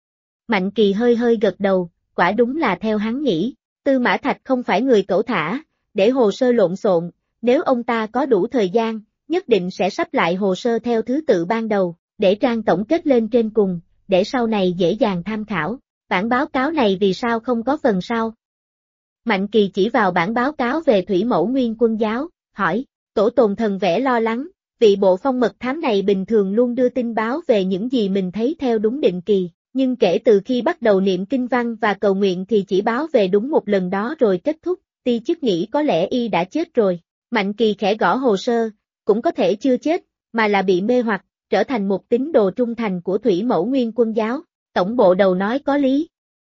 S1: Mạnh Kỳ hơi gật đầu, quả đúng là theo hắn nghĩ, Tư Mã Thạch không phải người cẩu thả, để hồ sơ lộn xộn, nếu ông ta có đủ thời gian, nhất định sẽ sắp lại hồ sơ theo thứ tự ban đầu, để trang tổng kết lên trên cùng, để sau này dễ dàng tham khảo. Bản báo cáo này vì sao không có phần sau? Mạnh Kỳ chỉ vào bản báo cáo về Thủy Mẫu Nguyên Quân giáo, hỏi, tổ tồn thần vẻ lo lắng, vị bộ phong mật thám này bình thường luôn đưa tin báo về những gì mình thấy theo đúng định kỳ, nhưng kể từ khi bắt đầu niệm kinh văn và cầu nguyện thì chỉ báo về đúng một lần đó rồi kết thúc, ti chức nghĩ có lẽ y đã chết rồi. Mạnh Kỳ khẽ gõ hồ sơ, cũng có thể chưa chết, mà là bị mê hoặc, trở thành một tín đồ trung thành của Thủy Mẫu Nguyên Quân giáo, tổng bộ đầu nói có lý.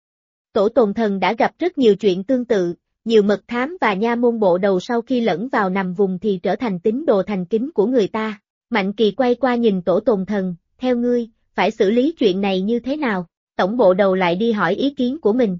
S1: Tổ tồn thần đã gặp rất nhiều chuyện tương tự, nhiều mật thám và nha môn bộ đầu sau khi lẫn vào nằm vùng thì trở thành tín đồ thành kính của người ta. Mạnh Kỳ quay qua nhìn tổ tồn thần, theo ngươi, phải xử lý chuyện này như thế nào? Tổng bộ đầu lại đi hỏi ý kiến của mình.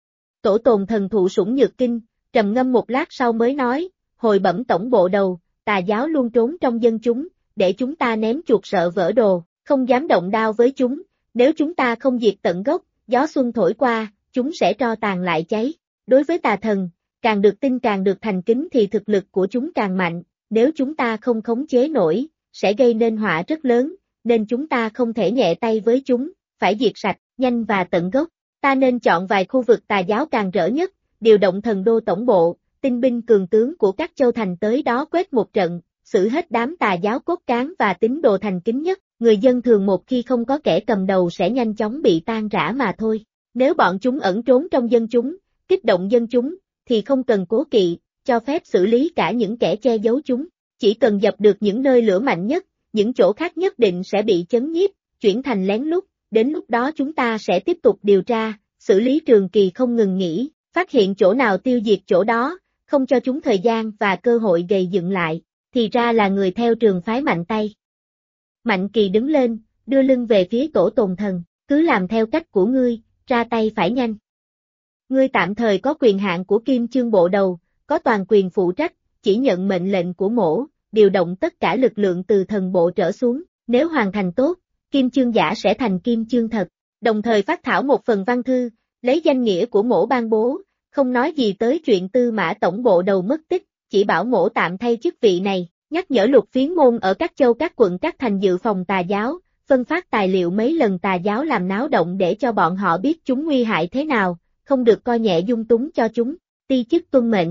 S1: Tổ tồn thần thụ sủng nhược kinh, trầm ngâm một lát sau mới nói, hồi bẩm tổng bộ đầu, tà giáo luôn trốn trong dân chúng, để chúng ta ném chuột sợ vỡ đồ, không dám động đao với chúng, nếu chúng ta không diệt tận gốc, gió xuân thổi qua, chúng sẽ tro tàn lại cháy. Đối với tà thần, càng được tin càng được thành kính thì thực lực của chúng càng mạnh, nếu chúng ta không khống chế nổi, sẽ gây nên họa rất lớn, nên chúng ta không thể nhẹ tay với chúng, phải diệt sạch, nhanh và tận gốc. Ta nên chọn vài khu vực tà giáo càng rỡ nhất, điều động thần đô tổng bộ, tinh binh cường tướng của các châu thành tới đó quét một trận, xử hết đám tà giáo cốt cán và tín đồ thành kính nhất, người dân thường một khi không có kẻ cầm đầu sẽ nhanh chóng bị tan rã mà thôi. Nếu bọn chúng ẩn trốn trong dân chúng, kích động dân chúng, thì không cần cố kỵ, cho phép xử lý cả những kẻ che giấu chúng. Chỉ cần dập được những nơi lửa mạnh nhất, những chỗ khác nhất định sẽ bị chấn nhiếp, chuyển thành lén lút, đến lúc đó chúng ta sẽ tiếp tục điều tra, xử lý trường kỳ không ngừng nghỉ, phát hiện chỗ nào tiêu diệt chỗ đó, không cho chúng thời gian và cơ hội gầy dựng lại, thì ra là người theo trường phái Mạnh Tây. Mạnh Kỳ đứng lên, đưa lưng về phía tổ tồn thần, cứ làm theo cách của ngươi, ra tay phải nhanh. Ngươi tạm thời có quyền hạn của Kim Chương bộ đầu, có toàn quyền phụ trách, chỉ nhận mệnh lệnh của mổ, điều động tất cả lực lượng từ thần bộ trở xuống, nếu hoàn thành tốt, Kim Chương giả sẽ thành Kim Chương thật, đồng thời phát thảo một phần văn thư, lấy danh nghĩa của mổ ban bố, không nói gì tới chuyện Tư Mã tổng bộ đầu mất tích, chỉ bảo mổ tạm thay chức vị này, nhắc nhở Lục Phiến môn ở các châu các quận các thành dự phòng tà giáo, phân phát tài liệu mấy lần tà giáo làm náo động để cho bọn họ biết chúng nguy hại thế nào, không được coi nhẹ dung túng cho chúng, ti chức tuân mệnh.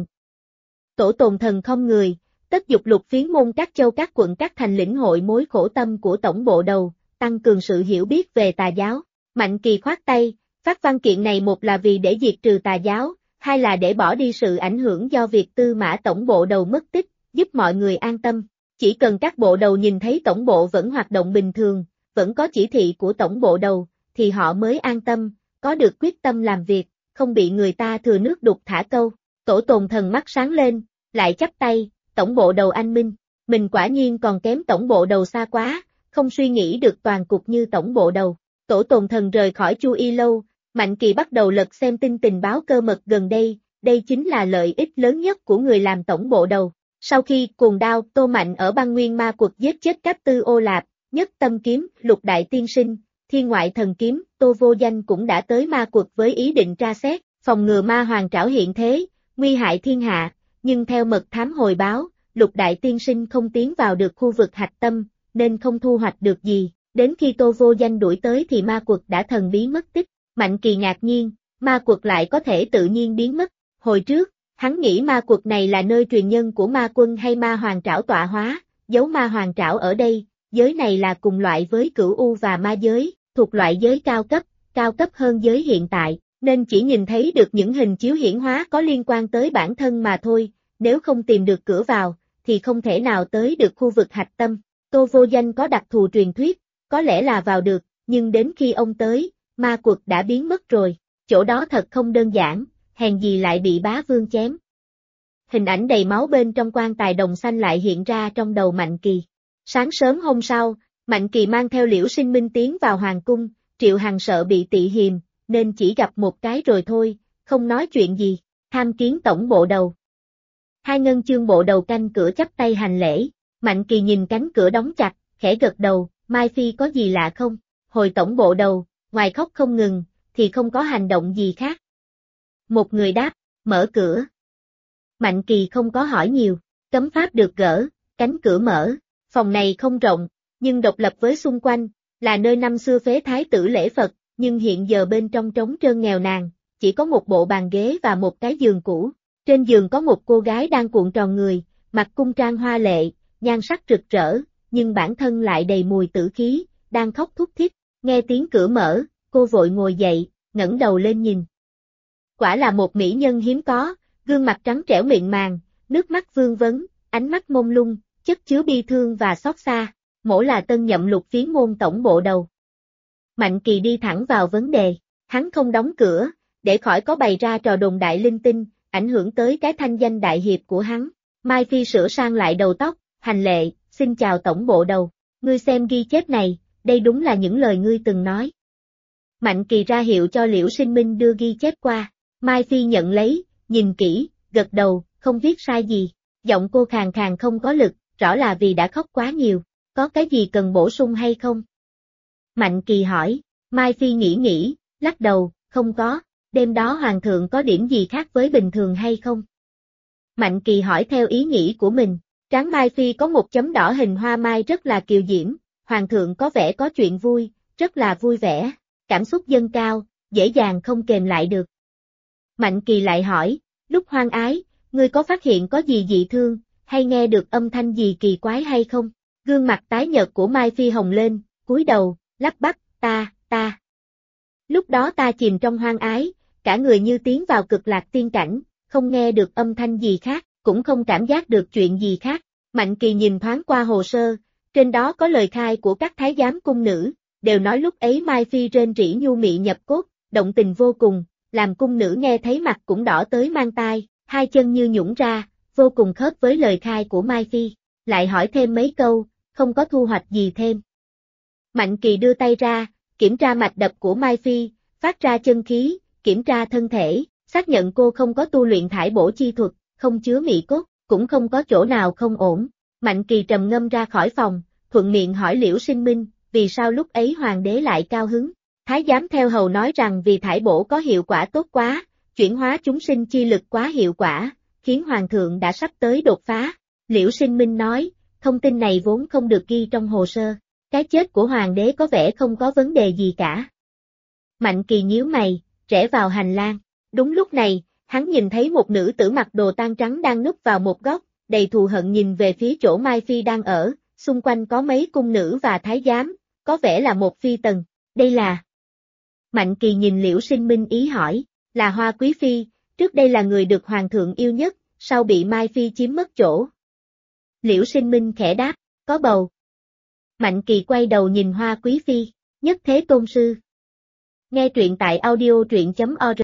S1: Tổ tồn thần không người, tất dục Lục Phiến môn các châu các quận các thành lĩnh hội mối khổ tâm của tổng bộ đầu, tăng cường sự hiểu biết về tà giáo. Mạnh Kỳ khoát tay, phát văn kiện này một là vì để diệt trừ tà giáo, hai là để bỏ đi sự ảnh hưởng do việc Tư Mã tổng bộ đầu mất tích, giúp mọi người an tâm. Chỉ cần các bộ đầu nhìn thấy tổng bộ vẫn hoạt động bình thường, vẫn có chỉ thị của tổng bộ đầu, thì họ mới an tâm, có được quyết tâm làm việc, không bị người ta thừa nước đục thả câu. Tổ Tồn Thần mắt sáng lên, lại chắp tay, tổng bộ đầu anh minh, mình quả nhiên còn kém tổng bộ đầu xa quá, không suy nghĩ được toàn cục như tổng bộ đầu. Tổ Tồn Thần rời khỏi Chu Y Lâu, Mạnh Kỳ bắt đầu lật xem tin tình báo cơ mật gần đây chính là lợi ích lớn nhất của người làm tổng bộ đầu. Sau khi Cuồng Đao, Tô Mạnh ở băng nguyên ma quật giết chết Cáp Tư Ô Lạp, Nhất Tâm Kiếm, Lục Đại Tiên Sinh, Thiên Ngoại Thần Kiếm, Tô Vô Danh cũng đã tới ma quật với ý định tra xét, phòng ngừa ma hoàng trảo hiện thế, nguy hại thiên hạ, nhưng theo mật thám hồi báo, Lục Đại Tiên Sinh không tiến vào được khu vực hạch tâm, nên không thu hoạch được gì, đến khi Tô Vô Danh đuổi tới thì ma quật đã thần bí mất tích. Mạnh Kỳ ngạc nhiên, ma quật lại có thể tự nhiên biến mất. Hồi trước, hắn nghĩ ma quật này là nơi truyền nhân của ma quân hay ma hoàng trảo tọa hóa, giấu ma hoàng trảo ở đây, giới này là cùng loại với Cửu U và ma giới, thuộc loại giới cao cấp hơn giới hiện tại, nên chỉ nhìn thấy được những hình chiếu hiển hóa có liên quan tới bản thân mà thôi, nếu không tìm được cửa vào, thì không thể nào tới được khu vực hạch tâm. Tô Vô Danh có đặc thù truyền thuyết, có lẽ là vào được, nhưng đến khi ông tới, ma quật đã biến mất rồi, chỗ đó thật không đơn giản, hèn gì lại bị bá vương chém. Hình ảnh đầy máu bên trong quan tài đồng xanh lại hiện ra trong đầu Mạnh Kỳ. Sáng sớm hôm sau, Mạnh Kỳ mang theo Liễu Sinh Minh tiến vào hoàng cung, Triệu Hằng sợ bị tị hiềm, nên chỉ gặp một cái rồi thôi, không nói chuyện gì, tham kiến tổng bộ đầu. Hai ngân chương bộ đầu canh cửa chắp tay hành lễ, Mạnh Kỳ nhìn cánh cửa đóng chặt, khẽ gật đầu, Mai Phi có gì lạ không? Hồi tổng bộ đầu, ngoài khóc không ngừng, thì không có hành động gì khác. Một người đáp, mở cửa. Mạnh Kỳ không có hỏi nhiều, cấm pháp được gỡ, cánh cửa mở, phòng này không rộng, nhưng độc lập với xung quanh, là nơi năm xưa phế thái tử lễ Phật, nhưng hiện giờ bên trong trống trơn nghèo nàn, chỉ có một bộ bàn ghế và một cái giường cũ. Trên giường có một cô gái đang cuộn tròn người, mặc cung trang hoa lệ, nhan sắc rực rỡ, nhưng bản thân lại đầy mùi tử khí, đang khóc thút thít. Nghe tiếng cửa mở, cô vội ngồi dậy, ngẩng đầu lên nhìn. Quả là một mỹ nhân hiếm có, gương mặt trắng trẻo mịn màng, nước mắt vương vấn, ánh mắt mông lung, chất chứa bi thương và xót xa. Mỗ là tân nhậm Lục Phiến môn tổng bộ đầu. Mạnh Kỳ đi thẳng vào vấn đề, hắn không đóng cửa, để khỏi có bày ra trò đồn đại linh tinh, ảnh hưởng tới cái thanh danh đại hiệp của hắn. Mai Phi sửa sang lại đầu tóc, hành lệ, xin chào tổng bộ đầu, ngươi xem ghi chép này, đây đúng là những lời ngươi từng nói. Mạnh Kỳ ra hiệu cho Liễu Sinh Minh đưa ghi chép qua, Mai Phi nhận lấy, nhìn kỹ, gật đầu, không viết sai gì, giọng cô khàn khàn không có lực, rõ là vì đã khóc quá nhiều, có cái gì cần bổ sung hay không? Mạnh Kỳ hỏi, Mai Phi nghĩ, lắc đầu, không có, đêm đó hoàng thượng có điểm gì khác với bình thường hay không? Mạnh Kỳ hỏi theo ý nghĩ của mình, trán Mai Phi có một chấm đỏ hình hoa mai rất là kiều diễm, hoàng thượng có vẻ có chuyện vui, rất là vui vẻ, cảm xúc dâng cao, dễ dàng không kềm lại được. Mạnh Kỳ lại hỏi, lúc hoang ái, ngươi có phát hiện có gì dị thương, hay nghe được âm thanh gì kỳ quái hay không? Gương mặt tái nhợt của Mai Phi hồng lên, cúi đầu, lắp bắp, ta. Lúc đó ta chìm trong hoang ái, cả người như tiến vào cực lạc tiên cảnh, không nghe được âm thanh gì khác, cũng không cảm giác được chuyện gì khác. Mạnh Kỳ nhìn thoáng qua hồ sơ, trên đó có lời khai của các thái giám cung nữ, đều nói lúc ấy Mai Phi rên rỉ nhu mị nhập cốt, động tình vô cùng, làm cung nữ nghe thấy mặt cũng đỏ tới mang tai, hai chân như nhũn ra, vô cùng khớp với lời khai của Mai Phi. Lại hỏi thêm mấy câu, không có thu hoạch gì thêm. Mạnh Kỳ đưa tay ra, kiểm tra mạch đập của Mai Phi, phát ra chân khí, kiểm tra thân thể, xác nhận cô không có tu luyện thải bổ chi thuật, không chứa mị cốt, cũng không có chỗ nào không ổn. Mạnh Kỳ trầm ngâm ra khỏi phòng, thuận miệng hỏi Liễu Sinh Minh, vì sao lúc ấy hoàng đế lại cao hứng? Thái giám theo hầu nói rằng vì thải bổ có hiệu quả tốt quá, chuyển hóa chúng sinh chi lực quá hiệu quả, khiến hoàng thượng đã sắp tới đột phá. Liễu Sinh Minh nói, thông tin này vốn không được ghi trong hồ sơ, cái chết của hoàng đế có vẻ không có vấn đề gì cả. Mạnh Kỳ nhíu mày, rẽ vào hành lang. Đúng lúc này, hắn nhìn thấy một nữ tử mặc đồ tang trắng đang núp vào một góc, đầy thù hận nhìn về phía chỗ Mai Phi đang ở, xung quanh có mấy cung nữ và thái giám, có vẻ là một phi tần. Đây là... Mạnh Kỳ nhìn Liễu Sinh Minh ý hỏi, là Hoa Quý Phi, Trước đây là người được hoàng thượng yêu nhất, sau bị Mai Phi chiếm mất chỗ. Liễu Sinh Minh khẽ đáp, có bầu. Mạnh Kỳ quay đầu nhìn Hoa Quý Phi, nhất thế tôn sư. Nghe truyện tại audio truyện.org